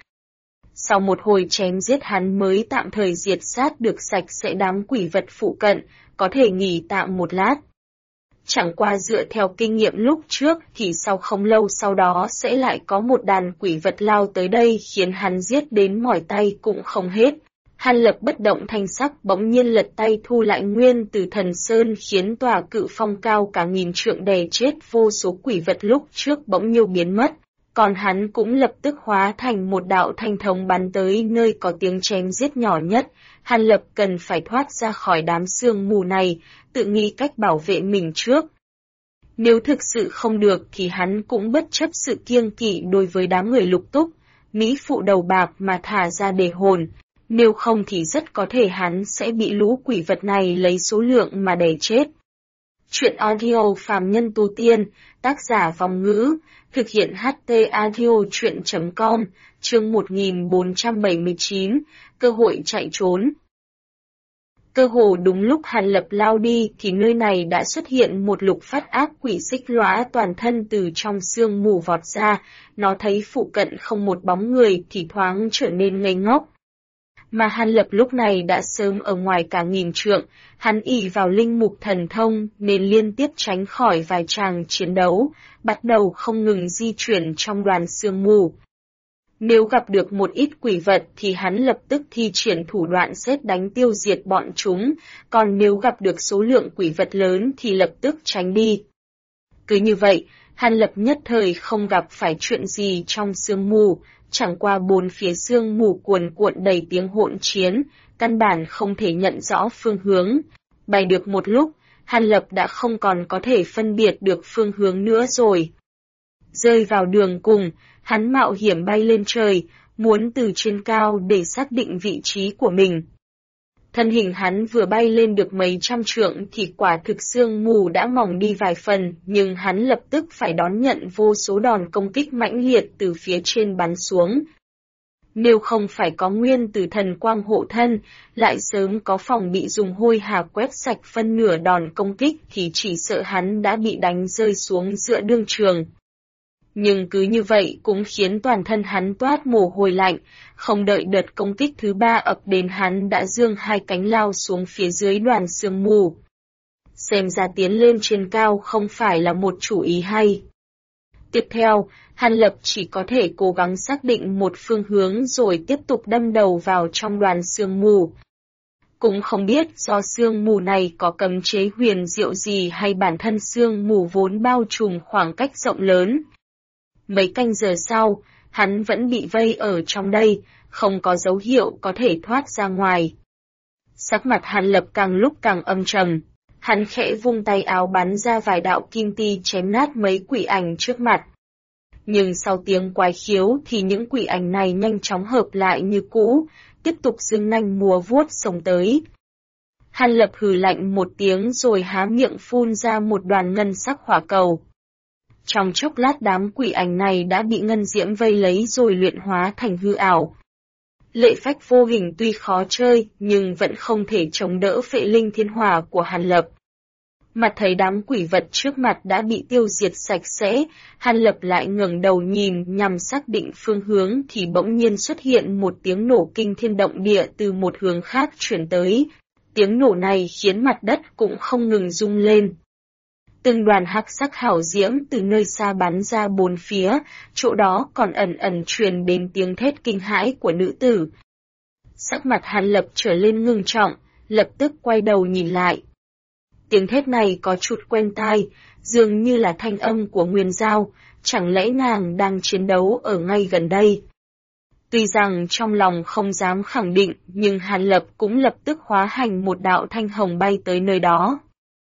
Sau một hồi chém giết hắn mới tạm thời diệt sát được sạch sẽ đám quỷ vật phụ cận, có thể nghỉ tạm một lát. Chẳng qua dựa theo kinh nghiệm lúc trước thì sau không lâu sau đó sẽ lại có một đàn quỷ vật lao tới đây khiến hắn giết đến mỏi tay cũng không hết. Hàn Lập bất động thanh sắc bỗng nhiên lật tay thu lại nguyên từ thần sơn khiến tòa cự phong cao cả nghìn trượng đè chết vô số quỷ vật lúc trước bỗng nhiêu biến mất. Còn hắn cũng lập tức hóa thành một đạo thanh thống bắn tới nơi có tiếng chém giết nhỏ nhất. Hàn Lập cần phải thoát ra khỏi đám sương mù này, tự nghĩ cách bảo vệ mình trước. Nếu thực sự không được thì hắn cũng bất chấp sự kiêng kỵ đối với đám người Lục Túc, mỹ phụ đầu bạc mà thả ra để hồn. Nếu không thì rất có thể hắn sẽ bị lũ quỷ vật này lấy số lượng mà đè chết. Chuyện audio phàm nhân tu tiên, tác giả Vong Ngữ, thực hiện HT Audio chuyện.com, chương 1479, cơ hội chạy trốn. Cơ hồ đúng lúc Hàn Lập lao đi thì nơi này đã xuất hiện một lục phát ác quỷ xích lõa toàn thân từ trong sương mù vọt ra, nó thấy phụ cận không một bóng người thì thoáng trở nên ngây ngốc. Mà Hàn Lập lúc này đã sớm ở ngoài cả nghìn trượng, hắn ỷ vào linh mục thần thông nên liên tiếp tránh khỏi vài tràng chiến đấu, bắt đầu không ngừng di chuyển trong đoàn sương mù. Nếu gặp được một ít quỷ vật thì hắn lập tức thi triển thủ đoạn sét đánh tiêu diệt bọn chúng, còn nếu gặp được số lượng quỷ vật lớn thì lập tức tránh đi. Cứ như vậy, Hàn Lập nhất thời không gặp phải chuyện gì trong sương mù, chẳng qua bốn phía sương mù cuồn cuộn đầy tiếng hỗn chiến, căn bản không thể nhận rõ phương hướng. Bay được một lúc, Hàn Lập đã không còn có thể phân biệt được phương hướng nữa rồi. Rơi vào đường cùng, hắn mạo hiểm bay lên trời, muốn từ trên cao để xác định vị trí của mình. Thân hình hắn vừa bay lên được mấy trăm trượng thì quả thực sương mù đã mỏng đi vài phần, nhưng hắn lập tức phải đón nhận vô số đòn công kích mãnh liệt từ phía trên bắn xuống. Nếu không phải có nguyên tử thần quang hộ thân, lại sớm có phòng bị dùng hôi hà quét sạch phân nửa đòn công kích thì chỉ sợ hắn đã bị đánh rơi xuống giữa đương trường. Nhưng cứ như vậy cũng khiến toàn thân hắn toát mồ hôi lạnh, không đợi đợt công kích thứ ba ập đến hắn đã giương hai cánh lao xuống phía dưới đoàn sương mù. Xem ra tiến lên trên cao không phải là một chủ ý hay. Tiếp theo, Hàn Lập chỉ có thể cố gắng xác định một phương hướng rồi tiếp tục đâm đầu vào trong đoàn sương mù. Cũng không biết do sương mù này có cấm chế huyền diệu gì hay bản thân sương mù vốn bao trùm khoảng cách rộng lớn. Mấy canh giờ sau, hắn vẫn bị vây ở trong đây, không có dấu hiệu có thể thoát ra ngoài. Sắc mặt Hàn Lập càng lúc càng âm trầm, hắn khẽ vung tay áo bắn ra vài đạo kim ti chém nát mấy quỷ ảnh trước mặt. Nhưng sau tiếng quái khiếu thì những quỷ ảnh này nhanh chóng hợp lại như cũ, tiếp tục giương nanh múa vuốt xông tới. Hàn Lập hừ lạnh một tiếng rồi há miệng phun ra một đoàn ngân sắc hỏa cầu. Trong chốc lát đám quỷ ảnh này đã bị ngân diễm vây lấy rồi luyện hóa thành hư ảo. Lệ phách vô hình tuy khó chơi nhưng vẫn không thể chống đỡ phệ linh thiên hỏa của Hàn Lập. Mặt thấy đám quỷ vật trước mặt đã bị tiêu diệt sạch sẽ, Hàn Lập lại ngẩng đầu nhìn nhằm xác định phương hướng thì bỗng nhiên xuất hiện một tiếng nổ kinh thiên động địa từ một hướng khác chuyển tới. Tiếng nổ này khiến mặt đất cũng không ngừng rung lên. Từng đoàn hắc sắc hảo diễm từ nơi xa bắn ra bốn phía, chỗ đó còn ẩn ẩn truyền đến tiếng thét kinh hãi của nữ tử. Sắc mặt Hàn Lập trở lên ngưng trọng, lập tức quay đầu nhìn lại. Tiếng thét này có chút quen tai, dường như là thanh âm của Nguyên Giao, chẳng lẽ nàng đang chiến đấu ở ngay gần đây. Tuy rằng trong lòng không dám khẳng định, nhưng Hàn Lập cũng lập tức hóa hành một đạo thanh hồng bay tới nơi đó.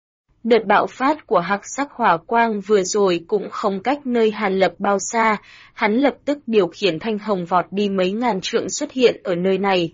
Đợt bạo phát của hắc sắc hỏa quang vừa rồi cũng không cách nơi Hàn Lập bao xa, hắn lập tức điều khiển thanh hồng vọt đi mấy ngàn trượng xuất hiện ở nơi này.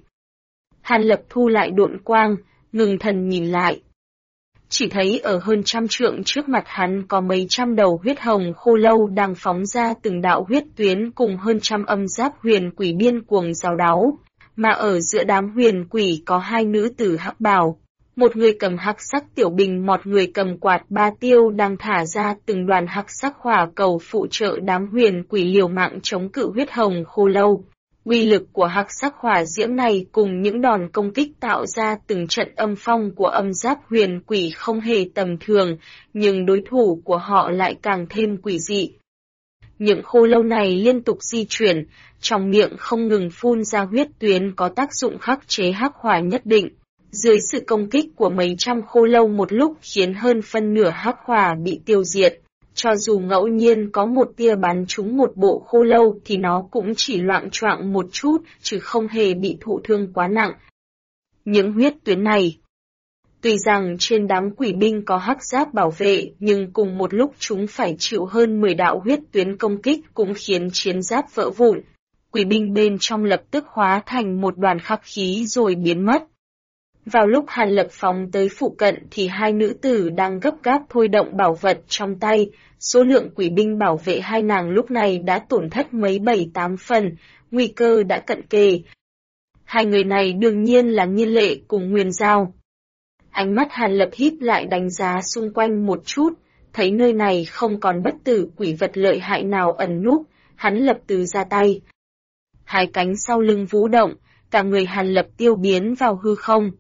Hàn Lập thu lại độn quang, ngừng thần nhìn lại. Chỉ thấy ở hơn trăm trượng trước mặt hắn có mấy trăm đầu huyết hồng khô lâu đang phóng ra từng đạo huyết tuyến cùng hơn trăm âm giáp huyền quỷ điên cuồng rào đáo, mà ở giữa đám huyền quỷ có hai nữ tử hắc bào. Một người cầm hắc sắc tiểu bình, một người cầm quạt ba tiêu đang thả ra từng đoàn hắc sắc hỏa cầu phụ trợ đám huyền quỷ liều mạng chống cự huyết hồng khô lâu. Uy lực của hắc sắc hỏa diễm này cùng những đòn công kích tạo ra từng trận âm phong của âm giáp huyền quỷ không hề tầm thường, nhưng đối thủ của họ lại càng thêm quỷ dị. Những khô lâu này liên tục di chuyển, trong miệng không ngừng phun ra huyết tuyến có tác dụng khắc chế hắc hỏa nhất định. Dưới sự công kích của mấy trăm khô lâu một lúc khiến hơn phân nửa hắc hỏa bị tiêu diệt. Cho dù ngẫu nhiên có một tia bắn trúng một bộ khô lâu thì nó cũng chỉ loạng choạng một chút, chứ không hề bị thụ thương quá nặng. Những huyết tuyến này, tuy rằng trên đám quỷ binh có hắc giáp bảo vệ, nhưng cùng một lúc chúng phải chịu hơn 10 đạo huyết tuyến công kích cũng khiến chiến giáp vỡ vụn. Quỷ binh bên trong lập tức hóa thành một đoàn khắc khí rồi biến mất. Vào lúc Hàn Lập phóng tới phụ cận thì hai nữ tử đang gấp gáp thôi động bảo vật trong tay, số lượng quỷ binh bảo vệ hai nàng lúc này đã tổn thất mấy 7-8 phần, nguy cơ đã cận kề. Hai người này đương nhiên là Nhiên Lệ cùng Nguyên Giao. Ánh mắt Hàn Lập híp lại đánh giá xung quanh một chút, thấy nơi này không còn bất tử quỷ vật lợi hại nào ẩn núp, hắn lập tức ra tay. Hai cánh sau lưng vũ động, cả người Hàn Lập tiêu biến vào hư không.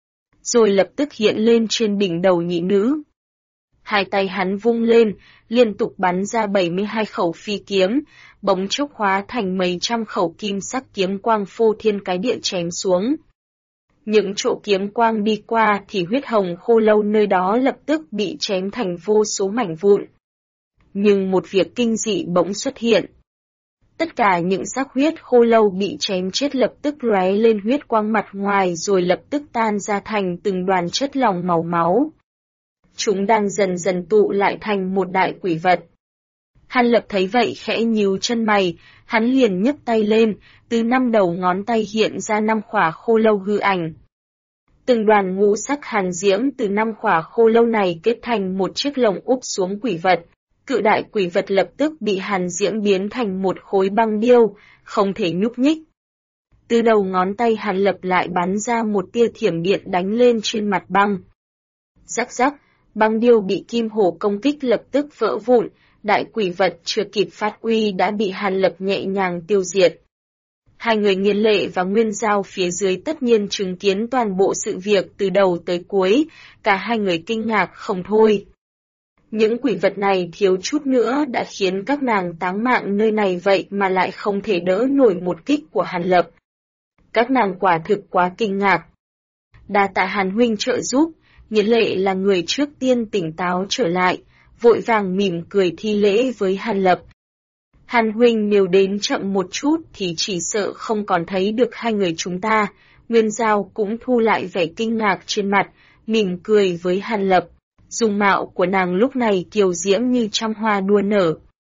Rồi lập tức hiện lên trên đỉnh đầu nhị nữ. Hai tay hắn vung lên, liên tục bắn ra 72 khẩu phi kiếm, bỗng chốc hóa thành mấy trăm khẩu kim sắc kiếm quang phô thiên cái địa chém xuống. Những chỗ kiếm quang đi qua thì huyết hồng khô lâu nơi đó lập tức bị chém thành vô số mảnh vụn. Nhưng một việc kinh dị bỗng xuất hiện. Tất cả những xác huyết khô lâu bị chém chết lập tức lóe lên huyết quang mặt ngoài rồi lập tức tan ra thành từng đoàn chất lỏng màu máu. Chúng đang dần dần tụ lại thành một đại quỷ vật. Hàn Lập thấy vậy khẽ nhíu chân mày, hắn liền nhấc tay lên, từ 5 đầu ngón tay hiện ra 5 khỏa khô lâu hư ảnh. Từng đoàn ngũ sắc hàn diễm từ 5 khỏa khô lâu này kết thành một chiếc lồng úp xuống quỷ vật. Cự đại quỷ vật lập tức bị hàn diễm biến thành một khối băng điêu, không thể nhúc nhích. Từ đầu ngón tay Hàn Lập lại bắn ra một tia thiểm điện đánh lên trên mặt băng. Rắc rắc, băng điêu bị kim hổ công kích lập tức vỡ vụn, đại quỷ vật chưa kịp phát uy đã bị Hàn Lập nhẹ nhàng tiêu diệt. Hai người Nghiên Lệ và Nguyên Giao phía dưới tất nhiên chứng kiến toàn bộ sự việc từ đầu tới cuối, cả hai người kinh ngạc không thôi. Những quỷ vật này thiếu chút nữa đã khiến các nàng táng mạng nơi này vậy mà lại không thể đỡ nổi một kích của Hàn Lập. Các nàng quả thực quá kinh ngạc. Đa tạ Hàn huynh trợ giúp, Nghiên Lệ là người trước tiên tỉnh táo trở lại, vội vàng mỉm cười thi lễ với Hàn Lập. Hàn huynh nếu đến chậm một chút thì chỉ sợ không còn thấy được hai người chúng ta. Nguyên Giao cũng thu lại vẻ kinh ngạc trên mặt, mỉm cười với Hàn Lập. Dung mạo của nàng lúc này kiều diễm như trăm hoa đua nở.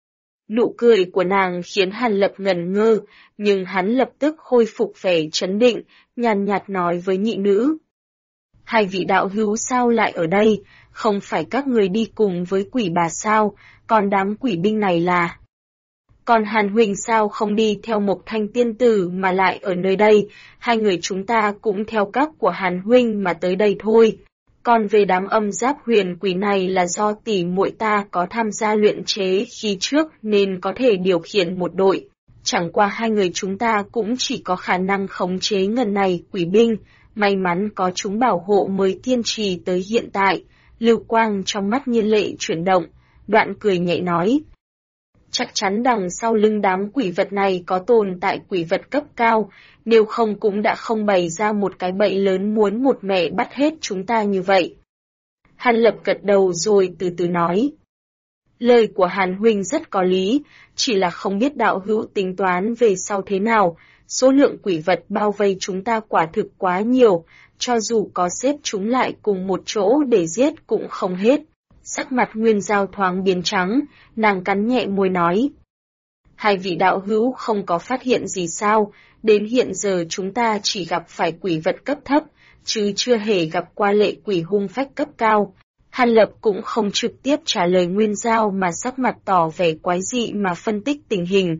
Nụ cười của nàng khiến Hàn Lập ngẩn ngơ, nhưng hắn lập tức khôi phục vẻ trấn định, nhàn nhạt nói với nhị nữ. Hai vị đạo hữu sao lại ở đây, không phải các người đi cùng với quỷ bà sao, còn đám quỷ binh này là... Còn Hàn huynh sao không đi theo Mộc Thanh tiên tử mà lại ở nơi đây, hai người chúng ta cũng theo các của Hàn huynh mà tới đây thôi. Còn về đám âm giáp huyền quỷ này là do tỷ muội ta có tham gia luyện chế khi trước nên có thể điều khiển một đội. Chẳng qua hai người chúng ta cũng chỉ có khả năng khống chế ngần này quỷ binh, may mắn có chúng bảo hộ mới kiên trì tới hiện tại. Lưu quang trong mắt Nghiên Lệ chuyển động, đoạn cười nhẹ nói. Chắc chắn đằng sau lưng đám quỷ vật này có tồn tại quỷ vật cấp cao, nếu không cũng đã không bày ra một cái bẫy lớn muốn một mẹ bắt hết chúng ta như vậy. Hàn Lập gật đầu rồi từ từ nói. Lời của Hàn huynh rất có lý, chỉ là không biết đạo hữu tính toán về sau thế nào, số lượng quỷ vật bao vây chúng ta quả thực quá nhiều, cho dù có xếp chúng lại cùng một chỗ để giết cũng không hết. Sắc mặt Nguyên Giao thoáng biến trắng, nàng cắn nhẹ môi nói. Hai vị đạo hữu không có phát hiện gì sao, đến hiện giờ chúng ta chỉ gặp phải quỷ vật cấp thấp, chứ chưa hề gặp qua lệ quỷ hung phách cấp cao. Hàn Lập cũng không trực tiếp trả lời Nguyên Giao mà sắc mặt tỏ vẻ quái dị mà phân tích tình hình.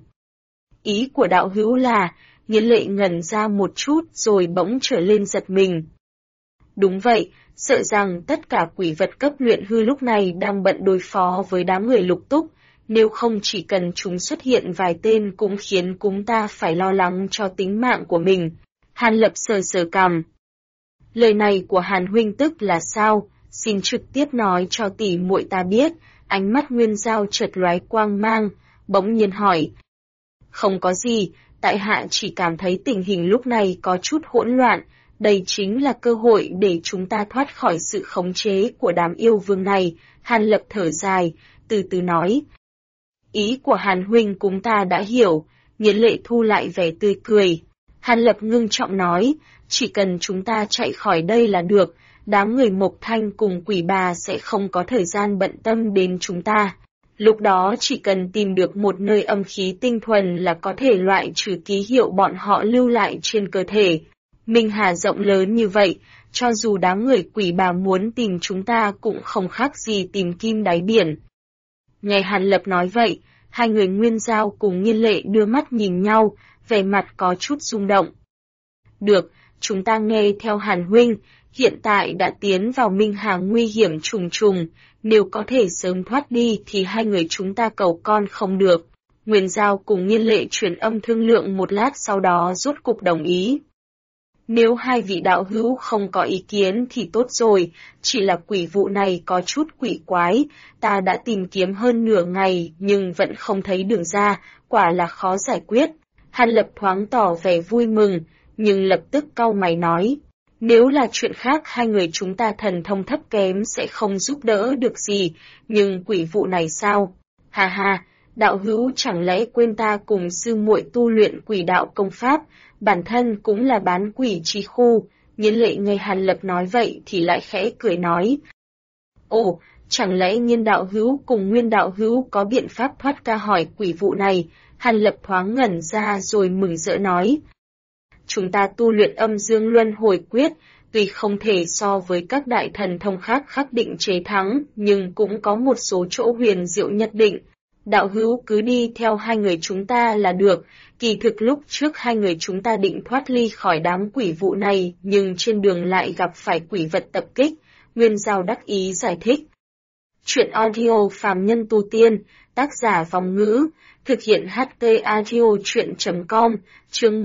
Ý của đạo hữu là, Nghiên Lệ ngẩn ra một chút rồi bỗng trở lên giật mình. Đúng vậy, sợ rằng tất cả quỷ vật cấp luyện hư lúc này đang bận đối phó với đám người Lục Túc, nếu không chỉ cần chúng xuất hiện vài tên cũng khiến chúng ta phải lo lắng cho tính mạng của mình. Hàn Lập sờ sờ cằm. Lời này của Hàn huynh tức là sao? Xin trực tiếp nói cho tỷ muội ta biết. Ánh mắt Nguyên Giao chợt lóe quang mang, bỗng nhiên hỏi. Không có gì, tại hạ chỉ cảm thấy tình hình lúc này có chút hỗn loạn. Đây chính là cơ hội để chúng ta thoát khỏi sự khống chế của đám yêu vương này. Hàn Lập thở dài, từ từ nói. Ý của Hàn huynh chúng ta đã hiểu. Nghiên Lệ thu lại vẻ tươi cười. Hàn Lập ngưng trọng nói, chỉ cần chúng ta chạy khỏi đây là được, đám người Mộc Thanh cùng quỷ bà sẽ không có thời gian bận tâm đến chúng ta. Lúc đó chỉ cần tìm được một nơi âm khí tinh thuần là có thể loại trừ ký hiệu bọn họ lưu lại trên cơ thể. Minh Hà rộng lớn như vậy, cho dù đám người quỷ bà muốn tìm chúng ta cũng không khác gì tìm kim đáy biển. Nghe Hàn Lập nói vậy, hai người Nguyên Giao cùng Nghiên Lệ đưa mắt nhìn nhau, vẻ mặt có chút rung động. Được, chúng ta nghe theo Hàn huynh, hiện tại đã tiến vào minh hà nguy hiểm trùng trùng, nếu có thể sớm thoát đi thì hai người chúng ta cầu con không được. Nguyên Giao cùng Nghiên Lệ truyền âm thương lượng một lát sau đó rốt cục đồng ý. Nếu hai vị đạo hữu không có ý kiến thì tốt rồi, chỉ là quỷ vụ này có chút quỷ quái, ta đã tìm kiếm hơn nửa ngày nhưng vẫn không thấy đường ra, quả là khó giải quyết. Hàn Lập thoáng tỏ vẻ vui mừng, nhưng lập tức cau mày nói, nếu là chuyện khác hai người chúng ta thần thông thấp kém sẽ không giúp đỡ được gì, nhưng quỷ vụ này sao? Ha ha, đạo hữu chẳng lẽ quên ta cùng sư muội tu luyện quỷ đạo công pháp, bản thân cũng là bán quỷ chi khu. Nghiên Lệ nghe Hàn Lập nói vậy thì lại khẽ cười nói. Ồ, chẳng lẽ Nghiên đạo hữu cùng Nguyên đạo hữu có biện pháp thoát ra khỏi quỷ vụ này? Hàn Lập thoáng ngẩn ra rồi mừng rỡ nói. Chúng ta tu luyện âm dương luân hồi quyết, tuy không thể so với các đại thần thông khác khắc định chế thắng, nhưng cũng có một số chỗ huyền diệu nhất định. Đạo hữu cứ đi theo hai người chúng ta là được, kỳ thực lúc trước hai người chúng ta định thoát ly khỏi đám quỷ vụ này, nhưng trên đường lại gặp phải quỷ vật tập kích, Nguyên Giao đắc ý giải thích. Chuyện audio phàm nhân tu tiên, tác giả Vòng Ngữ, thực hiện HT audio chuyện.com, chương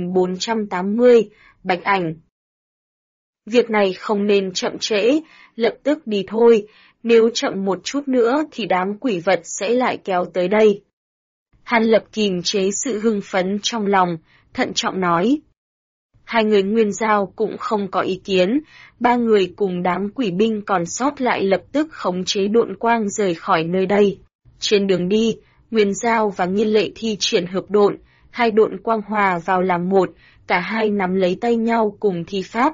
1480, Bạch Ảnh. Việc này không nên chậm trễ, lập tức đi thôi, nếu chậm một chút nữa thì đám quỷ vật sẽ lại kéo tới đây. Hàn Lập kìm chế sự hưng phấn trong lòng, thận trọng nói. Hai người Nguyên Giao cũng không có ý kiến, ba người cùng đám quỷ binh còn sót lại lập tức khống chế độn quang rời khỏi nơi đây. Trên đường đi, Nguyên Giao và Nghiên Lệ thi triển hợp độn, hai độn quang hòa vào làm một, cả hai nắm lấy tay nhau cùng thi pháp.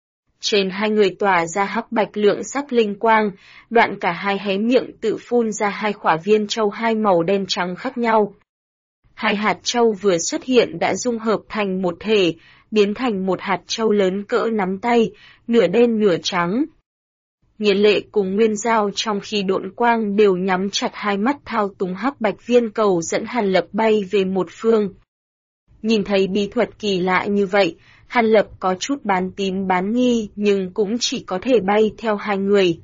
Trên hai người tỏa ra hắc bạch lượng sắc linh quang, đoạn cả hai hé miệng tự phun ra hai quả viên châu hai màu đen trắng khác nhau. Hai hạt châu vừa xuất hiện đã dung hợp thành một thể, biến thành một hạt châu lớn cỡ nắm tay, nửa đen nửa trắng. Nghiên Lệ cùng Nguyên Giao trong khi độn quang đều nhắm chặt hai mắt thao túng hắc bạch viên cầu dẫn Hàn Lập bay về một phương. Nhìn thấy bí thuật kỳ lạ như vậy, Hàn Lập có chút bán tín bán nghi nhưng cũng chỉ có thể bay theo hai người.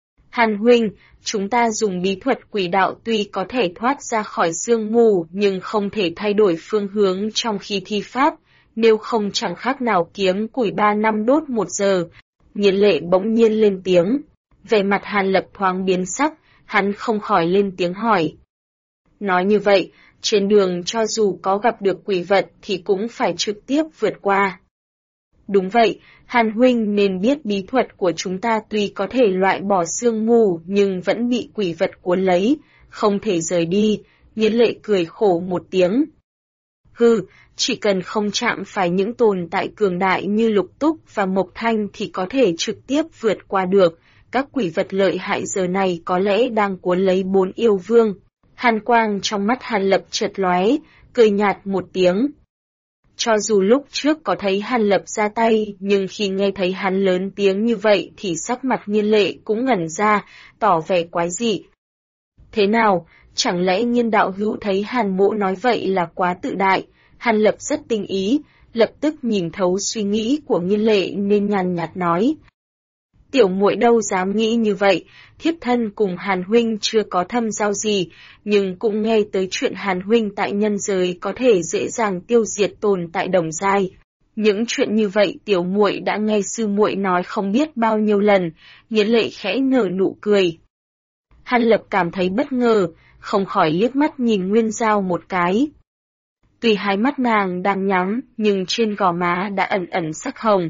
Hàn huynh, chúng ta dùng bí thuật quỷ đạo tuy có thể thoát ra khỏi sương mù nhưng không thể thay đổi phương hướng trong khi thi pháp, nếu không chẳng khác nào kiếm củi 3 năm đốt 1 giờ. Nghiên Lệ bỗng nhiên lên tiếng. Vẻ mặt Hàn Lập thoáng biến sắc, hắn không khỏi lên tiếng hỏi. Nói như vậy, trên đường cho dù có gặp được quỷ vật thì cũng phải trực tiếp vượt qua. Đúng vậy, Hàn huynh nên biết bí thuật của chúng ta tuy có thể loại bỏ sương mù nhưng vẫn bị quỷ vật cuốn lấy, không thể rời đi. Nghiên Lệ cười khổ một tiếng. Hừ, chỉ cần không chạm phải những tồn tại cường đại như Lục Túc và Mộc Thanh thì có thể trực tiếp vượt qua được. Các quỷ vật lợi hại giờ này có lẽ đang cuốn lấy 4 yêu vương. Hàn quang trong mắt Hàn Lập chợt lóe, cười nhạt một tiếng. Cho dù lúc trước có thấy Hàn Lập ra tay, nhưng khi nghe thấy hắn lớn tiếng như vậy thì sắc mặt Nghiên Lệ cũng ngẩn ra, tỏ vẻ quái dị. Thế nào, chẳng lẽ Nghiên đạo hữu thấy Hàn mỗ nói vậy là quá tự đại? Hàn Lập rất tinh ý, lập tức nhìn thấu suy nghĩ của Nghiên Lệ nên nhàn nhạt nói. Tiểu muội đâu dám nghĩ như vậy, thiếp thân cùng Hàn huynh chưa có thâm giao gì, nhưng cũng nghe tới chuyện Hàn huynh tại nhân giới có thể dễ dàng tiêu diệt tồn tại đồng giai. Những chuyện như vậy tiểu muội đã nghe sư muội nói không biết bao nhiêu lần. Nghiên Lệ khẽ nở nụ cười. Hàn Lập cảm thấy bất ngờ, không khỏi liếc mắt nhìn Nguyên Giao một cái. Tuy hai mắt nàng đang nhắm, nhưng trên gò má đã ẩn ẩn sắc hồng.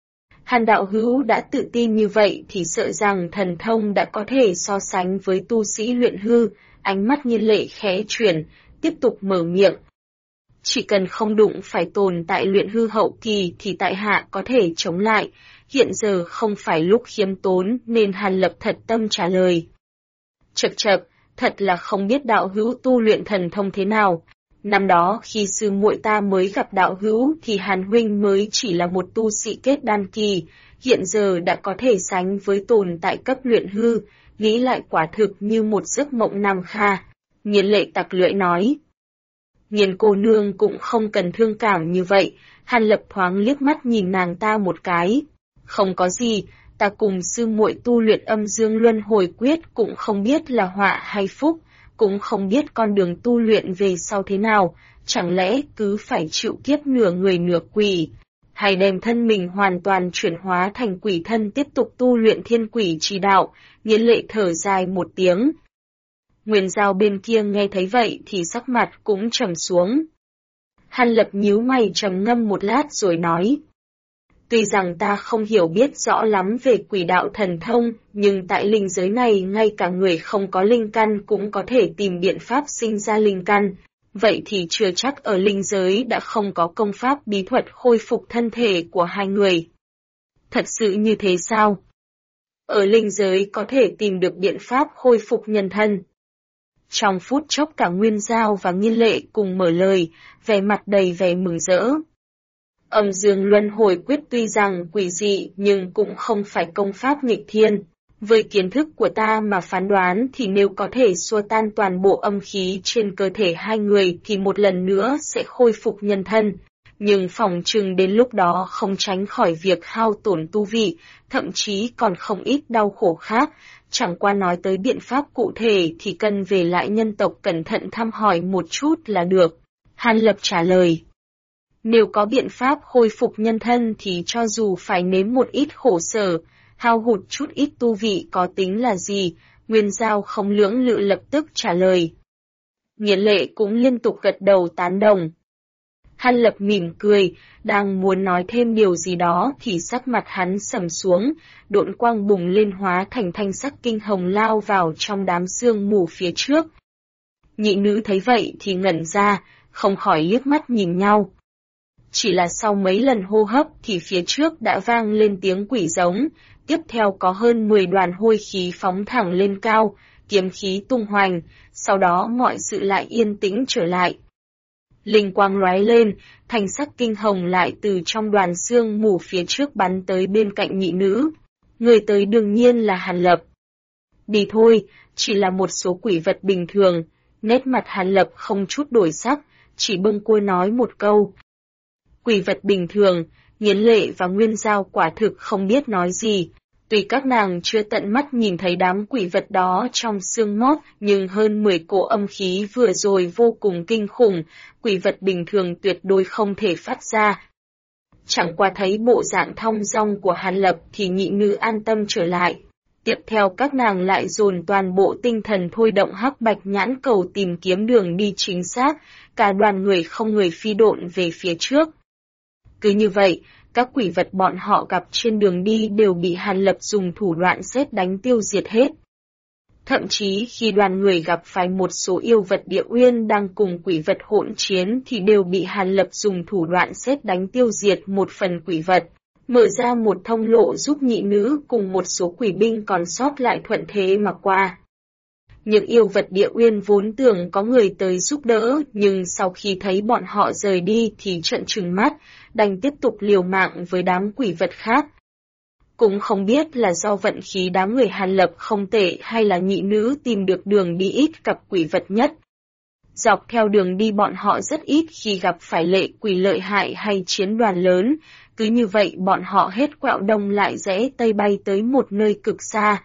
Hàn đạo hữu đã tự tin như vậy thì sợ rằng thần thông đã có thể so sánh với tu sĩ luyện hư. Ánh mắt Nghiên Lệ khẽ chuyển, tiếp tục mở miệng. Chỉ cần không đụng phải tồn tại luyện hư hậu kỳ thì tại hạ có thể chống lại. Hiện giờ không phải lúc khiêm tốn nên Hàn Lập thật tâm trả lời. Chậc chậc, thật là không biết đạo hữu tu luyện thần thông thế nào. Năm đó khi sư muội ta mới gặp đạo hữu thì Hàn huynh mới chỉ là một tu sĩ kết đan kỳ, hiện giờ đã có thể sánh với tồn tại cấp luyện hư, nghĩ lại quả thực như một giấc mộng nam kha. Nghiên Lệ tặc lưỡi nói. Nghiên cô nương cũng không cần thương cảm như vậy, Hàn Lập thoáng liếc mắt nhìn nàng ta một cái. Không có gì, ta cùng sư muội tu luyện âm dương luân hồi quyết cũng không biết là họa hay phúc, cũng không biết con đường tu luyện về sau thế nào, chẳng lẽ cứ phải chịu kiếp nửa người nửa quỷ, hay đem thân mình hoàn toàn chuyển hóa thành quỷ thân tiếp tục tu luyện thiên quỷ trì đạo. Nghiến lệ thở dài một tiếng. Nguyên Giao bên kia nghe thấy vậy thì sắc mặt cũng trầm xuống. Hàn Lập nhíu mày trầm ngâm một lát rồi nói. Tuy rằng ta không hiểu biết rõ lắm về quỷ đạo thần thông, nhưng tại linh giới này ngay cả người không có linh căn cũng có thể tìm biện pháp sinh ra linh căn. Vậy thì chưa chắc ở linh giới đã không có công pháp bí thuật khôi phục thân thể của hai người. Thật sự như thế sao? Ở linh giới có thể tìm được biện pháp khôi phục nhân thân. Trong phút chốc cả Nguyên Giao và Nghiên Lệ cùng mở lời, vẻ mặt đầy vẻ mừng rỡ. Âm dương luân hồi quyết tuy rằng quỷ dị nhưng cũng không phải công pháp nghịch thiên. Với kiến thức của ta mà phán đoán thì nếu có thể xua tan toàn bộ âm khí trên cơ thể hai người thì một lần nữa sẽ khôi phục nhân thân. Nhưng phỏng chừng đến lúc đó không tránh khỏi việc hao tổn tu vị, thậm chí còn không ít đau khổ khác. Chẳng qua nói tới biện pháp cụ thể thì cần về lại nhân tộc cẩn thận thăm hỏi một chút là được. Hàn Lập trả lời. Nếu có biện pháp khôi phục nhân thân thì cho dù phải nếm một ít khổ sở, hao hụt chút ít tu vị có tính là gì, Nguyên Giao không lưỡng lự lập tức trả lời. Nghiên Lệ cũng liên tục gật đầu tán đồng. Hàn Lập mỉm cười, đang muốn nói thêm điều gì đó thì sắc mặt hắn sầm xuống, độn quang bùng lên hóa thành thanh sắc kinh hồng lao vào trong đám sương mù phía trước. Nhị nữ thấy vậy thì ngẩn ra, không khỏi liếc mắt nhìn nhau. Chỉ là sau mấy lần hô hấp thì phía trước đã vang lên tiếng quỷ giống, tiếp theo có hơn 10 đoàn hôi khí phóng thẳng lên cao, kiếm khí tung hoành, sau đó mọi sự lại yên tĩnh trở lại. Linh quang lóe lên, thanh sắc kinh hồng lại từ trong đoàn sương mù phía trước bắn tới bên cạnh nhị nữ. Người tới đương nhiên là Hàn Lập. Đi thôi, chỉ là một số quỷ vật bình thường, nét mặt Hàn Lập không chút đổi sắc, chỉ bâng quơ nói một câu. Quỷ vật bình thường, Nghiên Lệ và Nguyên Giao quả thực không biết nói gì. Tuy các nàng chưa tận mắt nhìn thấy đám quỷ vật đó trong xương mót, nhưng hơn 10 cỗ âm khí vừa rồi vô cùng kinh khủng, quỷ vật bình thường tuyệt đối không thể phát ra. Chẳng qua thấy bộ dạng thong dong của Hàn Lập thì nhị nữ an tâm trở lại. Tiếp theo các nàng lại dồn toàn bộ tinh thần thôi động hắc bạch nhãn cầu tìm kiếm đường đi chính xác, cả đoàn người không người phi độn về phía trước. Cứ như vậy, các quỷ vật bọn họ gặp trên đường đi đều bị Hàn Lập dùng thủ đoạn sét đánh tiêu diệt hết. Thậm chí khi đoàn người gặp phải một số yêu vật địa uyên đang cùng quỷ vật hỗn chiến thì đều bị Hàn Lập dùng thủ đoạn sét đánh tiêu diệt một phần quỷ vật, mở ra một thông lộ giúp nhị nữ cùng một số quỷ binh còn sót lại thuận thế mà qua. Những yêu vật địa uyên vốn tưởng có người tới giúp đỡ, nhưng sau khi thấy bọn họ rời đi thì trợn trừng mắt, đành tiếp tục liều mạng với đám quỷ vật khác. Cũng không biết là do vận khí đám người Hàn Lập không tệ hay là nhị nữ tìm được đường đi ít gặp quỷ vật nhất. Dọc theo đường đi bọn họ rất ít khi gặp phải lệ quỷ lợi hại hay chiến đoàn lớn, cứ như vậy bọn họ hết quẹo đông lại rẽ tây bay tới một nơi cực xa.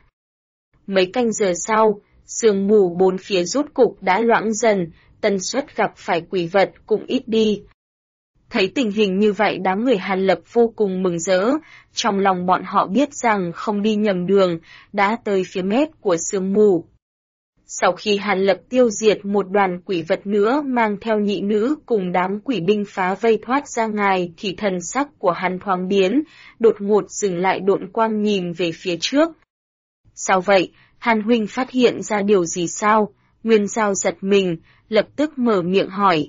Mấy canh giờ sau, sương mù bốn phía rốt cục đã loãng dần, tần suất gặp phải quỷ vật cũng ít đi. Thấy tình hình như vậy đám người Hàn Lập vô cùng mừng rỡ, trong lòng bọn họ biết rằng không đi nhầm đường, đã tới phía mép của sương mù. Sau khi Hàn Lập tiêu diệt một đoàn quỷ vật nữa mang theo nhị nữ cùng đám quỷ binh phá vây thoát ra ngoài thì thần sắc của hắn thoáng biến, đột ngột dừng lại độn quang nhìn về phía trước. Sao vậy, Hàn huynh phát hiện ra điều gì sao? Nguyên Giao giật mình, lập tức mở miệng hỏi.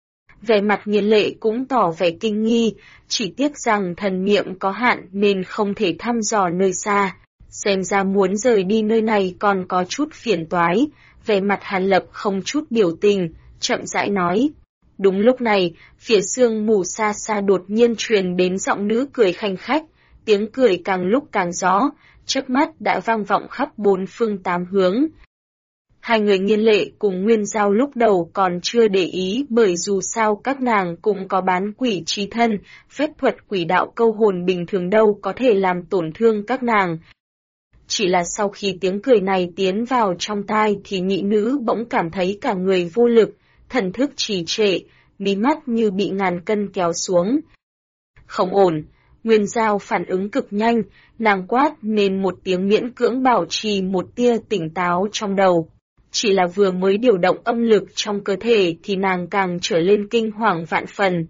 Vẻ mặt Nghiên Lệ cũng tỏ vẻ kinh nghi, chỉ tiếc rằng thần niệm có hạn nên không thể thăm dò nơi xa. Xem ra muốn rời đi nơi này còn có chút phiền toái, vẻ mặt Hàn Lập không chút biểu tình, chậm rãi nói. Đúng lúc này, phía sương mù xa xa đột nhiên truyền đến giọng nữ cười khanh khách, tiếng cười càng lúc càng rõ, chớp mắt đã vang vọng khắp bốn phương tám hướng. Hai người Nghiên Lệ cùng Nguyên Giao lúc đầu còn chưa để ý bởi dù sao các nàng cũng có bán quỷ trí thân, phép thuật quỷ đạo câu hồn bình thường đâu có thể làm tổn thương các nàng. Chỉ là sau khi tiếng cười này tiến vào trong tai thì nhị nữ bỗng cảm thấy cả người vô lực, thần thức trì trệ, mí mắt như bị ngàn cân kéo xuống. Không ổn, Nguyên Giao phản ứng cực nhanh, nàng quát nên một tiếng miễn cưỡng bảo trì một tia tỉnh táo trong đầu. Chỉ là vừa mới điều động âm lực trong cơ thể thì nàng càng trở lên kinh hoàng vạn phần.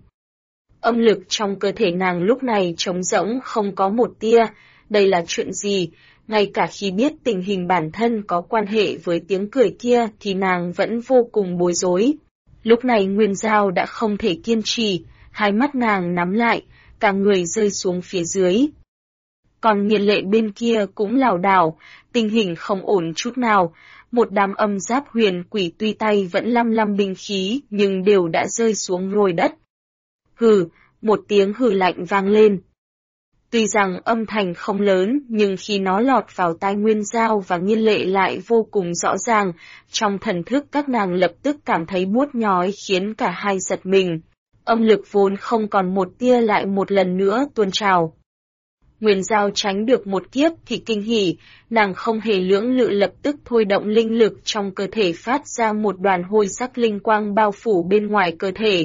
Âm lực trong cơ thể nàng lúc này trống rỗng không có một tia, đây là chuyện gì? Ngay cả khi biết tình hình bản thân có quan hệ với tiếng cười kia thì nàng vẫn vô cùng bối rối. Lúc này Nguyên Giao đã không thể kiên trì, hai mắt nàng nắm lại, cả người rơi xuống phía dưới. Còn Nghiên Lệ bên kia cũng lảo đảo, tình hình không ổn chút nào, một đám âm giáp huyền quỷ tuy tay vẫn lăm lăm binh khí nhưng đều đã rơi xuống rồi đất. Hừ, một tiếng hừ lạnh vang lên. Tuy rằng âm thanh không lớn nhưng khi nó lọt vào tai Nguyên Giao và Nghiên Lệ lại vô cùng rõ ràng, trong thần thức các nàng lập tức cảm thấy buốt nhói khiến cả hai giật mình. Âm lực vốn không còn một tia lại một lần nữa tuôn trào. Nguyên Giao tránh được một kiếp thì kinh hỉ, nàng không hề lưỡng lự lập tức thôi động linh lực trong cơ thể phát ra một đoàn hôi sắc linh quang bao phủ bên ngoài cơ thể.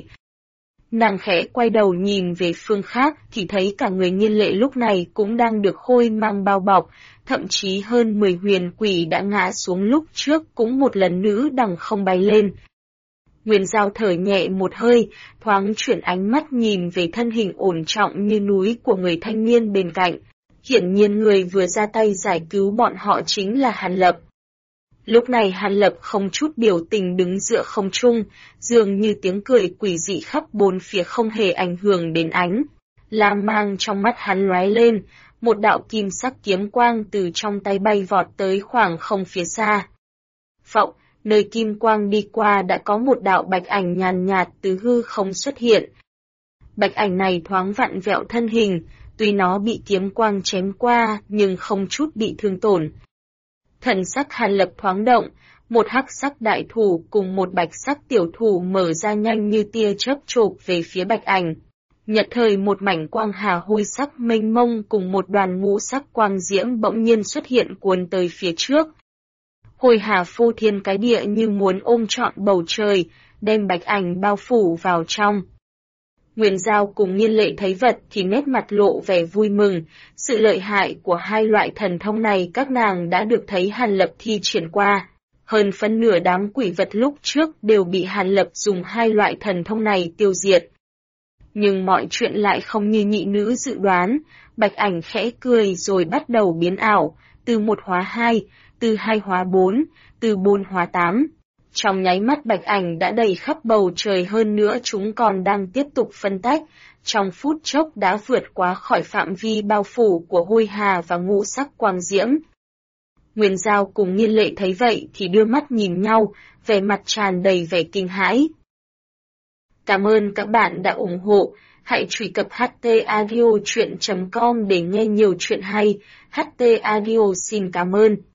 Nàng khẽ quay đầu nhìn về phương khác thì thấy cả người Nghiên Lệ lúc này cũng đang được hôi mang bao bọc, thậm chí hơn 10 huyền quỷ đã ngã xuống lúc trước cũng một lần nữa đằng không bay lên. Nguyên Giao thở nhẹ một hơi, thoáng chuyển ánh mắt nhìn về thân hình ổn trọng như núi của người thanh niên bên cạnh. Hiển nhiên người vừa ra tay giải cứu bọn họ chính là Hàn Lập. Lúc này Hàn Lập không chút biểu tình đứng giữa không trung, dường như tiếng cười quỷ dị khắp bốn phía không hề ảnh hưởng đến ánh. Lam mang trong mắt hắn lóe lên, một đạo kim sắc kiếm quang từ trong tay bay vọt tới khoảng không phía xa. Phọng, nơi kim quang đi qua đã có một đạo bạch ảnh nhàn nhạt từ hư không xuất hiện. Bạch ảnh này thoáng vặn vẹo thân hình, tuy nó bị kiếm quang chém qua nhưng không chút bị thương tổn. Thần sắc Hàn Lập thoáng động, một hắc sắc đại thủ cùng một bạch sắc tiểu thủ mở ra nhanh như tia chớp chộp về phía bạch ảnh. Nhật thời một mảnh quang hà hôi sắc mênh mông cùng một đoàn ngũ sắc quang diễm bỗng nhiên xuất hiện cuốn tới phía trước. Hồi hà phô thiên cái địa như muốn ôm trọn bầu trời, đem bạch ảnh bao phủ vào trong. Nguyên Giao cùng Nghiên Lệ thấy vật thì nét mặt lộ vẻ vui mừng, sự lợi hại của hai loại thần thông này các nàng đã được thấy Hàn Lập thi triển qua. Hơn phân nửa đám quỷ vật lúc trước đều bị Hàn Lập dùng hai loại thần thông này tiêu diệt. Nhưng mọi chuyện lại không như nhị nữ dự đoán, bạch ảnh khẽ cười rồi bắt đầu biến ảo, từ 1 hóa 2, từ 2 hóa 4, từ 4 hóa 8. Trong nháy mắt bạch ảnh đã đầy khắp bầu trời, hơn nữa chúng còn đang tiếp tục phân tách, trong phút chốc đã vượt quá khỏi phạm vi bao phủ của hôi hà và ngũ sắc quang diễm. Nguyên Giao cùng Nghiên Lệ thấy vậy thì đưa mắt nhìn nhau, vẻ mặt tràn đầy vẻ kinh hãi. Cảm ơn các bạn đã ủng hộ, hãy truy cập htaudio.com để nghe nhiều chuyện hay. HT Audio xin cảm ơn.